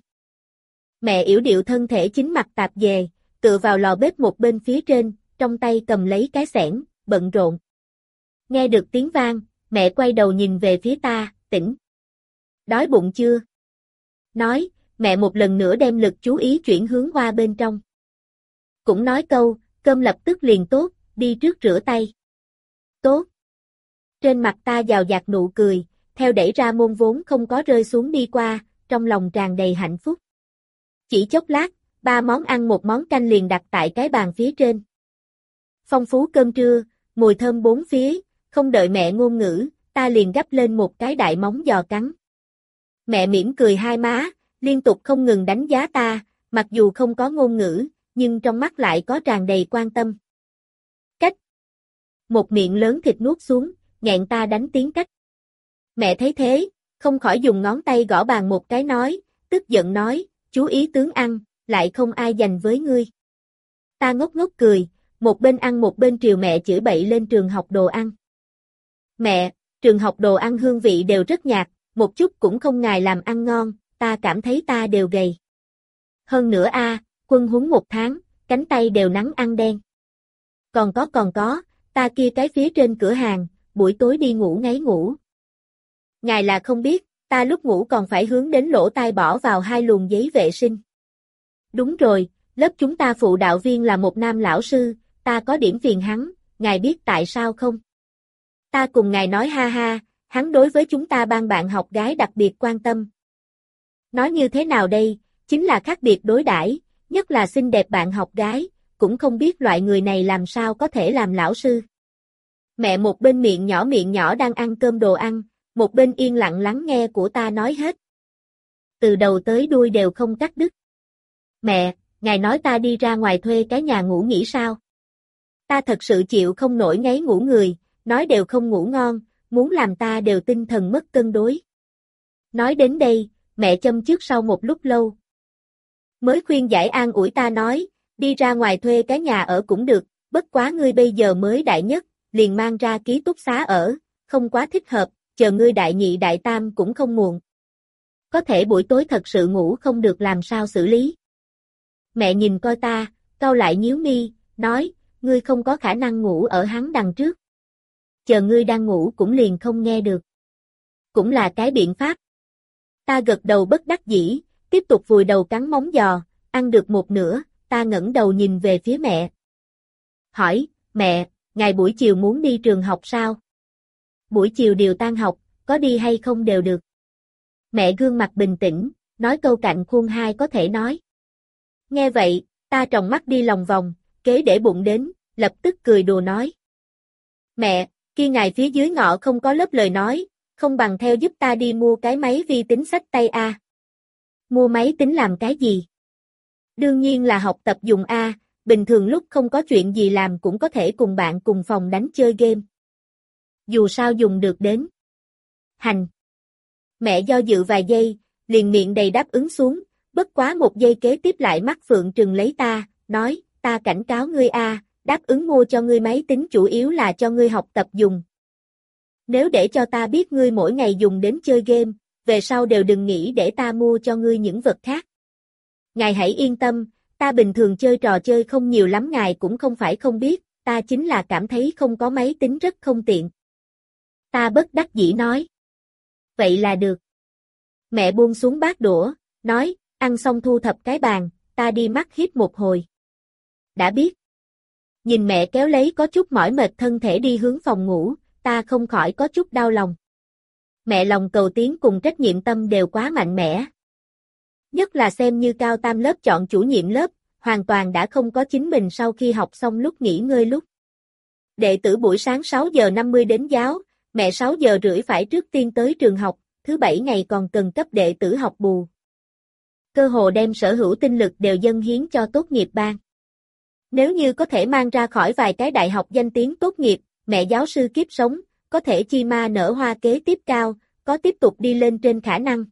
Mẹ yểu điệu thân thể chính mặt tạp dề, tựa vào lò bếp một bên phía trên, trong tay cầm lấy cái xẻng, bận rộn. Nghe được tiếng vang, mẹ quay đầu nhìn về phía ta, tỉnh. Đói bụng chưa? Nói, mẹ một lần nữa đem lực chú ý chuyển hướng qua bên trong. Cũng nói câu, cơm lập tức liền tốt, đi trước rửa tay. Tốt. Trên mặt ta dào dạt nụ cười, theo đẩy ra môn vốn không có rơi xuống đi qua, trong lòng tràn đầy hạnh phúc. Chỉ chốc lát, ba món ăn một món canh liền đặt tại cái bàn phía trên. Phong phú cơm trưa, mùi thơm bốn phía, không đợi mẹ ngôn ngữ, ta liền gắp lên một cái đại móng giò cắn. Mẹ mỉm cười hai má, liên tục không ngừng đánh giá ta, mặc dù không có ngôn ngữ, nhưng trong mắt lại có tràn đầy quan tâm. Cách. Một miệng lớn thịt nuốt xuống, nghẹn ta đánh tiếng cách. Mẹ thấy thế, không khỏi dùng ngón tay gõ bàn một cái nói, tức giận nói, chú ý tướng ăn, lại không ai dành với ngươi. Ta ngốc ngốc cười, một bên ăn một bên triều mẹ chửi bậy lên trường học đồ ăn. Mẹ, trường học đồ ăn hương vị đều rất nhạt, một chút cũng không ngài làm ăn ngon, ta cảm thấy ta đều gầy. Hơn nữa a, quân huấn một tháng, cánh tay đều nắng ăn đen. Còn có còn có, ta kia cái phía trên cửa hàng, buổi tối đi ngủ ngáy ngủ. Ngài là không biết, ta lúc ngủ còn phải hướng đến lỗ tai bỏ vào hai luồng giấy vệ sinh. Đúng rồi, lớp chúng ta phụ đạo viên là một nam lão sư, ta có điểm phiền hắn, ngài biết tại sao không? Ta cùng ngài nói ha ha, hắn đối với chúng ta ban bạn học gái đặc biệt quan tâm. Nói như thế nào đây, chính là khác biệt đối đãi, nhất là xinh đẹp bạn học gái, cũng không biết loại người này làm sao có thể làm lão sư. Mẹ một bên miệng nhỏ miệng nhỏ đang ăn cơm đồ ăn, một bên yên lặng lắng nghe của ta nói hết. Từ đầu tới đuôi đều không cắt đứt. Mẹ, ngài nói ta đi ra ngoài thuê cái nhà ngủ nghỉ sao? Ta thật sự chịu không nổi ngáy ngủ người, nói đều không ngủ ngon, muốn làm ta đều tinh thần mất cân đối. Nói đến đây, mẹ châm chước sau một lúc lâu. Mới khuyên giải an ủi ta nói, đi ra ngoài thuê cái nhà ở cũng được, bất quá ngươi bây giờ mới đại nhất, liền mang ra ký túc xá ở, không quá thích hợp, chờ ngươi đại nhị đại tam cũng không muộn. Có thể buổi tối thật sự ngủ không được làm sao xử lý. Mẹ nhìn coi ta, cau lại nhíu mi, nói, ngươi không có khả năng ngủ ở hắn đằng trước. Chờ ngươi đang ngủ cũng liền không nghe được. Cũng là cái biện pháp. Ta gật đầu bất đắc dĩ, tiếp tục vùi đầu cắn móng giò, ăn được một nửa, ta ngẩng đầu nhìn về phía mẹ. Hỏi, mẹ, ngày buổi chiều muốn đi trường học sao? Buổi chiều đều tan học, có đi hay không đều được. Mẹ gương mặt bình tĩnh, nói câu cạnh khuôn hai có thể nói. Nghe vậy, ta tròng mắt đi lòng vòng, kế để bụng đến, lập tức cười đùa nói. Mẹ, kia ngài phía dưới ngọ không có lớp lời nói, không bằng theo giúp ta đi mua cái máy vi tính xách tay a. Mua máy tính làm cái gì? Đương nhiên là học tập dùng a, bình thường lúc không có chuyện gì làm cũng có thể cùng bạn cùng phòng đánh chơi game. Dù sao dùng được đến. Hành. Mẹ do dự vài giây, liền miệng đầy đáp ứng xuống, bất quá một giây kế tiếp lại mắt phượng trừng lấy ta, nói, ta cảnh cáo ngươi a, đáp ứng mua cho ngươi máy tính chủ yếu là cho ngươi học tập dùng. Nếu để cho ta biết ngươi mỗi ngày dùng đến chơi game, về sau đều đừng nghĩ để ta mua cho ngươi những vật khác. Ngài hãy yên tâm, ta bình thường chơi trò chơi không nhiều lắm ngài cũng không phải không biết, ta chính là cảm thấy không có máy tính rất không tiện. Ta bất đắc dĩ nói. Vậy là được. Mẹ buông xuống bát đũa, nói, ăn xong thu thập cái bàn, ta đi mắt hít một hồi. Đã biết. Nhìn mẹ kéo lấy có chút mỏi mệt thân thể đi hướng phòng ngủ, ta không khỏi có chút đau lòng. Mẹ lòng cầu tiến cùng trách nhiệm tâm đều quá mạnh mẽ. Nhất là xem như cao tam lớp chọn chủ nhiệm lớp, hoàn toàn đã không có chính mình sau khi học xong lúc nghỉ ngơi lúc. Đệ tử buổi sáng sáu giờ năm mươi đến giáo, mẹ sáu giờ rưỡi phải trước tiên tới trường học, thứ bảy ngày còn cần cấp đệ tử học bù. Cơ hồ đem sở hữu tinh lực đều dâng hiến cho tốt nghiệp ban. Nếu như có thể mang ra khỏi vài cái đại học danh tiếng tốt nghiệp, mẹ giáo sư kiếp sống, có thể chi ma nở hoa kế tiếp cao, có tiếp tục đi lên trên khả năng.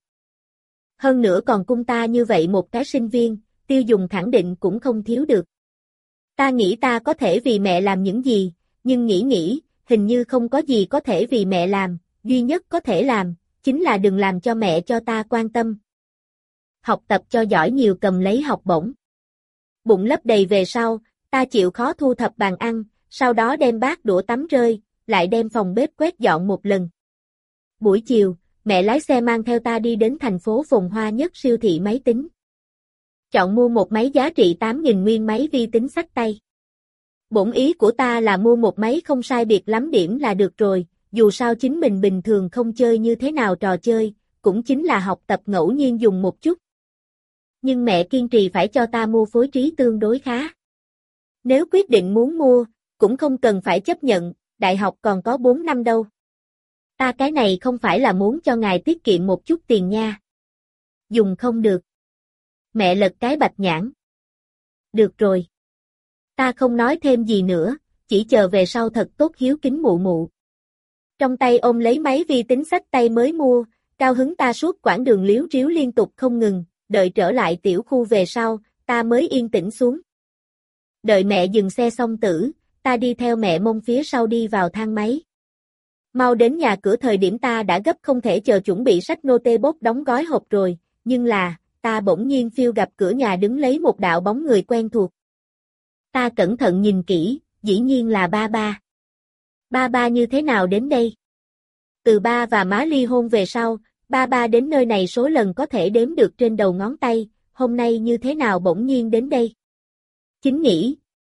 Hơn nữa còn cung ta như vậy một cái sinh viên, tiêu dùng khẳng định cũng không thiếu được. Ta nghĩ ta có thể vì mẹ làm những gì, nhưng nghĩ nghĩ, hình như không có gì có thể vì mẹ làm, duy nhất có thể làm, chính là đừng làm cho mẹ cho ta quan tâm. Học tập cho giỏi nhiều cầm lấy học bổng. Bụng lấp đầy về sau, ta chịu khó thu thập bàn ăn, sau đó đem bát đũa tắm rơi, lại đem phòng bếp quét dọn một lần. Buổi chiều, mẹ lái xe mang theo ta đi đến thành phố phồn hoa nhất siêu thị máy tính. Chọn mua một máy giá trị tám nghìn nguyên máy vi tính xách tay. Bổn ý của ta là mua một máy không sai biệt lắm điểm là được rồi, dù sao chính mình bình thường không chơi như thế nào trò chơi, cũng chính là học tập ngẫu nhiên dùng một chút. Nhưng mẹ kiên trì phải cho ta mua phối trí tương đối khá. Nếu quyết định muốn mua, cũng không cần phải chấp nhận, đại học còn có bốn năm đâu. Ta cái này không phải là muốn cho ngài tiết kiệm một chút tiền nha. Dùng không được. Mẹ lật cái bạch nhãn. Được rồi. Ta không nói thêm gì nữa, chỉ chờ về sau thật tốt hiếu kính mụ mụ. Trong tay ôm lấy máy vi tính xách tay mới mua, cao hứng ta suốt quãng đường líu ríu liên tục không ngừng, đợi trở lại tiểu khu về sau, ta mới yên tĩnh xuống. Đợi mẹ dừng xe xong tử, ta đi theo mẹ mông phía sau đi vào thang máy. Mau đến nhà cửa thời điểm ta đã gấp không thể chờ chuẩn bị xách nô tê bốt đóng gói hộp rồi, nhưng là, ta bỗng nhiên phiêu gặp cửa nhà đứng lấy một đạo bóng người quen thuộc. Ta cẩn thận nhìn kỹ, dĩ nhiên là ba ba. Ba ba như thế nào đến đây? Từ ba và má ly hôn về sau, Ba ba đến nơi này số lần có thể đếm được trên đầu ngón tay, hôm nay như thế nào bỗng nhiên đến đây? Chính nghĩ.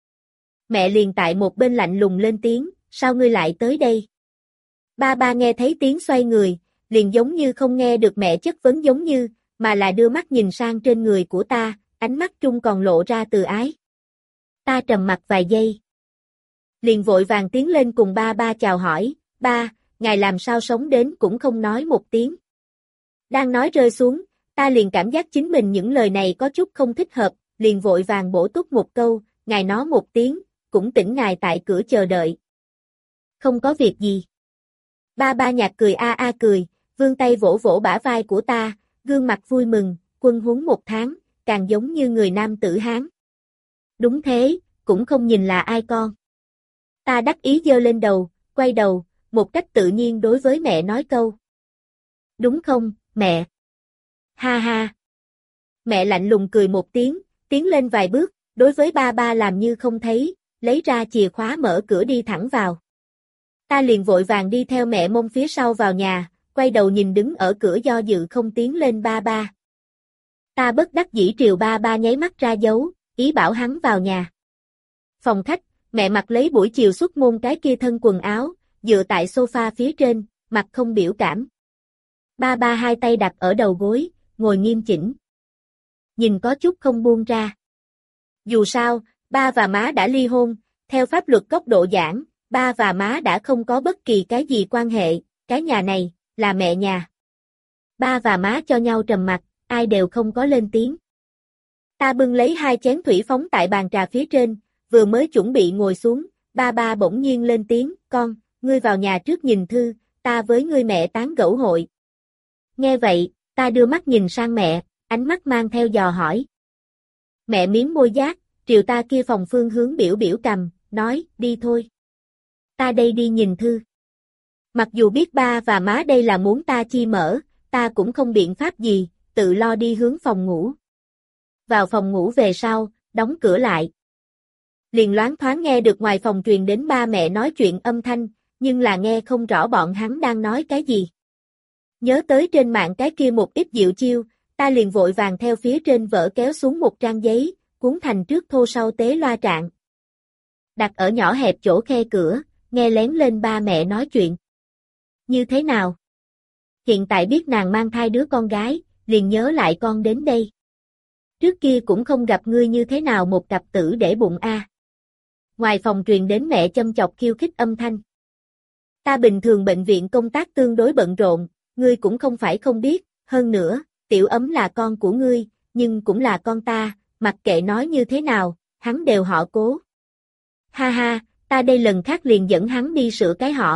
Mẹ liền tại một bên lạnh lùng lên tiếng, sao ngươi lại tới đây? Ba ba nghe thấy tiếng xoay người, liền giống như không nghe được mẹ chất vấn giống như, mà là đưa mắt nhìn sang trên người của ta, ánh mắt trung còn lộ ra từ ái. Ta trầm mặt vài giây. Liền vội vàng tiến lên cùng ba ba chào hỏi, ba, ngài làm sao sống đến cũng không nói một tiếng. Đang nói rơi xuống, ta liền cảm giác chính mình những lời này có chút không thích hợp, liền vội vàng bổ túc một câu, ngài nói một tiếng, cũng tỉnh ngài tại cửa chờ đợi. Không có việc gì. Ba ba nhạt cười a a cười, vươn tay vỗ vỗ bả vai của ta, gương mặt vui mừng, quân huấn một tháng, càng giống như người nam tử Hán. Đúng thế, cũng không nhìn là ai con. Ta đắc ý giơ lên đầu, quay đầu, một cách tự nhiên đối với mẹ nói câu. Đúng không, mẹ? Ha ha. Mẹ lạnh lùng cười một tiếng, tiến lên vài bước, đối với ba ba làm như không thấy, lấy ra chìa khóa mở cửa đi thẳng vào. Ta liền vội vàng đi theo mẹ mông phía sau vào nhà, quay đầu nhìn đứng ở cửa do dự không tiến lên ba ba. Ta bất đắc dĩ triều ba ba nháy mắt ra dấu, ý bảo hắn vào nhà. Phòng khách, mẹ mặc lấy buổi chiều xuất môn cái kia thân quần áo, dựa tại sofa phía trên, mặt không biểu cảm. Ba ba hai tay đặt ở đầu gối, ngồi nghiêm chỉnh. Nhìn có chút không buông ra. Dù sao, ba và má đã ly hôn, theo pháp luật góc độ giảng, ba và má đã không có bất kỳ cái gì quan hệ, cái nhà này, là mẹ nhà. Ba và má cho nhau trầm mặc, ai đều không có lên tiếng. Ta bưng lấy hai chén thủy phóng tại bàn trà phía trên, vừa mới chuẩn bị ngồi xuống, ba ba bỗng nhiên lên tiếng, con, ngươi vào nhà trước nhìn thư, ta với ngươi mẹ tán gẫu hội. Nghe vậy, ta đưa mắt nhìn sang mẹ, ánh mắt mang theo dò hỏi. Mẹ miếm môi giác, triều ta kia phòng phương hướng biểu biểu cầm, nói, đi thôi. Ta đây đi nhìn thư. Mặc dù biết ba và má đây là muốn ta chi mở, ta cũng không biện pháp gì, tự lo đi hướng phòng ngủ. Vào phòng ngủ về sau, đóng cửa lại. Liền loáng thoáng nghe được ngoài phòng truyền đến ba mẹ nói chuyện âm thanh, nhưng là nghe không rõ bọn hắn đang nói cái gì. Nhớ tới trên mạng cái kia một ít diệu chiêu, ta liền vội vàng theo phía trên vở kéo xuống một trang giấy, cuốn thành trước thô sau tế loa trạng. Đặt ở nhỏ hẹp chỗ khe cửa, nghe lén lên ba mẹ nói chuyện. Như thế nào? Hiện tại biết nàng mang thai đứa con gái, liền nhớ lại con đến đây. Trước kia cũng không gặp ngươi như thế nào một cặp tử để bụng a. Ngoài phòng truyền đến mẹ châm chọc khiêu khích âm thanh. Ta bình thường bệnh viện công tác tương đối bận rộn, ngươi cũng không phải không biết, hơn nữa, tiểu ấm là con của ngươi, nhưng cũng là con ta, mặc kệ nói như thế nào, hắn đều họ Cố. Ha ha, ta đây lần khác liền dẫn hắn đi sửa cái họ.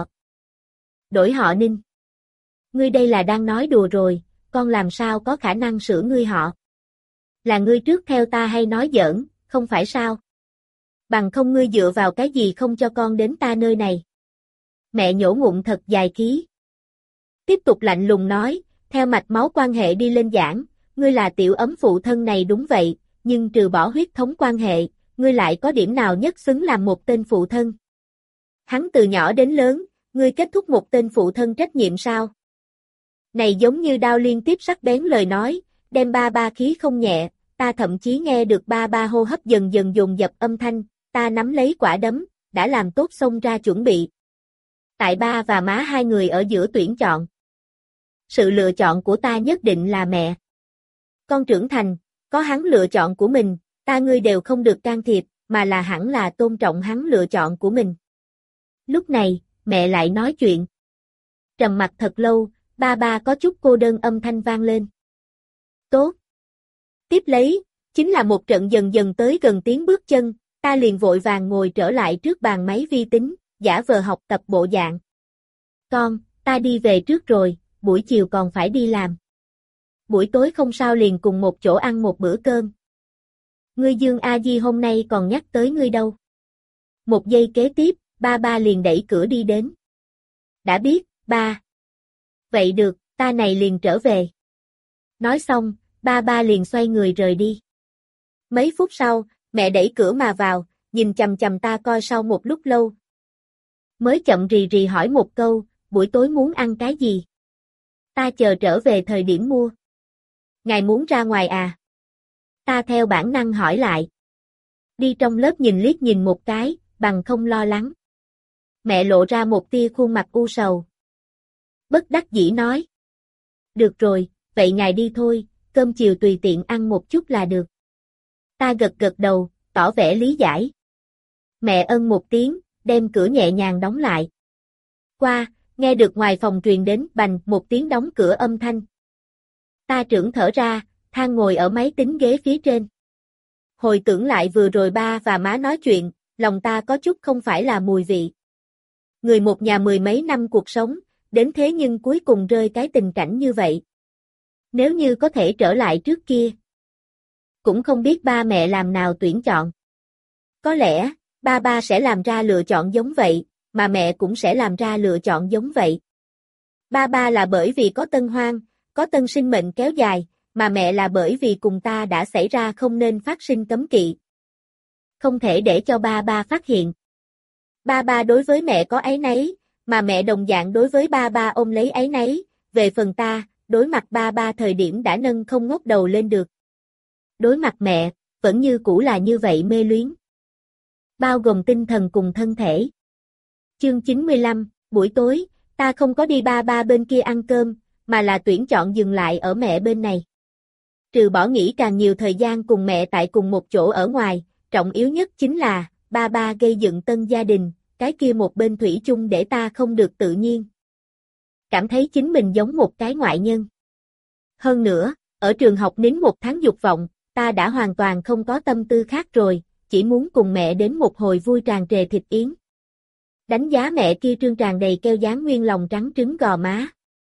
Đổi họ Ninh. Ngươi đây là đang nói đùa rồi, con làm sao có khả năng sửa ngươi họ. Là ngươi trước theo ta hay nói giỡn, không phải sao? Bằng không ngươi dựa vào cái gì không cho con đến ta nơi này. Mẹ nhổ ngụm thật dài khí. Tiếp tục lạnh lùng nói, theo mạch máu quan hệ đi lên giảng, ngươi là tiểu ấm phụ thân này đúng vậy, nhưng trừ bỏ huyết thống quan hệ, ngươi lại có điểm nào nhất xứng làm một tên phụ thân? Hắn từ nhỏ đến lớn, ngươi kết thúc một tên phụ thân trách nhiệm sao? Này giống như đao liên tiếp sắc bén lời nói, đem ba ba khí không nhẹ, ta thậm chí nghe được ba ba hô hấp dần dần dồn dập âm thanh, ta nắm lấy quả đấm, đã làm tốt xông ra chuẩn bị. Tại ba và má hai người ở giữa tuyển chọn. Sự lựa chọn của ta nhất định là mẹ. Con trưởng thành, có hắn lựa chọn của mình, ta ngươi đều không được can thiệp, mà là hẳn là tôn trọng hắn lựa chọn của mình. Lúc này, mẹ lại nói chuyện. Trầm mặc thật lâu, ba ba có chút cô đơn âm thanh vang lên. Tốt. Tiếp lấy, chính là một trận dần dần tới gần tiếng bước chân, ta liền vội vàng ngồi trở lại trước bàn máy vi tính, giả vờ học tập bộ dạng. Con, ta đi về trước rồi, buổi chiều còn phải đi làm. Buổi tối không sao liền cùng một chỗ ăn một bữa cơm. Ngươi Dương A Di hôm nay còn nhắc tới ngươi đâu. Một giây kế tiếp, ba ba liền đẩy cửa đi đến. Đã biết, ba. Vậy được, ta này liền trở về. Nói xong, ba ba liền xoay người rời đi. Mấy phút sau, mẹ đẩy cửa mà vào, nhìn chằm chằm ta coi sau một lúc lâu. Mới chậm rì rì hỏi một câu, buổi tối muốn ăn cái gì? Ta chờ trở về thời điểm mua. Ngài muốn ra ngoài à? Ta theo bản năng hỏi lại. Đi trong lớp nhìn liếc nhìn một cái, bằng không lo lắng. Mẹ lộ ra một tia khuôn mặt u sầu. Bất đắc dĩ nói. Được rồi, vậy ngài đi thôi, cơm chiều tùy tiện ăn một chút là được. Ta gật gật đầu, tỏ vẻ lý giải. Mẹ ân một tiếng, đem cửa nhẹ nhàng đóng lại. Qua, nghe được ngoài phòng truyền đến bành một tiếng đóng cửa âm thanh. Ta trưởng thở ra, than ngồi ở máy tính ghế phía trên. Hồi tưởng lại vừa rồi ba và má nói chuyện, lòng ta có chút không phải là mùi vị. Người một nhà mười mấy năm cuộc sống, đến thế nhưng cuối cùng rơi cái tình cảnh như vậy. Nếu như có thể trở lại trước kia, cũng không biết ba mẹ làm nào tuyển chọn. Có lẽ, ba ba sẽ làm ra lựa chọn giống vậy, mà mẹ cũng sẽ làm ra lựa chọn giống vậy. Ba ba là bởi vì có tân hoang, có tân sinh mệnh kéo dài, mà mẹ là bởi vì cùng ta đã xảy ra không nên phát sinh cấm kỵ. Không thể để cho ba ba phát hiện. Ba ba đối với mẹ có áy náy, mà mẹ đồng dạng đối với ba ba ôm lấy áy náy, về phần ta, đối mặt ba ba thời điểm đã nâng không ngóc đầu lên được. Đối mặt mẹ, vẫn như cũ là như vậy mê luyến. Bao gồm tinh thần cùng thân thể. Chương chín mươi lăm, buổi tối, ta không có đi ba ba bên kia ăn cơm, mà là tuyển chọn dừng lại ở mẹ bên này. Trừ bỏ nghỉ càng nhiều thời gian cùng mẹ tại cùng một chỗ ở ngoài, trọng yếu nhất chính là, ba ba gây dựng tân gia đình, cái kia một bên thủy chung để ta không được tự nhiên. Cảm thấy chính mình giống một cái ngoại nhân. Hơn nữa, ở trường học nín một tháng dục vọng, ta đã hoàn toàn không có tâm tư khác rồi, chỉ muốn cùng mẹ đến một hồi vui tràn trề thịt yến. Đánh giá mẹ kia trương tràn đầy keo dáng nguyên lòng trắng trứng gò má.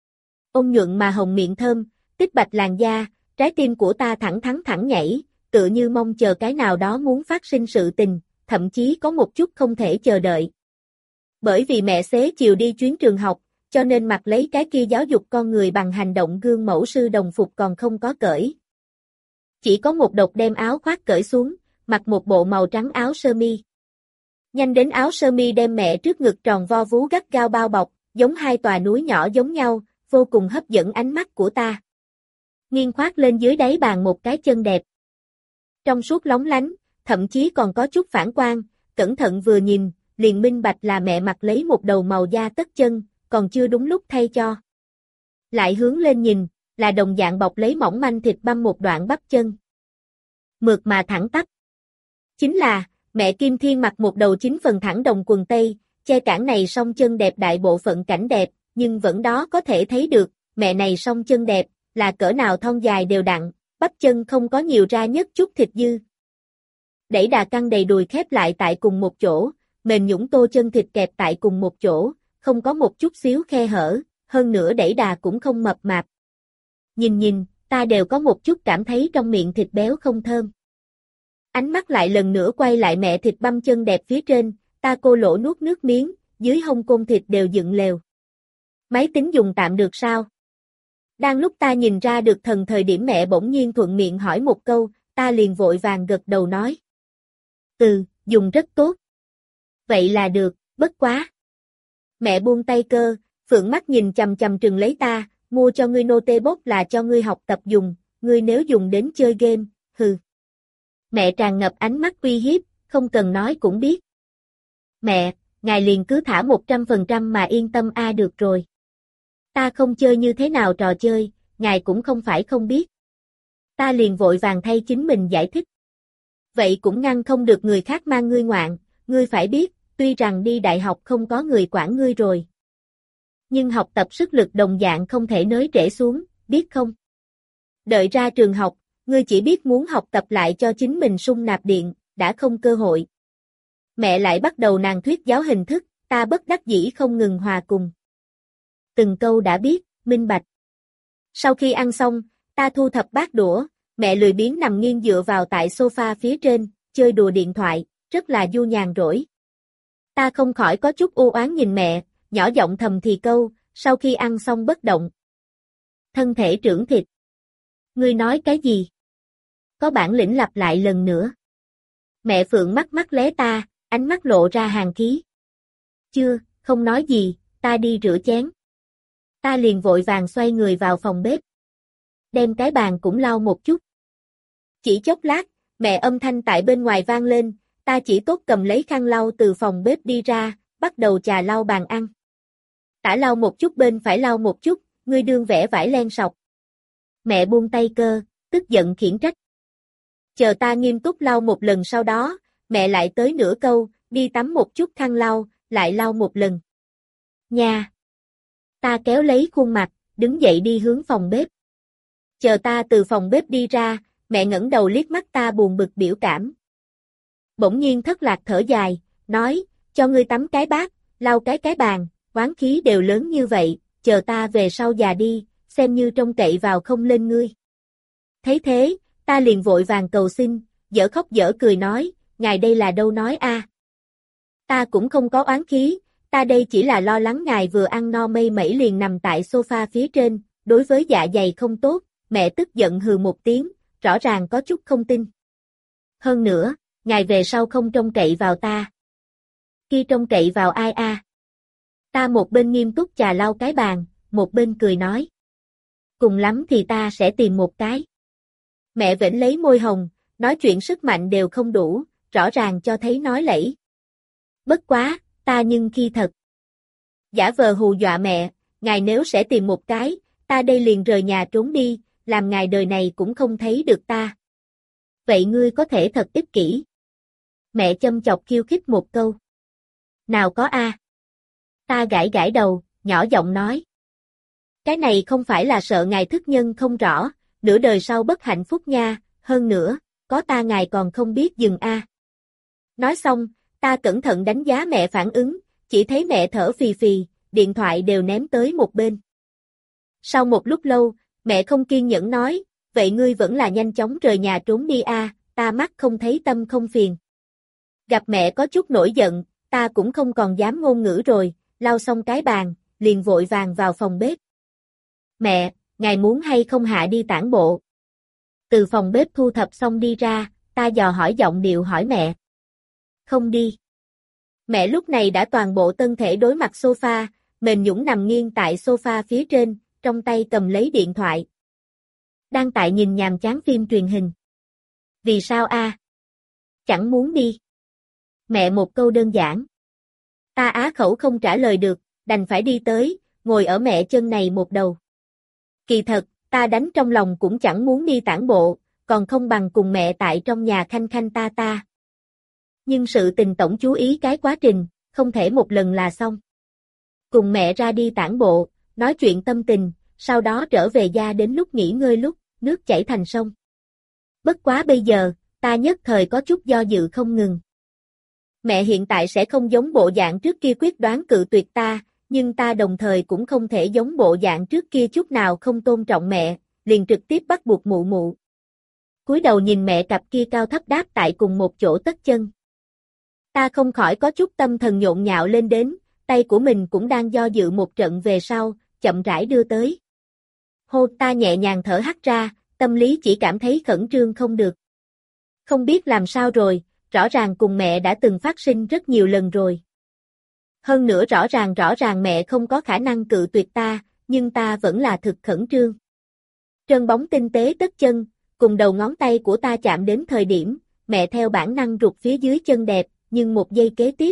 Ôn nhuận mà hồng miệng thơm, tích bạch làn da, trái tim của ta thẳng thắn thẳng nhảy, tựa như mong chờ cái nào đó muốn phát sinh sự tình, thậm chí có một chút không thể chờ đợi. Bởi vì mẹ xế chiều đi chuyến trường học, cho nên mặc lấy cái kia giáo dục con người bằng hành động gương mẫu sư đồng phục còn không có cởi. Chỉ có một độc đem áo khoác cởi xuống, mặc một bộ màu trắng áo sơ mi. Nhanh đến áo sơ mi đem mẹ trước ngực tròn vo vú gắt gao bao bọc, giống hai tòa núi nhỏ giống nhau, vô cùng hấp dẫn ánh mắt của ta. Nghiêng khoác lên dưới đáy bàn một cái chân đẹp. Trong suốt lóng lánh, thậm chí còn có chút phản quang, cẩn thận vừa nhìn, liền minh bạch là mẹ mặc lấy một đầu màu da tất chân, còn chưa đúng lúc thay cho. Lại hướng lên nhìn, là đồng dạng bọc lấy mỏng manh thịt băm một đoạn bắp chân. Mượt mà thẳng tắp. Chính là, mẹ Kim Thiên mặc một đầu chín phần thẳng đồng quần tây, che cản này song chân đẹp đại bộ phận cảnh đẹp, nhưng vẫn đó có thể thấy được, mẹ này song chân đẹp, là cỡ nào thon dài đều đặn, bắp chân không có nhiều ra nhất chút thịt dư. Đẩy đà căng đầy đùi khép lại tại cùng một chỗ, mềm nhũn tô chân thịt kẹp tại cùng một chỗ, không có một chút xíu khe hở, hơn nữa đẩy đà cũng không mập mạp. Nhìn nhìn, ta đều có một chút cảm thấy trong miệng thịt béo không thơm. Ánh mắt lại lần nữa quay lại mẹ thịt băm chân đẹp phía trên, ta cô lỗ nuốt nước miếng, dưới hông côn thịt đều dựng lều. Máy tính dùng tạm được sao? Đang lúc ta nhìn ra được thần thời điểm mẹ bỗng nhiên thuận miệng hỏi một câu, ta liền vội vàng gật đầu nói. Ừ, dùng rất tốt. Vậy là được, bất quá. Mẹ buông tay cơ, phượng mắt nhìn chằm chằm trừng lấy ta, mua cho ngươi notebook là cho ngươi học tập dùng, ngươi nếu dùng đến chơi game, hừ. Mẹ tràn ngập ánh mắt uy hiếp, không cần nói cũng biết. Mẹ, ngài liền cứ thả một trăm phần trăm mà yên tâm a được rồi. Ta không chơi như thế nào trò chơi, ngài cũng không phải không biết. Ta liền vội vàng thay chính mình giải thích. Vậy cũng ngăn không được người khác mang ngươi ngoạn, ngươi phải biết, tuy rằng đi đại học không có người quản ngươi rồi. Nhưng học tập sức lực đồng dạng không thể nới trễ xuống, biết không? Đợi ra trường học, ngươi chỉ biết muốn học tập lại cho chính mình sung nạp điện, đã không cơ hội. Mẹ lại bắt đầu nàng thuyết giáo hình thức, ta bất đắc dĩ không ngừng hòa cùng. Từng câu đã biết, minh bạch. Sau khi ăn xong, ta thu thập bát đũa, mẹ lười biếng nằm nghiêng dựa vào tại sofa phía trên, chơi đùa điện thoại, rất là du nhàn rỗi. Ta không khỏi có chút u oán nhìn mẹ, nhỏ giọng thầm thì câu, sau khi ăn xong bất động. Thân thể trưởng thịt. Ngươi nói cái gì? Có bản lĩnh lặp lại lần nữa. Mẹ Phượng mắt mắt lé ta, ánh mắt lộ ra hàn khí. Chưa, không nói gì, ta đi rửa chén. Ta liền vội vàng xoay người vào phòng bếp. Đem cái bàn cũng lau một chút. Chỉ chốc lát, mẹ âm thanh tại bên ngoài vang lên, ta chỉ tốt cầm lấy khăn lau từ phòng bếp đi ra, bắt đầu chà lau bàn ăn. Tả lau một chút bên phải lau một chút, ngươi đương vẽ vải len sọc. Mẹ buông tay cơ, tức giận khiển trách. Chờ ta nghiêm túc lau một lần sau đó, mẹ lại tới nửa câu, đi tắm một chút khăn lau, lại lau một lần. Nha! Ta kéo lấy khuôn mặt, đứng dậy đi hướng phòng bếp. Chờ ta từ phòng bếp đi ra, mẹ ngẩng đầu liếc mắt ta buồn bực biểu cảm. Bỗng nhiên thất lạc thở dài, nói, cho ngươi tắm cái bát, lau cái cái bàn, oán khí đều lớn như vậy, chờ ta về sau già đi, xem như trông cậy vào không lên ngươi. Thấy thế, ta liền vội vàng cầu xin, dở khóc dở cười nói, ngài đây là đâu nói a? Ta cũng không có oán khí, ta đây chỉ là lo lắng ngài vừa ăn no mây mẩy liền nằm tại sofa phía trên, đối với dạ dày không tốt, mẹ tức giận hừ một tiếng, rõ ràng có chút không tin. Hơn nữa, ngài về sau không trông cậy vào ta. Khi trông cậy vào ai a? Ta một bên nghiêm túc chà lau cái bàn, một bên cười nói. Cùng lắm thì ta sẽ tìm một cái. Mẹ vẫn lấy môi hồng, nói chuyện sức mạnh đều không đủ, rõ ràng cho thấy nói lẫy. Bất quá, ta nhưng khi thật. Giả vờ hù dọa mẹ, ngài nếu sẽ tìm một cái, ta đây liền rời nhà trốn đi, làm ngài đời này cũng không thấy được ta. Vậy ngươi có thể thật ích kỷ. Mẹ châm chọc khiêu khích một câu. Nào có a? Ta gãi gãi đầu, nhỏ giọng nói. Cái này không phải là sợ ngài thức nhân không rõ, nửa đời sau bất hạnh phúc nha, hơn nữa, có ta ngài còn không biết dừng a. Nói xong, ta cẩn thận đánh giá mẹ phản ứng, chỉ thấy mẹ thở phì phì, điện thoại đều ném tới một bên. Sau một lúc lâu, mẹ không kiên nhẫn nói, vậy ngươi vẫn là nhanh chóng rời nhà trốn đi a, ta mắt không thấy tâm không phiền. Gặp mẹ có chút nổi giận, ta cũng không còn dám ngôn ngữ rồi, lau xong cái bàn, liền vội vàng vào phòng bếp. Mẹ, ngài muốn hay không hạ đi tản bộ? Từ phòng bếp thu thập xong đi ra, ta dò hỏi giọng điệu hỏi mẹ. Không đi. Mẹ lúc này đã toàn bộ thân thể đối mặt sofa, mềm nhũn nằm nghiêng tại sofa phía trên, trong tay cầm lấy điện thoại. Đang tại nhìn nhàm chán phim truyền hình. Vì sao a? Chẳng muốn đi. Mẹ một câu đơn giản. Ta á khẩu không trả lời được, đành phải đi tới, ngồi ở mẹ chân này một đầu. Kỳ thật, ta đánh trong lòng cũng chẳng muốn đi tản bộ, còn không bằng cùng mẹ tại trong nhà khanh khanh ta ta. Nhưng sự tình tổng chú ý cái quá trình, không thể một lần là xong. Cùng mẹ ra đi tản bộ, nói chuyện tâm tình, sau đó trở về gia đến lúc nghỉ ngơi lúc, nước chảy thành sông. Bất quá bây giờ, ta nhất thời có chút do dự không ngừng. Mẹ hiện tại sẽ không giống bộ dạng trước kia quyết đoán cự tuyệt ta, nhưng ta đồng thời cũng không thể giống bộ dạng trước kia chút nào không tôn trọng mẹ, liền trực tiếp bắt buộc mụ mụ. Cúi đầu nhìn mẹ cặp kia cao thấp đáp tại cùng một chỗ tất chân. Ta không khỏi có chút tâm thần nhộn nhạo lên đến, tay của mình cũng đang do dự một trận về sau, chậm rãi đưa tới. Hô, ta nhẹ nhàng thở hắt ra, tâm lý chỉ cảm thấy khẩn trương không được. Không biết làm sao rồi, rõ ràng cùng mẹ đã từng phát sinh rất nhiều lần rồi. Hơn nữa rõ ràng rõ ràng mẹ không có khả năng cự tuyệt ta, nhưng ta vẫn là thực khẩn trương. Trơn bóng tinh tế tất chân, cùng đầu ngón tay của ta chạm đến thời điểm, mẹ theo bản năng rụt phía dưới chân đẹp, nhưng một giây kế tiếp,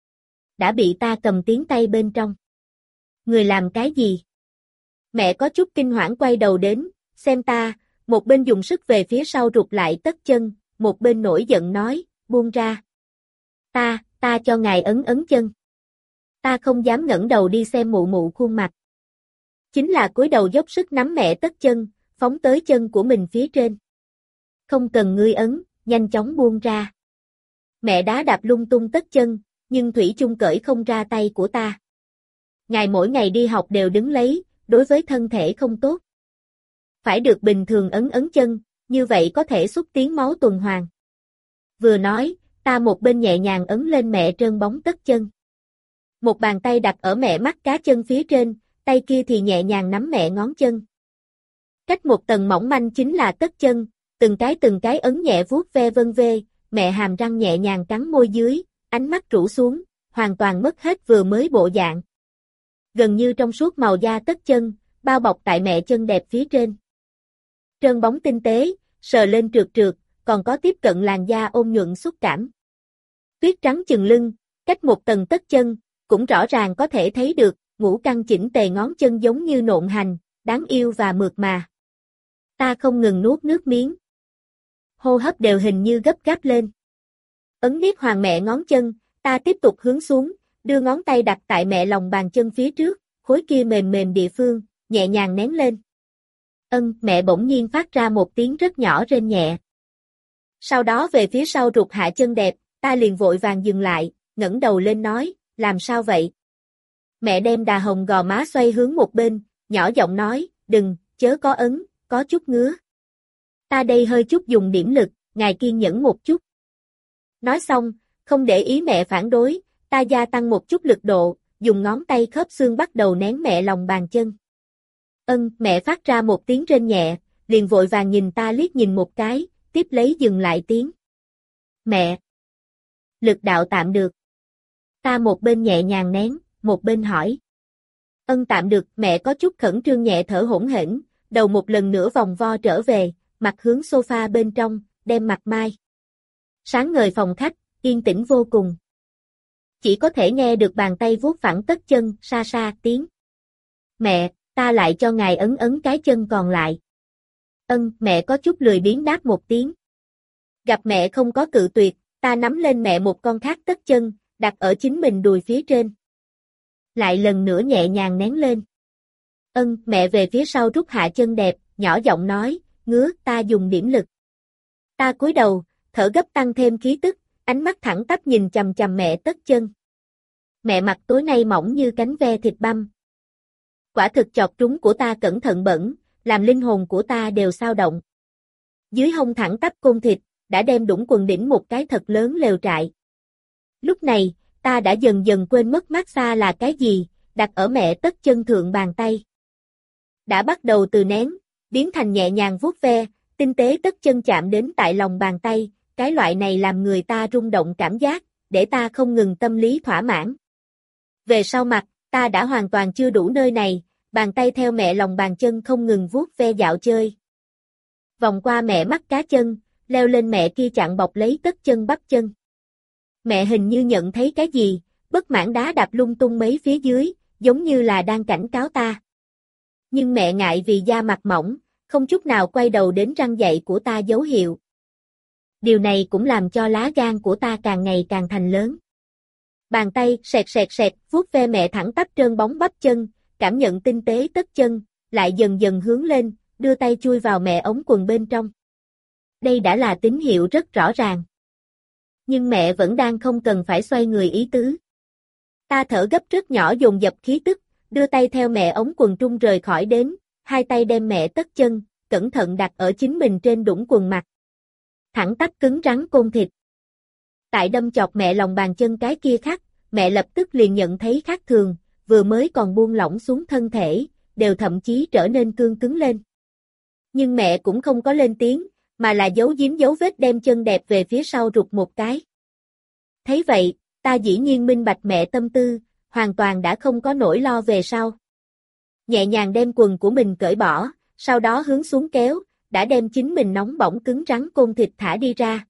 đã bị ta cầm tiến tay bên trong. Người làm cái gì? Mẹ có chút kinh hoảng quay đầu đến, xem ta, một bên dùng sức về phía sau rụt lại tất chân, một bên nổi giận nói, buông ra. Ta, ta cho ngài ấn ấn chân. Ta không dám ngẩng đầu đi xem mụ mụ khuôn mặt. Chính là cúi đầu dốc sức nắm mẹ tất chân, phóng tới chân của mình phía trên. Không cần ngươi ấn, nhanh chóng buông ra. Mẹ đá đạp lung tung tất chân, nhưng thủy chung cởi không ra tay của ta. Ngài mỗi ngày đi học đều đứng lấy, đối với thân thể không tốt. Phải được bình thường ấn ấn chân, như vậy có thể xúc tiến máu tuần hoàn. Vừa nói, ta một bên nhẹ nhàng ấn lên mẹ trơn bóng tất chân. Một bàn tay đặt ở mẹ mắt cá chân phía trên, tay kia thì nhẹ nhàng nắm mẹ ngón chân. Cách một tầng mỏng manh chính là tất chân, từng cái từng cái ấn nhẹ vuốt ve vân vê, mẹ hàm răng nhẹ nhàng cắn môi dưới, ánh mắt rũ xuống, hoàn toàn mất hết vừa mới bộ dạng. gần như trong suốt màu da tất chân, bao bọc tại mẹ chân đẹp phía trên. Trơn bóng tinh tế, sờ lên trượt trượt, còn có tiếp cận làn da ôn nhuận xúc cảm. Tuyết trắng chừng lưng, cách một tầng tất chân, cũng rõ ràng có thể thấy được, ngũ căn chỉnh tề ngón chân giống như nộn hành, đáng yêu và mượt mà. Ta không ngừng nuốt nước miếng. Hô hấp đều hình như gấp gáp lên. Ấn niết hoàng mẹ ngón chân, ta tiếp tục hướng xuống, đưa ngón tay đặt tại mẹ lòng bàn chân phía trước, khối kia mềm mềm địa phương, nhẹ nhàng nén lên. Ân, mẹ bỗng nhiên phát ra một tiếng rất nhỏ rên nhẹ. Sau đó về phía sau rụt hạ chân đẹp, ta liền vội vàng dừng lại, ngẩng đầu lên nói, làm sao vậy? Mẹ đem đà hồng gò má xoay hướng một bên, nhỏ giọng nói, đừng, chớ có ấn, có chút ngứa. Ta đây hơi chút dùng điểm lực, ngài kiên nhẫn một chút. Nói xong, không để ý mẹ phản đối, ta gia tăng một chút lực độ, dùng ngón tay khớp xương bắt đầu nén mẹ lòng bàn chân. Ân, mẹ phát ra một tiếng rên nhẹ, liền vội vàng nhìn ta liếc nhìn một cái, tiếp lấy dừng lại tiếng. Mẹ! Lực đạo tạm được. Ta một bên nhẹ nhàng nén, một bên hỏi. Ân tạm được, mẹ có chút khẩn trương nhẹ thở hỗn hển, đầu một lần nữa vòng vo trở về, mặt hướng sofa bên trong, đem mặt mai. Sáng ngời phòng khách, yên tĩnh vô cùng. Chỉ có thể nghe được bàn tay vuốt phẳng tất chân, sa sa tiếng. Mẹ, ta lại cho ngài ấn ấn cái chân còn lại. Ân, mẹ có chút lười biếng đáp một tiếng. Gặp mẹ không có cự tuyệt, ta nắm lên mẹ một con khác tất chân, đặt ở chính mình đùi phía trên. Lại lần nữa nhẹ nhàng nén lên. Ân, mẹ về phía sau rút hạ chân đẹp, nhỏ giọng nói, ngứa, ta dùng điểm lực. Ta cúi đầu, thở gấp tăng thêm khí tức, ánh mắt thẳng tắp nhìn chằm chằm mẹ tất chân. Mẹ mặt tối nay mỏng như cánh ve thịt băm. Quả thực chọt trúng của ta cẩn thận bẩn, làm linh hồn của ta đều xao động. Dưới hông thẳng tắp côn thịt, đã đem đũng quần đỉnh một cái thật lớn lều trại. Lúc này, ta đã dần dần quên mất massage là cái gì, đặt ở mẹ tất chân thượng bàn tay. Đã bắt đầu từ nén, biến thành nhẹ nhàng vuốt ve, tinh tế tất chân chạm đến tại lòng bàn tay, cái loại này làm người ta rung động cảm giác, để ta không ngừng tâm lý thỏa mãn. Về sau mặt, ta đã hoàn toàn chưa đủ nơi này, bàn tay theo mẹ lòng bàn chân không ngừng vuốt ve dạo chơi. Vòng qua mẹ mắt cá chân, leo lên mẹ kia chặn bọc lấy tất chân bắp chân. Mẹ hình như nhận thấy cái gì, bất mãn đá đạp lung tung mấy phía dưới, giống như là đang cảnh cáo ta. Nhưng mẹ ngại vì da mặt mỏng, không chút nào quay đầu đến răng dậy của ta dấu hiệu. Điều này cũng làm cho lá gan của ta càng ngày càng thành lớn. Bàn tay sẹt sẹt sẹt vuốt ve mẹ thẳng tắp trơn bóng bắp chân, cảm nhận tinh tế tất chân, lại dần dần hướng lên, đưa tay chui vào mẹ ống quần bên trong. Đây đã là tín hiệu rất rõ ràng. Nhưng mẹ vẫn đang không cần phải xoay người ý tứ. Ta thở gấp rất nhỏ dồn dập khí tức, đưa tay theo mẹ ống quần trung rời khỏi đến, hai tay đem mẹ tất chân, cẩn thận đặt ở chính mình trên đũng quần mặt. Thẳng tắp cứng rắn côn thịt. Tại đâm chọc mẹ lòng bàn chân cái kia khắc, mẹ lập tức liền nhận thấy khác thường, vừa mới còn buông lỏng xuống thân thể, đều thậm chí trở nên cương cứng lên. Nhưng mẹ cũng không có lên tiếng, mà là giấu giếm dấu vết đem chân đẹp về phía sau rụt một cái. Thấy vậy, ta dĩ nhiên minh bạch mẹ tâm tư, hoàn toàn đã không có nỗi lo về sau. Nhẹ nhàng đem quần của mình cởi bỏ, sau đó hướng xuống kéo, đã đem chính mình nóng bỏng cứng rắn côn thịt thả đi ra.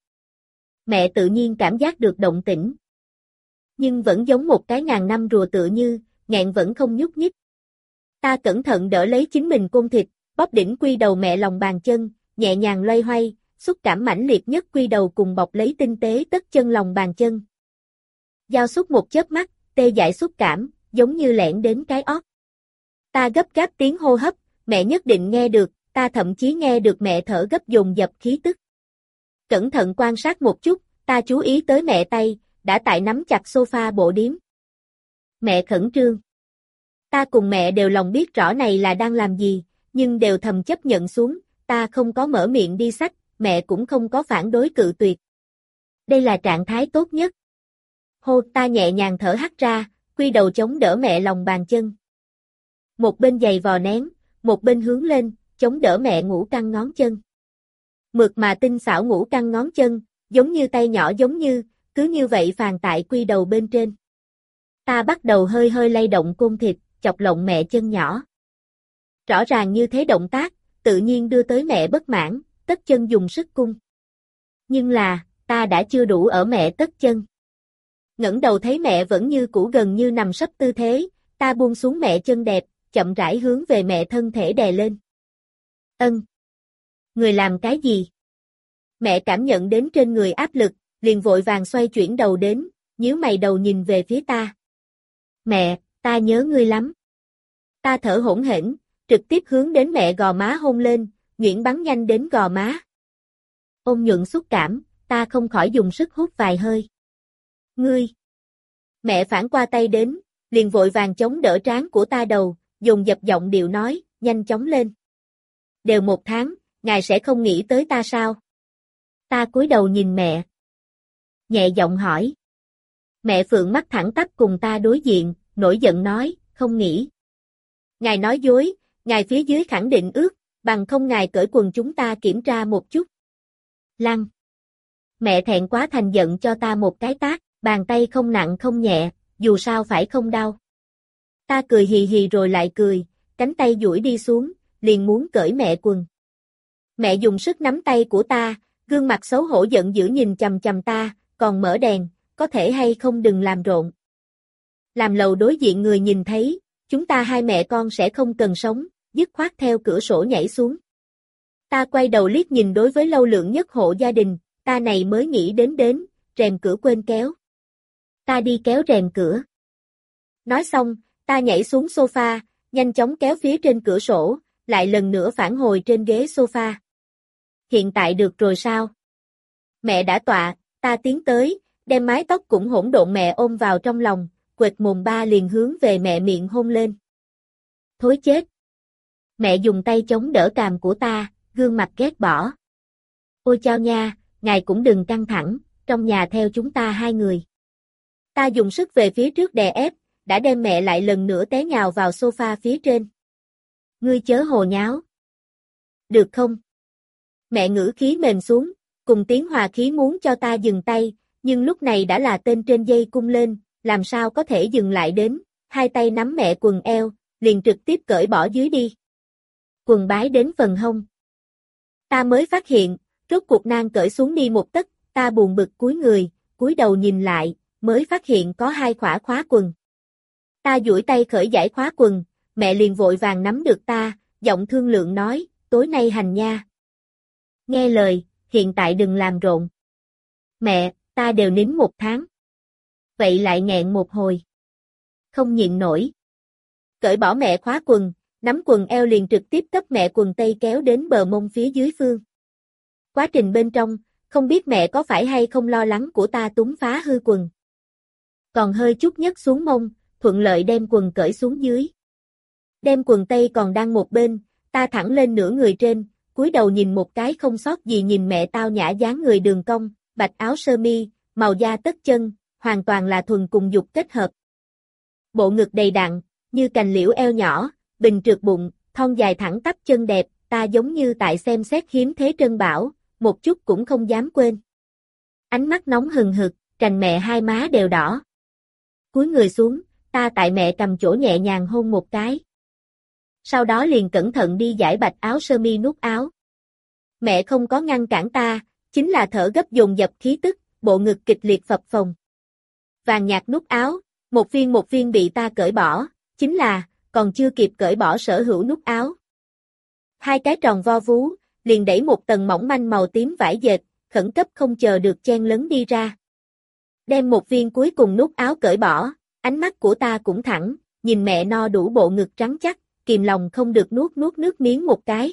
Mẹ tự nhiên cảm giác được động tĩnh. Nhưng vẫn giống một cái ngàn năm rùa tựa như, nghẹn vẫn không nhúc nhích. Ta cẩn thận đỡ lấy chính mình côn thịt, bóp đỉnh quy đầu mẹ lòng bàn chân, nhẹ nhàng loay hoay, xúc cảm mãnh liệt nhất quy đầu cùng bọc lấy tinh tế tất chân lòng bàn chân. Giao xúc một chớp mắt, tê dại xúc cảm, giống như lẻn đến cái ót. Ta gấp gáp tiếng hô hấp, mẹ nhất định nghe được, ta thậm chí nghe được mẹ thở gấp dồn dập khí tức. Cẩn thận quan sát một chút, ta chú ý tới mẹ tay, đã tại nắm chặt sofa bộ điếm. Mẹ khẩn trương. Ta cùng mẹ đều lòng biết rõ này là đang làm gì, nhưng đều thầm chấp nhận xuống, ta không có mở miệng đi xách, mẹ cũng không có phản đối cự tuyệt. Đây là trạng thái tốt nhất. Hô, ta nhẹ nhàng thở hắt ra, quy đầu chống đỡ mẹ lòng bàn chân. Một bên giày vò nén, một bên hướng lên, chống đỡ mẹ ngũ căn ngón chân. Mượt mà tinh xảo ngũ căn ngón chân, giống như tay nhỏ giống như, cứ như vậy phàn tại quy đầu bên trên. Ta bắt đầu hơi hơi lay động côn thịt, chọc lộng mẹ chân nhỏ. Rõ ràng như thế động tác, tự nhiên đưa tới mẹ bất mãn, Tất Chân dùng sức cung. Nhưng là, ta đã chưa đủ ở mẹ Tất Chân. Ngẩng đầu thấy mẹ vẫn như cũ gần như nằm sấp tư thế, ta buông xuống mẹ chân đẹp, chậm rãi hướng về mẹ thân thể đè lên. Ân. Người làm cái gì? Mẹ cảm nhận đến trên người áp lực, liền vội vàng xoay chuyển đầu đến, nhíu mày đầu nhìn về phía ta. Mẹ, ta nhớ ngươi lắm. Ta thở hổn hển, trực tiếp hướng đến mẹ gò má hôn lên, nhuyễn bắn nhanh đến gò má. Ôm nhuận xúc cảm, ta không khỏi dùng sức hút vài hơi. Ngươi. Mẹ phản qua tay đến, liền vội vàng chống đỡ trán của ta đầu, dùng dập giọng điệu nói, nhanh chóng lên. Đều một tháng, ngài sẽ không nghĩ tới ta sao? Ta cúi đầu nhìn mẹ. Nhẹ giọng hỏi. Mẹ Phượng mắt thẳng tắp cùng ta đối diện, nổi giận nói, không nghĩ. Ngài nói dối, ngài phía dưới khẳng định ước, bằng không ngài cởi quần chúng ta kiểm tra một chút. Lăng. Mẹ thẹn quá thành giận cho ta một cái tát, bàn tay không nặng không nhẹ, dù sao phải không đau. Ta cười hì hì rồi lại cười, cánh tay duỗi đi xuống, liền muốn cởi mẹ quần. Mẹ dùng sức nắm tay của ta, gương mặt xấu hổ giận dữ nhìn chằm chằm ta, còn mở đèn, có thể hay không đừng làm rộn. Làm lầu đối diện người nhìn thấy, chúng ta hai mẹ con sẽ không cần sống, dứt khoát theo cửa sổ nhảy xuống. Ta quay đầu liếc nhìn đối với lâu lượng nhất hộ gia đình, ta này mới nghĩ đến đến, rèm cửa quên kéo. Ta đi kéo rèm cửa. Nói xong, ta nhảy xuống sofa, nhanh chóng kéo phía trên cửa sổ, lại lần nữa phản hồi trên ghế sofa. Hiện tại được rồi sao? Mẹ đã tọa, ta tiến tới, đem mái tóc cũng hỗn độn mẹ ôm vào trong lòng, quệt mồm ba liền hướng về mẹ miệng hôn lên. Thối chết! Mẹ dùng tay chống đỡ cằm của ta, gương mặt ghét bỏ. Ôi chao nha, ngài cũng đừng căng thẳng, trong nhà theo chúng ta hai người. Ta dùng sức về phía trước đè ép, đã đem mẹ lại lần nữa té nhào vào sofa phía trên. Ngươi chớ hồ nháo. Được không? Mẹ ngữ khí mềm xuống, cùng tiếng hòa khí muốn cho ta dừng tay, nhưng lúc này đã là tên trên dây cung lên, làm sao có thể dừng lại đến, hai tay nắm mẹ quần eo, liền trực tiếp cởi bỏ dưới đi. Quần bái đến phần hông. Ta mới phát hiện, rốt cuộc nàng cởi xuống đi một tấc, ta buồn bực cúi người, cúi đầu nhìn lại, mới phát hiện có hai khỏa khóa quần. Ta duỗi tay khởi giải khóa quần, mẹ liền vội vàng nắm được ta, giọng thương lượng nói, tối nay hành nha. Nghe lời, hiện tại đừng làm rộn. Mẹ, ta đều nín một tháng. Vậy lại nghẹn một hồi. Không nhịn nổi. Cởi bỏ mẹ khóa quần, nắm quần eo liền trực tiếp cấp mẹ quần tây kéo đến bờ mông phía dưới phương. Quá trình bên trong, không biết mẹ có phải hay không lo lắng của ta túng phá hư quần. Còn hơi chút nhấc xuống mông, thuận lợi đem quần cởi xuống dưới. Đem quần tây còn đang một bên, ta thẳng lên nửa người trên, cúi đầu nhìn một cái không sót gì nhìn mẹ tao nhã dáng người đường cong, bạch áo sơ mi, màu da Tất Chân, hoàn toàn là thuần cùng dục kết hợp. Bộ ngực đầy đặn, như cành liễu eo nhỏ, bình trượt bụng, thon dài thẳng tắp chân đẹp, ta giống như tại xem xét hiếm thế trân bảo, một chút cũng không dám quên. Ánh mắt nóng hừng hực, cành mẹ hai má đều đỏ. Cúi người xuống, ta tại mẹ cầm chỗ nhẹ nhàng hôn một cái. Sau đó liền cẩn thận đi giải bạch áo sơ mi nút áo. Mẹ không có ngăn cản ta, chính là thở gấp dồn dập khí tức, bộ ngực kịch liệt phập phồng. Vàng nhạt nút áo, một viên một viên bị ta cởi bỏ, chính là, còn chưa kịp cởi bỏ sở hữu nút áo. Hai cái tròn vo vú, liền đẩy một tầng mỏng manh màu tím vải dệt, khẩn cấp không chờ được chen lấn đi ra. Đem một viên cuối cùng nút áo cởi bỏ, ánh mắt của ta cũng thẳng, nhìn mẹ no đủ bộ ngực trắng chắc, kìm lòng không được nuốt nuốt nước miếng một cái.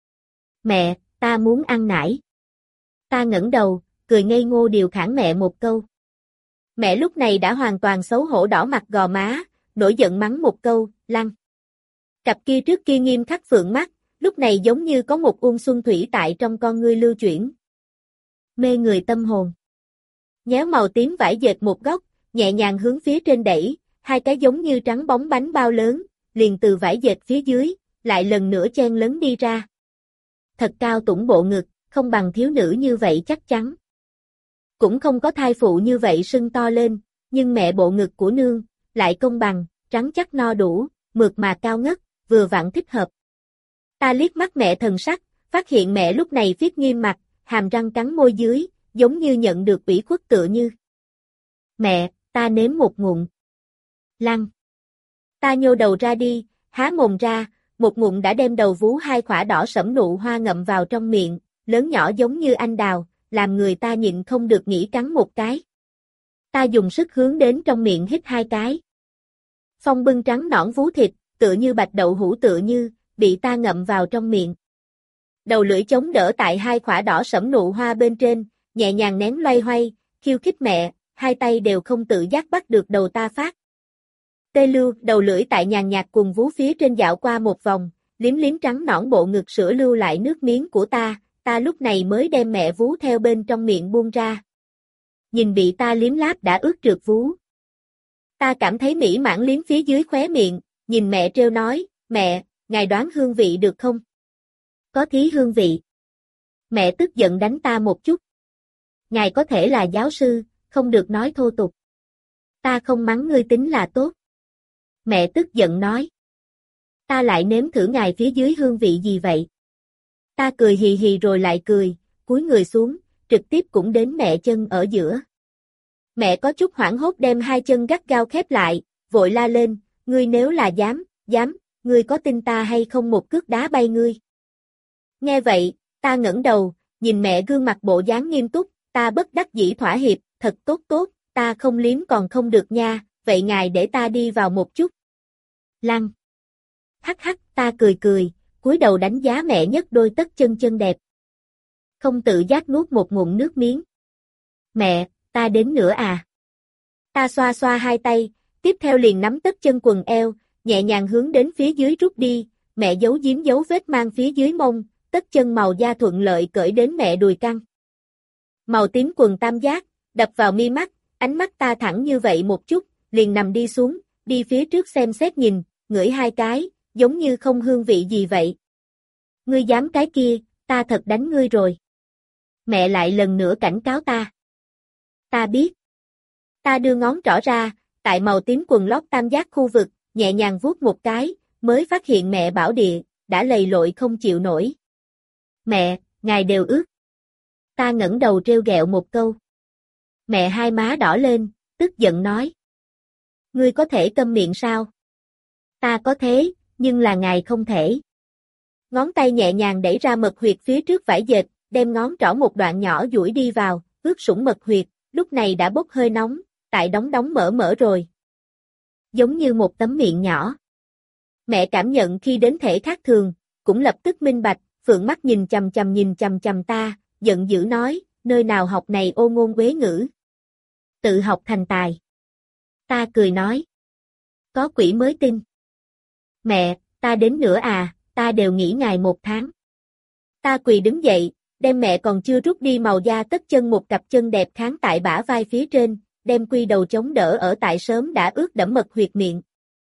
Mẹ, ta muốn ăn nải. Ta ngẩng đầu, cười ngây ngô điều khản mẹ một câu. Mẹ lúc này đã hoàn toàn xấu hổ đỏ mặt gò má, nổi giận mắng một câu, lăng. Cặp kia trước kia nghiêm khắc phượng mắt, lúc này giống như có một uông xuân thủy tại trong con ngươi lưu chuyển. Mê người tâm hồn. Nhéo màu tím vải dệt một góc, nhẹ nhàng hướng phía trên đẩy, hai cái giống như trắng bóng bánh bao lớn, liền từ vải dệt phía dưới, lại lần nữa chen lấn đi ra. Thật cao tủng bộ ngực, không bằng thiếu nữ như vậy chắc chắn. Cũng không có thai phụ như vậy sưng to lên, nhưng mẹ bộ ngực của nương, lại công bằng, trắng chắc no đủ, mượt mà cao ngất, vừa vặn thích hợp. Ta liếc mắt mẹ thần sắc, phát hiện mẹ lúc này viết nghiêm mặt, hàm răng cắn môi dưới, giống như nhận được ủy khuất tựa như. Mẹ, ta nếm một ngụm. Lăng. Ta nhô đầu ra đi, há mồm ra, một ngụm đã đem đầu vú hai khỏa đỏ sẫm nụ hoa ngậm vào trong miệng, lớn nhỏ giống như anh đào, làm người ta nhịn không được nghĩ cắn một cái. Ta dùng sức hướng đến trong miệng hít hai cái. Phong bưng trắng nõn vú thịt, tựa như bạch đậu hũ tựa như, bị ta ngậm vào trong miệng. Đầu lưỡi chống đỡ tại hai khỏa đỏ sẫm nụ hoa bên trên, nhẹ nhàng nén loay hoay, khiêu khích mẹ, hai tay đều không tự giác bắt được đầu ta phát. Tê lưu, đầu lưỡi tại nhàn nhạt cùng vú phía trên dạo qua một vòng, liếm liếm trắng nõn bộ ngực sữa lưu lại nước miếng của ta, ta lúc này mới đem mẹ vú theo bên trong miệng buông ra. Nhìn bị ta liếm láp đã ướt trượt vú. Ta cảm thấy mỹ mãn liếm phía dưới khóe miệng, nhìn mẹ trêu nói, mẹ, ngài đoán hương vị được không? Có thí hương vị. Mẹ tức giận đánh ta một chút. Ngài có thể là giáo sư, không được nói thô tục. Ta không mắng ngươi tính là tốt. Mẹ tức giận nói. Ta lại nếm thử ngài phía dưới hương vị gì vậy? Ta cười hì hì rồi lại cười, cúi người xuống, trực tiếp cũng đến mẹ chân ở giữa. Mẹ có chút hoảng hốt đem hai chân gắt gao khép lại, vội la lên, ngươi nếu là dám, dám, ngươi có tin ta hay không một cước đá bay ngươi? Nghe vậy, ta ngẩng đầu, nhìn mẹ gương mặt bộ dáng nghiêm túc, ta bất đắc dĩ thỏa hiệp, thật tốt tốt, ta không liếm còn không được nha, vậy ngài để ta đi vào một chút. Lăng. Hắc hắc, ta cười cười, cúi đầu đánh giá mẹ nhất đôi tất chân chân đẹp. Không tự giác nuốt một ngụm nước miếng. Mẹ, ta đến nữa à? Ta xoa xoa hai tay, tiếp theo liền nắm tất chân quần eo, nhẹ nhàng hướng đến phía dưới rút đi, mẹ giấu giếm dấu vết mang phía dưới mông, tất chân màu da thuận lợi cởi đến mẹ đùi căng. Màu tím quần tam giác, đập vào mi mắt, ánh mắt ta thẳng như vậy một chút, liền nằm đi xuống, đi phía trước xem xét nhìn, ngửi hai cái, giống như không hương vị gì vậy. Ngươi dám cái kia, ta thật đánh ngươi rồi. Mẹ lại lần nữa cảnh cáo ta. Ta biết. Ta đưa ngón trỏ ra, tại màu tím quần lót tam giác khu vực, nhẹ nhàng vuốt một cái, mới phát hiện mẹ bảo địa, đã lầy lội không chịu nổi. Mẹ, ngài đều ướt. Ta ngẩng đầu trêu ghẹo một câu. Mẹ hai má đỏ lên, tức giận nói. Ngươi có thể câm miệng sao? Ta có thế, nhưng là ngài không thể. Ngón tay nhẹ nhàng đẩy ra mật huyệt phía trước vải dệt, đem ngón trỏ một đoạn nhỏ duỗi đi vào, ướt sũng mật huyệt, lúc này đã bốc hơi nóng, tại đóng đóng mở mở rồi. Giống như một tấm miệng nhỏ. Mẹ cảm nhận khi đến thể khác thường, cũng lập tức minh bạch, phượng mắt nhìn chằm chằm nhìn chằm chằm ta, giận dữ nói, nơi nào học này ô ngôn quế ngữ. Tự học thành tài. Ta cười nói. Có quỷ mới tin. Mẹ, ta đến nữa à, ta đều nghỉ ngài một tháng. Ta quỳ đứng dậy, đem mẹ còn chưa rút đi màu da tất chân một cặp chân đẹp kháng tại bả vai phía trên, đem quy đầu chống đỡ ở tại sớm đã ướt đẫm mật huyệt miệng.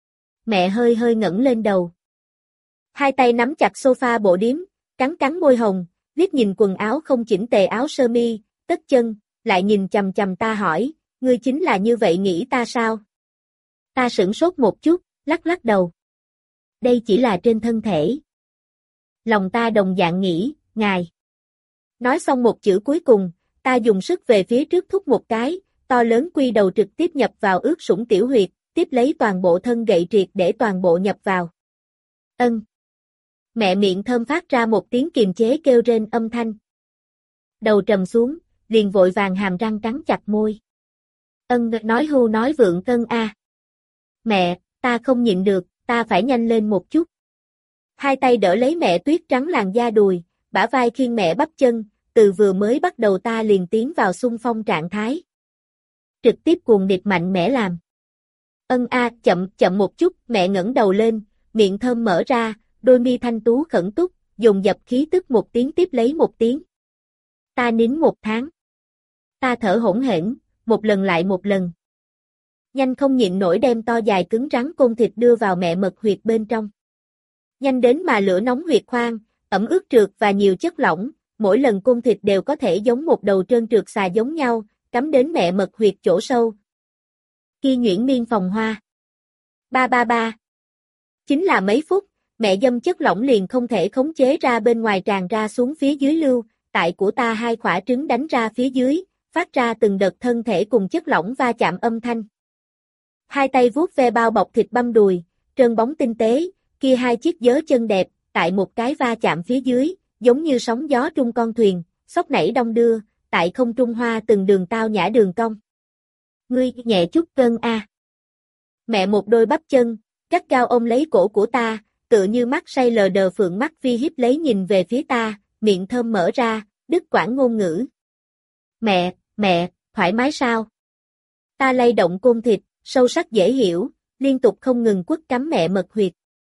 Mẹ hơi hơi ngẩng lên đầu. Hai tay nắm chặt sofa bộ điếm, cắn cắn môi hồng, liếc nhìn quần áo không chỉnh tề áo sơ mi, tất chân, lại nhìn chằm chằm ta hỏi, ngươi chính là như vậy nghĩ ta sao? Ta sửng sốt một chút, lắc lắc đầu. Đây chỉ là trên thân thể. Lòng ta đồng dạng nghĩ, ngài. Nói xong một chữ cuối cùng, ta dùng sức về phía trước thúc một cái, to lớn quy đầu trực tiếp nhập vào ướt sũng tiểu huyệt, tiếp lấy toàn bộ thân gậy triệt để toàn bộ nhập vào. Ân. Mẹ miệng thơm phát ra một tiếng kiềm chế kêu rên âm thanh. Đầu trầm xuống, liền vội vàng hàm răng cắn chặt môi. Ân nói hưu nói vượng ân a. Mẹ, ta không nhịn được, ta phải nhanh lên một chút. Hai tay đỡ lấy mẹ tuyết trắng làn da đùi, bả vai khiêng mẹ bắp chân, từ vừa mới bắt đầu ta liền tiến vào xung phong trạng thái. Trực tiếp cuồng điệp mạnh mẽ làm. Ân a, chậm, chậm một chút, mẹ ngẩng đầu lên, miệng thơm mở ra, đôi mi thanh tú khẩn túc, dùng dập khí tức một tiếng tiếp lấy một tiếng. Ta nín một tháng. Ta thở hỗn hển, một lần lại một lần. Nhanh không nhịn nổi đem to dài cứng rắn côn thịt đưa vào mẹ mật huyệt bên trong. Nhanh đến mà lửa nóng huyệt khoan, ẩm ướt trượt và nhiều chất lỏng, mỗi lần côn thịt đều có thể giống một đầu trơn trượt xà giống nhau, cắm đến mẹ mật huyệt chỗ sâu. Kia nhuyễn miên phòng hoa. Ba ba ba. Chính là mấy phút, mẹ dâm chất lỏng liền không thể khống chế ra bên ngoài tràn ra xuống phía dưới lưu, tại của ta hai quả trứng đánh ra phía dưới, phát ra từng đợt thân thể cùng chất lỏng va chạm âm thanh. Hai tay vuốt ve bao bọc thịt băm đùi, trơn bóng tinh tế, kia hai chiếc giớ chân đẹp, tại một cái va chạm phía dưới, giống như sóng gió trung con thuyền, xốc nảy đong đưa, tại không trung hoa từng đường tao nhã đường cong. Ngươi nhẹ chút cân a. Mẹ một đôi bắp chân, gắt gao ôm lấy cổ của ta, tựa như mắt say lờ đờ phượng mắt vi hiếp lấy nhìn về phía ta, miệng thơm mở ra, đứt quãng ngôn ngữ. Mẹ, mẹ, thoải mái sao? Ta lay động côn thịt, sâu sắc dễ hiểu, liên tục không ngừng quất cắm mẹ mật huyệt.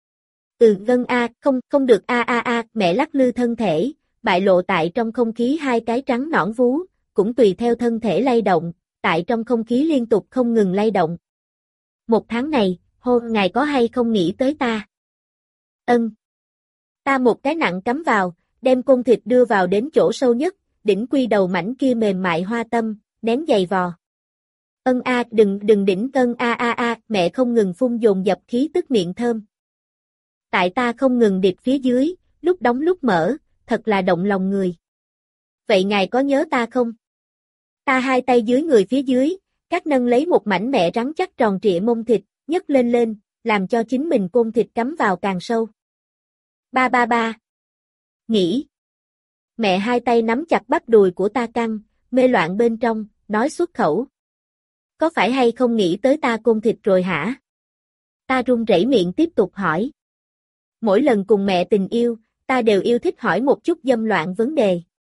Ừ gân a, không, không được a a a, mẹ lắc lư thân thể, bại lộ tại trong không khí hai cái trắng nõn vú, cũng tùy theo thân thể lay động, tại trong không khí liên tục không ngừng lay động. Một tháng này, hôn ngài có hay không nghĩ tới ta? Ân. Ta một cái nặng cắm vào, đem côn thịt đưa vào đến chỗ sâu nhất, đỉnh quy đầu mảnh kia mềm mại hoa tâm, nén dày vò. Ân a, à, đừng đừng đỉnh cân a a a, mẹ không ngừng phun dồn dập khí tức miệng thơm. Tại ta không ngừng điệp phía dưới, lúc đóng lúc mở, thật là động lòng người. Vậy ngài có nhớ ta không? Ta hai tay dưới người phía dưới, cắt nâng lấy một mảnh mẹ rắn chắc tròn trịa mông thịt, nhấc lên lên, làm cho chính mình côn thịt cắm vào càng sâu. Ba ba ba. Nghĩ. Mẹ hai tay nắm chặt bắp đùi của ta căng, mê loạn bên trong, nói xuất khẩu. Có phải hay không nghĩ tới ta côn thịt rồi hả? Ta run rẩy miệng tiếp tục hỏi. Mỗi lần cùng mẹ tình yêu, ta đều yêu thích hỏi một chút dâm loạn vấn đề.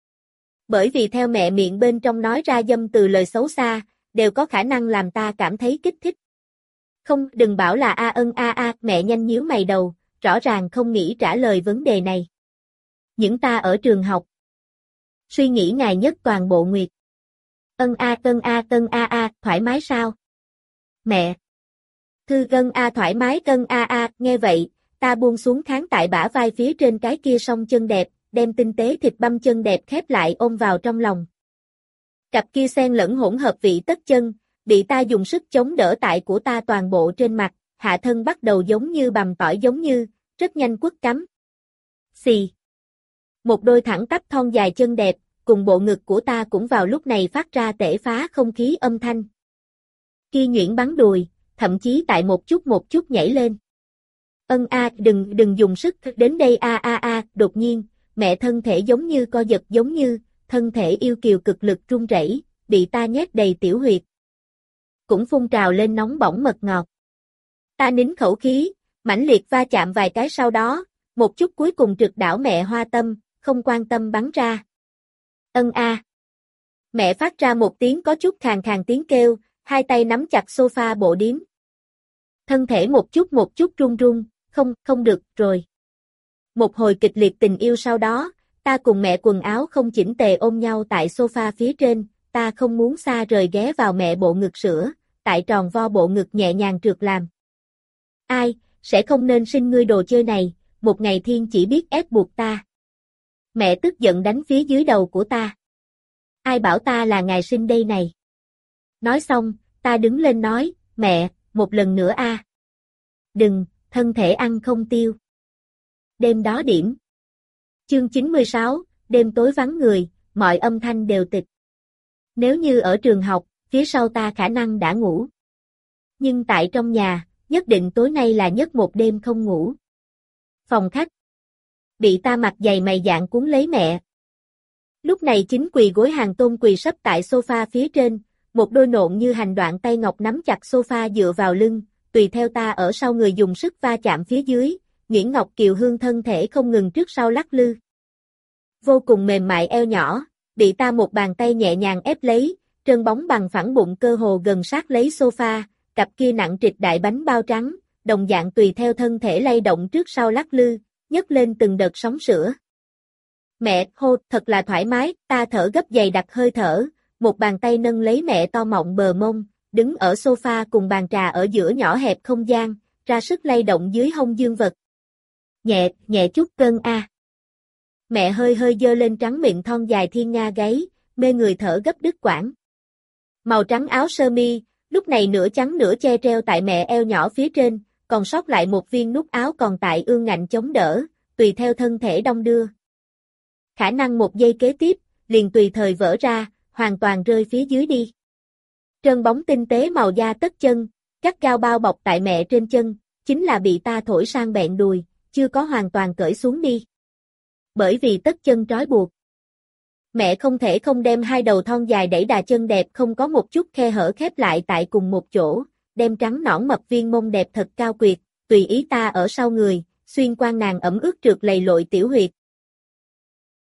Bởi vì theo mẹ miệng bên trong nói ra dâm từ lời xấu xa, đều có khả năng làm ta cảm thấy kích thích. Không, đừng bảo là a ân a a, mẹ nhanh nhíu mày đầu, rõ ràng không nghĩ trả lời vấn đề này. Những ta ở trường học. Suy nghĩ ngài nhất toàn bộ nguyệt. Ân a cân a cân a a, thoải mái sao? Mẹ. Thư cân a thoải mái cân a a, nghe vậy, ta buông xuống kháng tại bả vai phía trên cái kia song chân đẹp, đem tinh tế thịt băm chân đẹp khép lại ôm vào trong lòng. Cặp kia xen lẫn hỗn hợp vị tất chân, bị ta dùng sức chống đỡ tại của ta toàn bộ trên mặt, hạ thân bắt đầu giống như bằm tỏi giống như, rất nhanh quất cắm. Xì. Một đôi thẳng tắp thon dài chân đẹp, cùng bộ ngực của ta cũng vào lúc này phát ra tể phá không khí âm thanh. Kia nhuyễn bắn đùi, thậm chí tại một chút một chút nhảy lên. Ân a, đừng đừng dùng sức đến đây a a a, đột nhiên, mẹ thân thể giống như co giật giống như, thân thể yêu kiều cực lực run rẩy, bị ta nhét đầy tiểu huyệt. Cũng phun trào lên nóng bỏng mật ngọt. Ta nín khẩu khí, mãnh liệt va chạm vài cái sau đó, một chút cuối cùng trực đảo mẹ hoa tâm, không quan tâm bắn ra. Ân a. Mẹ phát ra một tiếng có chút khàn khàn tiếng kêu, hai tay nắm chặt sofa bộ điếm. Thân thể một chút một chút run run, không, không được, rồi. Một hồi kịch liệt tình yêu sau đó, ta cùng mẹ quần áo không chỉnh tề ôm nhau tại sofa phía trên, ta không muốn xa rời ghé vào mẹ bộ ngực sữa, tại tròn vo bộ ngực nhẹ nhàng trượt làm. Ai, sẽ không nên sinh ngươi đồ chơi này, một ngày thiên chỉ biết ép buộc ta. Mẹ tức giận đánh phía dưới đầu của ta. Ai bảo ta là ngài sinh đây này? Nói xong, ta đứng lên nói, mẹ, một lần nữa a. Đừng, thân thể ăn không tiêu. Đêm đó điểm. Chương chín mươi sáu, đêm tối vắng người, mọi âm thanh đều tịch. Nếu như ở trường học, phía sau ta khả năng đã ngủ. Nhưng tại trong nhà, nhất định tối nay là nhất một đêm không ngủ. Phòng khách. Bị ta mặt dày mày dạn cuốn lấy mẹ. Lúc này chính quỳ gối hàng tôn quỳ sấp tại sofa phía trên, một đôi nộn như hành đoạn tay ngọc nắm chặt sofa dựa vào lưng, tùy theo ta ở sau người dùng sức va chạm phía dưới, Nguyễn Ngọc Kiều Hương thân thể không ngừng trước sau lắc lư. Vô cùng mềm mại eo nhỏ, bị ta một bàn tay nhẹ nhàng ép lấy, trơn bóng bằng phẳng bụng cơ hồ gần sát lấy sofa, cặp kia nặng trịch đại bánh bao trắng, đồng dạng tùy theo thân thể lay động trước sau lắc lư, nhấc lên từng đợt sóng sữa. Mẹ, hô, thật là thoải mái, ta thở gấp dày đặc hơi thở, một bàn tay nâng lấy mẹ to mọng bờ mông, đứng ở sofa cùng bàn trà ở giữa nhỏ hẹp không gian, ra sức lay động dưới hông dương vật. Nhẹ, nhẹ chút cân a. Mẹ hơi hơi dơ lên trắng miệng thon dài thiên nga gáy, mê người thở gấp đứt quãng. Màu trắng áo sơ mi, lúc này nửa trắng nửa che treo tại mẹ eo nhỏ phía trên, còn sót lại một viên nút áo còn tại ương ngạnh chống đỡ, tùy theo thân thể đong đưa. Khả năng một giây kế tiếp, liền tùy thời vỡ ra, hoàn toàn rơi phía dưới đi. Trơn bóng tinh tế màu da tất chân, cắt gao bao bọc tại mẹ trên chân, chính là bị ta thổi sang bẹn đùi, chưa có hoàn toàn cởi xuống đi. Bởi vì tất chân trói buộc. Mẹ không thể không đem hai đầu thon dài đẩy đà chân đẹp không có một chút khe hở khép lại tại cùng một chỗ, đem trắng nõn mập viên mông đẹp thật cao quyệt, tùy ý ta ở sau người, xuyên qua nàng ẩm ướt trượt lầy lội tiểu huyệt,